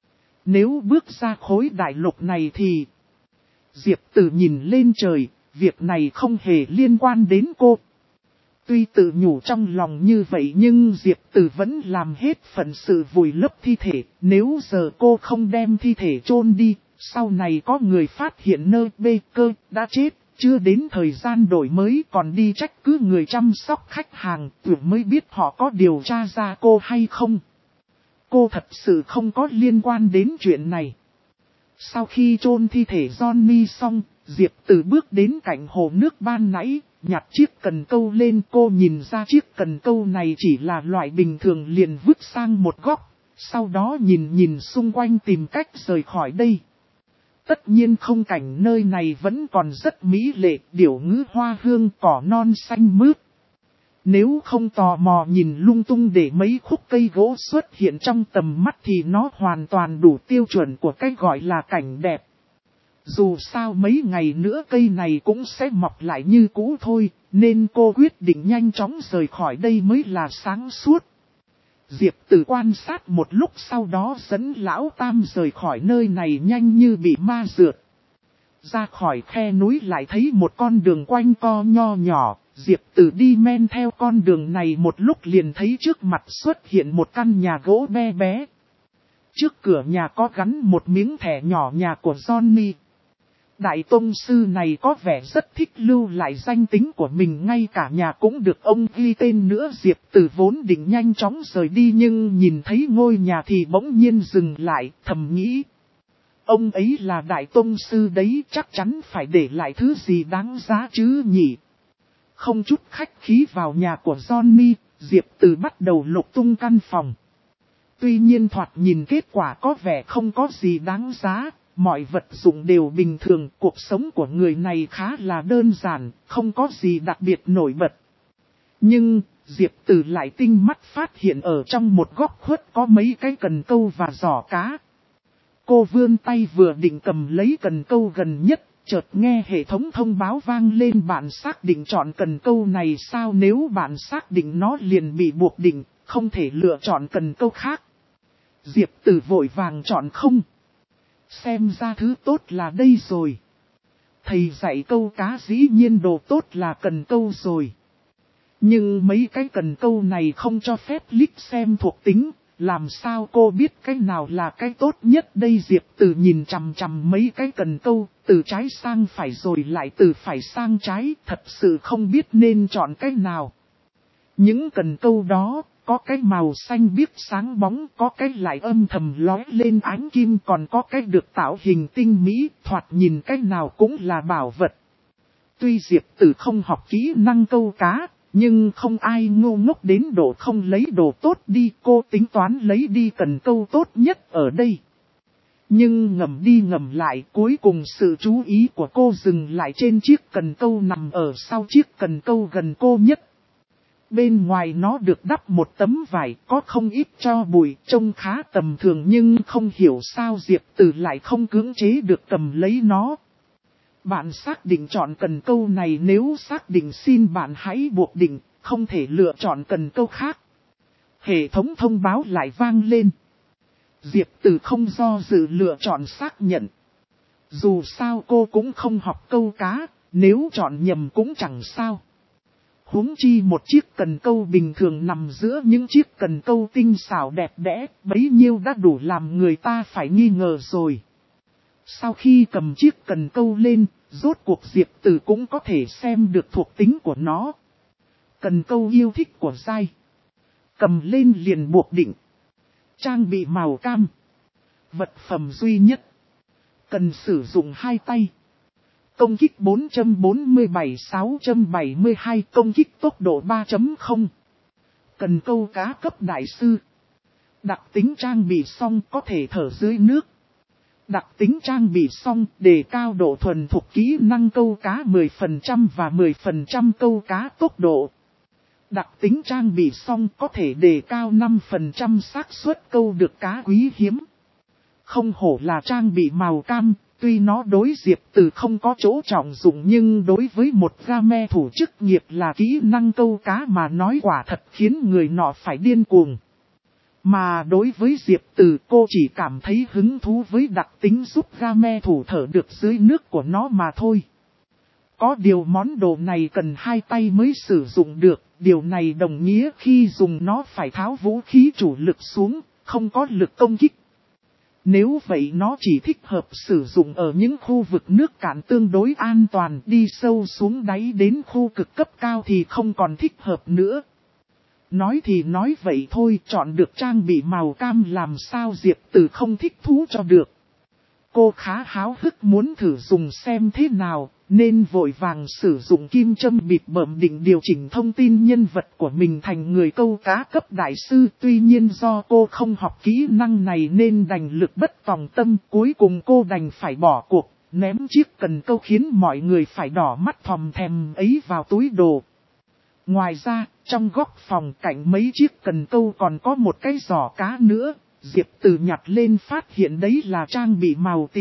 Nếu bước ra khối đại lục này thì... Diệp Từ nhìn lên trời, việc này không hề liên quan đến cô. Tuy tự nhủ trong lòng như vậy nhưng Diệp Từ vẫn làm hết phận sự vùi lấp thi thể. Nếu giờ cô không đem thi thể chôn đi, sau này có người phát hiện nơi bê cơ đã chết, chưa đến thời gian đổi mới còn đi trách cứ người chăm sóc khách hàng, tưởng mới biết họ có điều tra ra cô hay không. Cô thật sự không có liên quan đến chuyện này. Sau khi chôn thi thể Johnny xong, Diệp Từ bước đến cạnh hồ nước ban nãy, nhặt chiếc cần câu lên. Cô nhìn ra chiếc cần câu này chỉ là loại bình thường liền vứt sang một góc, sau đó nhìn xung quanh tìm cách rời khỏi đây. Tất nhiên không cảnh nơi này vẫn còn rất mỹ lệ, điểu ngữ hoa hương cỏ non xanh mướt. Nếu không tò mò nhìn lung tung để mấy khúc cây gỗ xuất hiện trong tầm mắt thì nó hoàn toàn đủ tiêu chuẩn của cái gọi là cảnh đẹp. Dù sao mấy ngày nữa cây này cũng sẽ mọc lại như cũ thôi, nên cô quyết định nhanh chóng rời khỏi đây mới là sáng suốt. Diệp Từ quan sát một lúc sau đó dẫn Lão Tam rời khỏi nơi này nhanh như bị ma rượt. Ra khỏi khe núi lại thấy một con đường quanh co nho nhỏ, Diệp Từ đi men theo con đường này một lúc liền thấy trước mặt xuất hiện một căn nhà gỗ bé bé. Trước cửa nhà có gắn một miếng thẻ nhỏ nhà của Johnny. Đại tông sư này có vẻ rất thích lưu lại danh tính của mình, ngay cả nhà cũng được ông ghi tên nữa. Diệp Từ vốn định nhanh chóng rời đi nhưng nhìn thấy ngôi nhà thì bỗng nhiên dừng lại, thầm nghĩ. Ông ấy là đại tông sư đấy, chắc chắn phải để lại thứ gì đáng giá chứ nhỉ. Không chút khách khí vào nhà của Johnny, Diệp Từ bắt đầu lục tung căn phòng. Tuy nhiên thoạt nhìn kết quả có vẻ không có gì đáng giá, mọi vật dụng đều bình thường, cuộc sống của người này khá là đơn giản, không có gì đặc biệt nổi bật. Nhưng, Diệp Từ lại tinh mắt phát hiện ở trong một góc khuất có mấy cái cần câu và giỏ cá. Cô vươn tay vừa định cầm lấy cần câu gần nhất, chợt nghe hệ thống thông báo vang lên, bạn xác định chọn cần câu này sao, nếu bạn xác định nó liền bị buộc định, không thể lựa chọn cần câu khác. Diệp Từ vội vàng chọn không. Xem ra thứ tốt là đây rồi. Thầy dạy câu cá dĩ nhiên đồ tốt là cần câu rồi. Nhưng mấy cái cần câu này không cho phép click xem thuộc tính, làm sao cô biết cái nào là cái tốt nhất đây? Diệp Từ nhìn chằm chằm mấy cái cần câu, từ trái sang phải rồi lại từ phải sang trái, thật sự không biết nên chọn cái nào. Những cần câu đó, có cái màu xanh biếc sáng bóng, có cái lại âm thầm lóe lên ánh kim, còn có cái được tạo hình tinh mỹ, thoạt nhìn cái nào cũng là bảo vật. Tuy Diệp Từ không học kỹ năng câu cá, nhưng không ai ngu ngốc đến độ không lấy đồ tốt đi, cô tính toán lấy đi cần câu tốt nhất ở đây. Nhưng ngầm đi ngầm lại, cuối cùng sự chú ý của cô dừng lại trên chiếc cần câu nằm ở sau chiếc cần câu gần cô nhất. Bên ngoài nó được đắp một tấm vải, có không ít tro bụi, trông khá tầm thường, nhưng không hiểu sao Diệp Từ lại không cưỡng chế được cầm lấy nó. Bạn xác định chọn cần câu này, nếu xác định xin bạn hãy buộc định, không thể lựa chọn cần câu khác. Hệ thống thông báo lại vang lên. Diệp Từ không do dự lựa chọn xác nhận. Dù sao cô cũng không học câu cá, nếu chọn nhầm cũng chẳng sao. Huống chi một chiếc cần câu bình thường nằm giữa những chiếc cần câu tinh xảo đẹp đẽ, bấy nhiêu đã đủ làm người ta phải nghi ngờ rồi. Sau khi cầm chiếc cần câu lên, rốt cuộc Diệp Từ cũng có thể xem được thuộc tính của nó. Cần câu yêu thích của Giai. Cầm lên liền buộc định. Trang bị màu cam. Vật phẩm duy nhất. Cần sử dụng hai tay. Công kích 4.47-6.72, công kích tốc độ 3.0. Cần câu cá cấp đại sư. Đặc tính trang bị xong có thể thở dưới nước. Đặc tính trang bị xong đề cao độ thuần thục kỹ năng câu cá 10% và 10% câu cá tốc độ. Đặc tính trang bị xong có thể đề cao 5% xác suất câu được cá quý hiếm. Không hổ là trang bị màu cam, tuy nó đối Diệp Từ không có chỗ trọng dụng nhưng đối với một game thủ chức nghiệp là kỹ năng câu cá mà nói quả thật khiến người nọ phải điên cuồng. Mà đối với Diệp Từ, cô chỉ cảm thấy hứng thú với đặc tính giúp game thủ thở được dưới nước của nó mà thôi. Có điều món đồ này cần hai tay mới sử dụng được, điều này đồng nghĩa khi dùng nó phải tháo vũ khí chủ lực xuống, không có lực công kích. Nếu vậy nó chỉ thích hợp sử dụng ở những khu vực nước cạn tương đối an toàn, đi sâu xuống đáy đến khu cực cấp cao thì không còn thích hợp nữa. Nói thì nói vậy thôi, chọn được trang bị màu cam làm sao Diệp Từ không thích thú cho được. Cô khá háo hức muốn thử dùng xem thế nào, nên vội vàng sử dụng kim châm bịp bợm định điều chỉnh thông tin nhân vật của mình thành người câu cá cấp đại sư. Tuy nhiên do cô không học kỹ năng này nên đành lực bất tòng tâm, cuối cùng cô đành phải bỏ cuộc, ném chiếc cần câu khiến mọi người phải đỏ mắt thòm thèm ấy vào túi đồ. Ngoài ra, trong góc phòng cạnh mấy chiếc cần câu còn có một cái giỏ cá nữa. Diệp Từ nhặt lên phát hiện đấy là trang bị màu tím,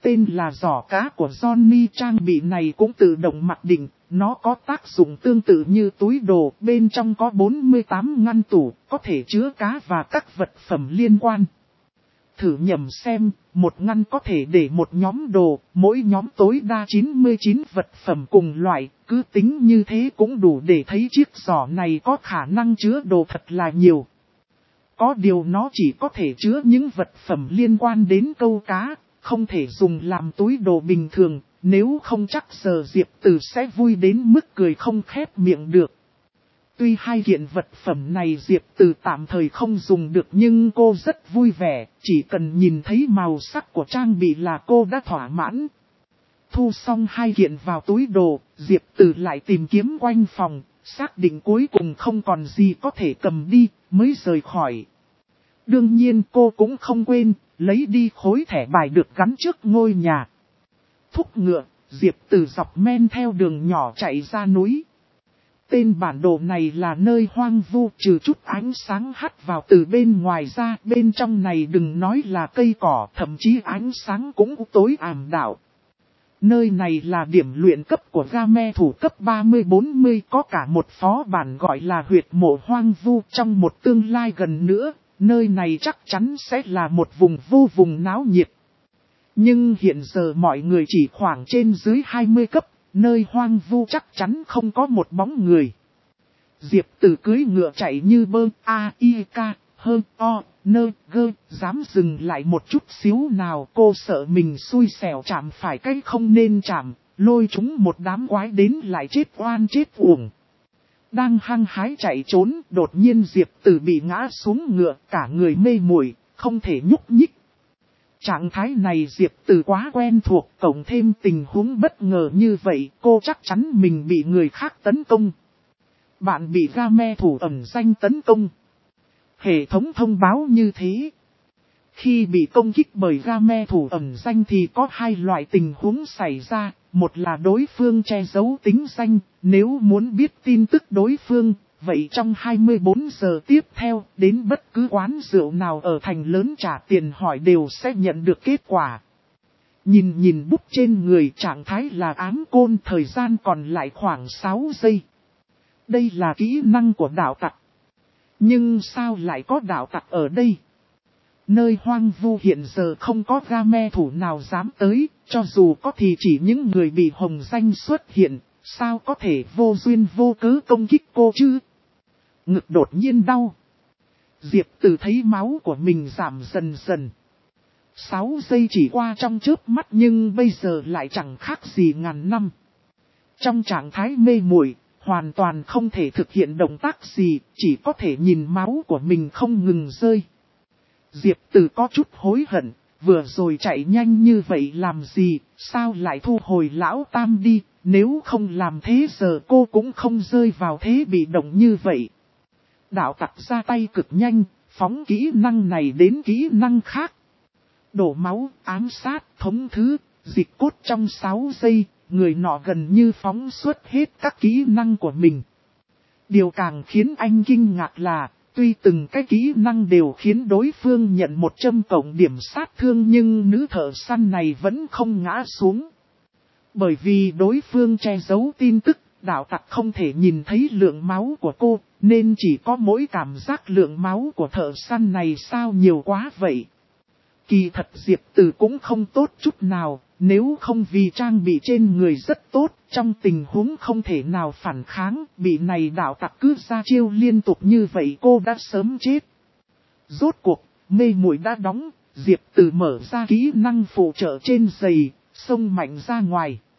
Tên là giỏ cá của Johnny, trang bị này cũng tự động mặc định, nó có tác dụng tương tự như túi đồ, bên trong có 48 ngăn tủ, có thể chứa cá và các vật phẩm liên quan. Thử nhẩm xem, một ngăn có thể để một nhóm đồ, mỗi nhóm tối đa 99 vật phẩm cùng loại, cứ tính như thế cũng đủ để thấy chiếc giỏ này có khả năng chứa đồ thật là nhiều. Có điều nó chỉ có thể chứa những vật phẩm liên quan đến câu cá, không thể dùng làm túi đồ bình thường, nếu không chắc giờ Diệp Từ sẽ vui đến mức cười không khép miệng được. Tuy hai kiện vật phẩm này Diệp Từ tạm thời không dùng được nhưng cô rất vui vẻ, chỉ cần nhìn thấy màu sắc của trang bị là cô đã thỏa mãn. Thu xong hai kiện vào túi đồ, Diệp Từ lại tìm kiếm quanh phòng, xác định cuối cùng không còn gì có thể cầm đi, mới rời khỏi. Đương nhiên cô cũng không quên, lấy đi khối thẻ bài được gắn trước ngôi nhà. Thúc ngựa, Diệp Từ dọc men theo đường nhỏ chạy ra núi. Tên bản đồ này là nơi hoang vu, trừ chút ánh sáng hắt vào từ bên ngoài ra, bên trong này đừng nói là cây cỏ, thậm chí ánh sáng cũng tối ảm đạm. Nơi này là điểm luyện cấp của game thủ cấp 30-40, có cả một phó bản gọi là huyệt mộ hoang vu. Trong một tương lai gần nữa, nơi này chắc chắn sẽ là một vùng vô vùng náo nhiệt. Nhưng hiện giờ mọi người chỉ khoảng trên dưới 20 cấp, nơi hoang vu chắc chắn không có một bóng người. Diệp Từ cưỡi ngựa chạy như bơ, dám dừng lại một chút xíu nào, cô sợ mình xui xẻo chạm phải cái không nên chạm, lôi chúng một đám quái đến lại chết oan chết uổng. Đang hăng hái chạy trốn, đột nhiên Diệp Từ bị ngã xuống ngựa, cả người mê muội, không thể nhúc nhích. Trạng thái này Diệp Từ quá quen thuộc, cộng thêm tình huống bất ngờ như vậy, cô chắc chắn mình bị người khác tấn công. Bạn bị game thủ ẩn danh tấn công. Hệ thống thông báo như thế. Khi bị công kích bởi game thủ ẩn danh thì có hai loại tình huống xảy ra. Một là đối phương che giấu tính danh, nếu muốn biết tin tức đối phương, vậy trong 24 giờ tiếp theo, đến bất cứ quán rượu nào ở thành lớn trả tiền hỏi đều sẽ nhận được kết quả. Nhìn bút trên người, trạng thái là ám côn, thời gian còn lại khoảng 6 giây. Đây là kỹ năng của đạo tặc. Nhưng sao lại có đạo tặc ở đây? Nơi hoang vu hiện giờ không có game thủ nào dám tới, cho dù có thì chỉ những người bị hồng danh xuất hiện, sao có thể vô duyên vô cớ công kích cô chứ? Ngực đột nhiên đau. Diệp Từ thấy máu của mình giảm dần dần. 6 giây chỉ qua trong chớp mắt nhưng bây giờ lại chẳng khác gì ngàn năm. Trong trạng thái mê muội, hoàn toàn không thể thực hiện động tác gì, chỉ có thể nhìn máu của mình không ngừng rơi. Diệp Từ có chút hối hận, vừa rồi chạy nhanh như vậy làm gì, sao lại thu hồi lão tam đi, nếu không làm thế giờ cô cũng không rơi vào thế bị động như vậy. Đạo tặc ra tay cực nhanh, phóng kỹ năng này đến kỹ năng khác. Đổ máu, ám sát, thống thứ, dịch cốt trong 6 giây, người nọ gần như phóng xuất hết các kỹ năng của mình. Điều càng khiến anh kinh ngạc là, tuy từng cái kỹ năng đều khiến đối phương nhận 100 cộng điểm sát thương nhưng nữ thợ săn này vẫn không ngã xuống. Bởi vì đối phương che giấu tin tức, đạo tặc không thể nhìn thấy lượng máu của cô, nên chỉ có mỗi cảm giác lượng máu của thợ săn này sao nhiều quá vậy. Kỳ thật Diệp Từ cũng không tốt chút nào, nếu không vì trang bị trên người rất tốt, trong tình huống không thể nào phản kháng, bị này đạo tặc cứ ra chiêu liên tục như vậy cô đã sớm chết. Rốt cuộc, mê muội đã đóng, Diệp Từ mở ra kỹ năng phụ trợ trên giày, xông mạnh ra ngoài.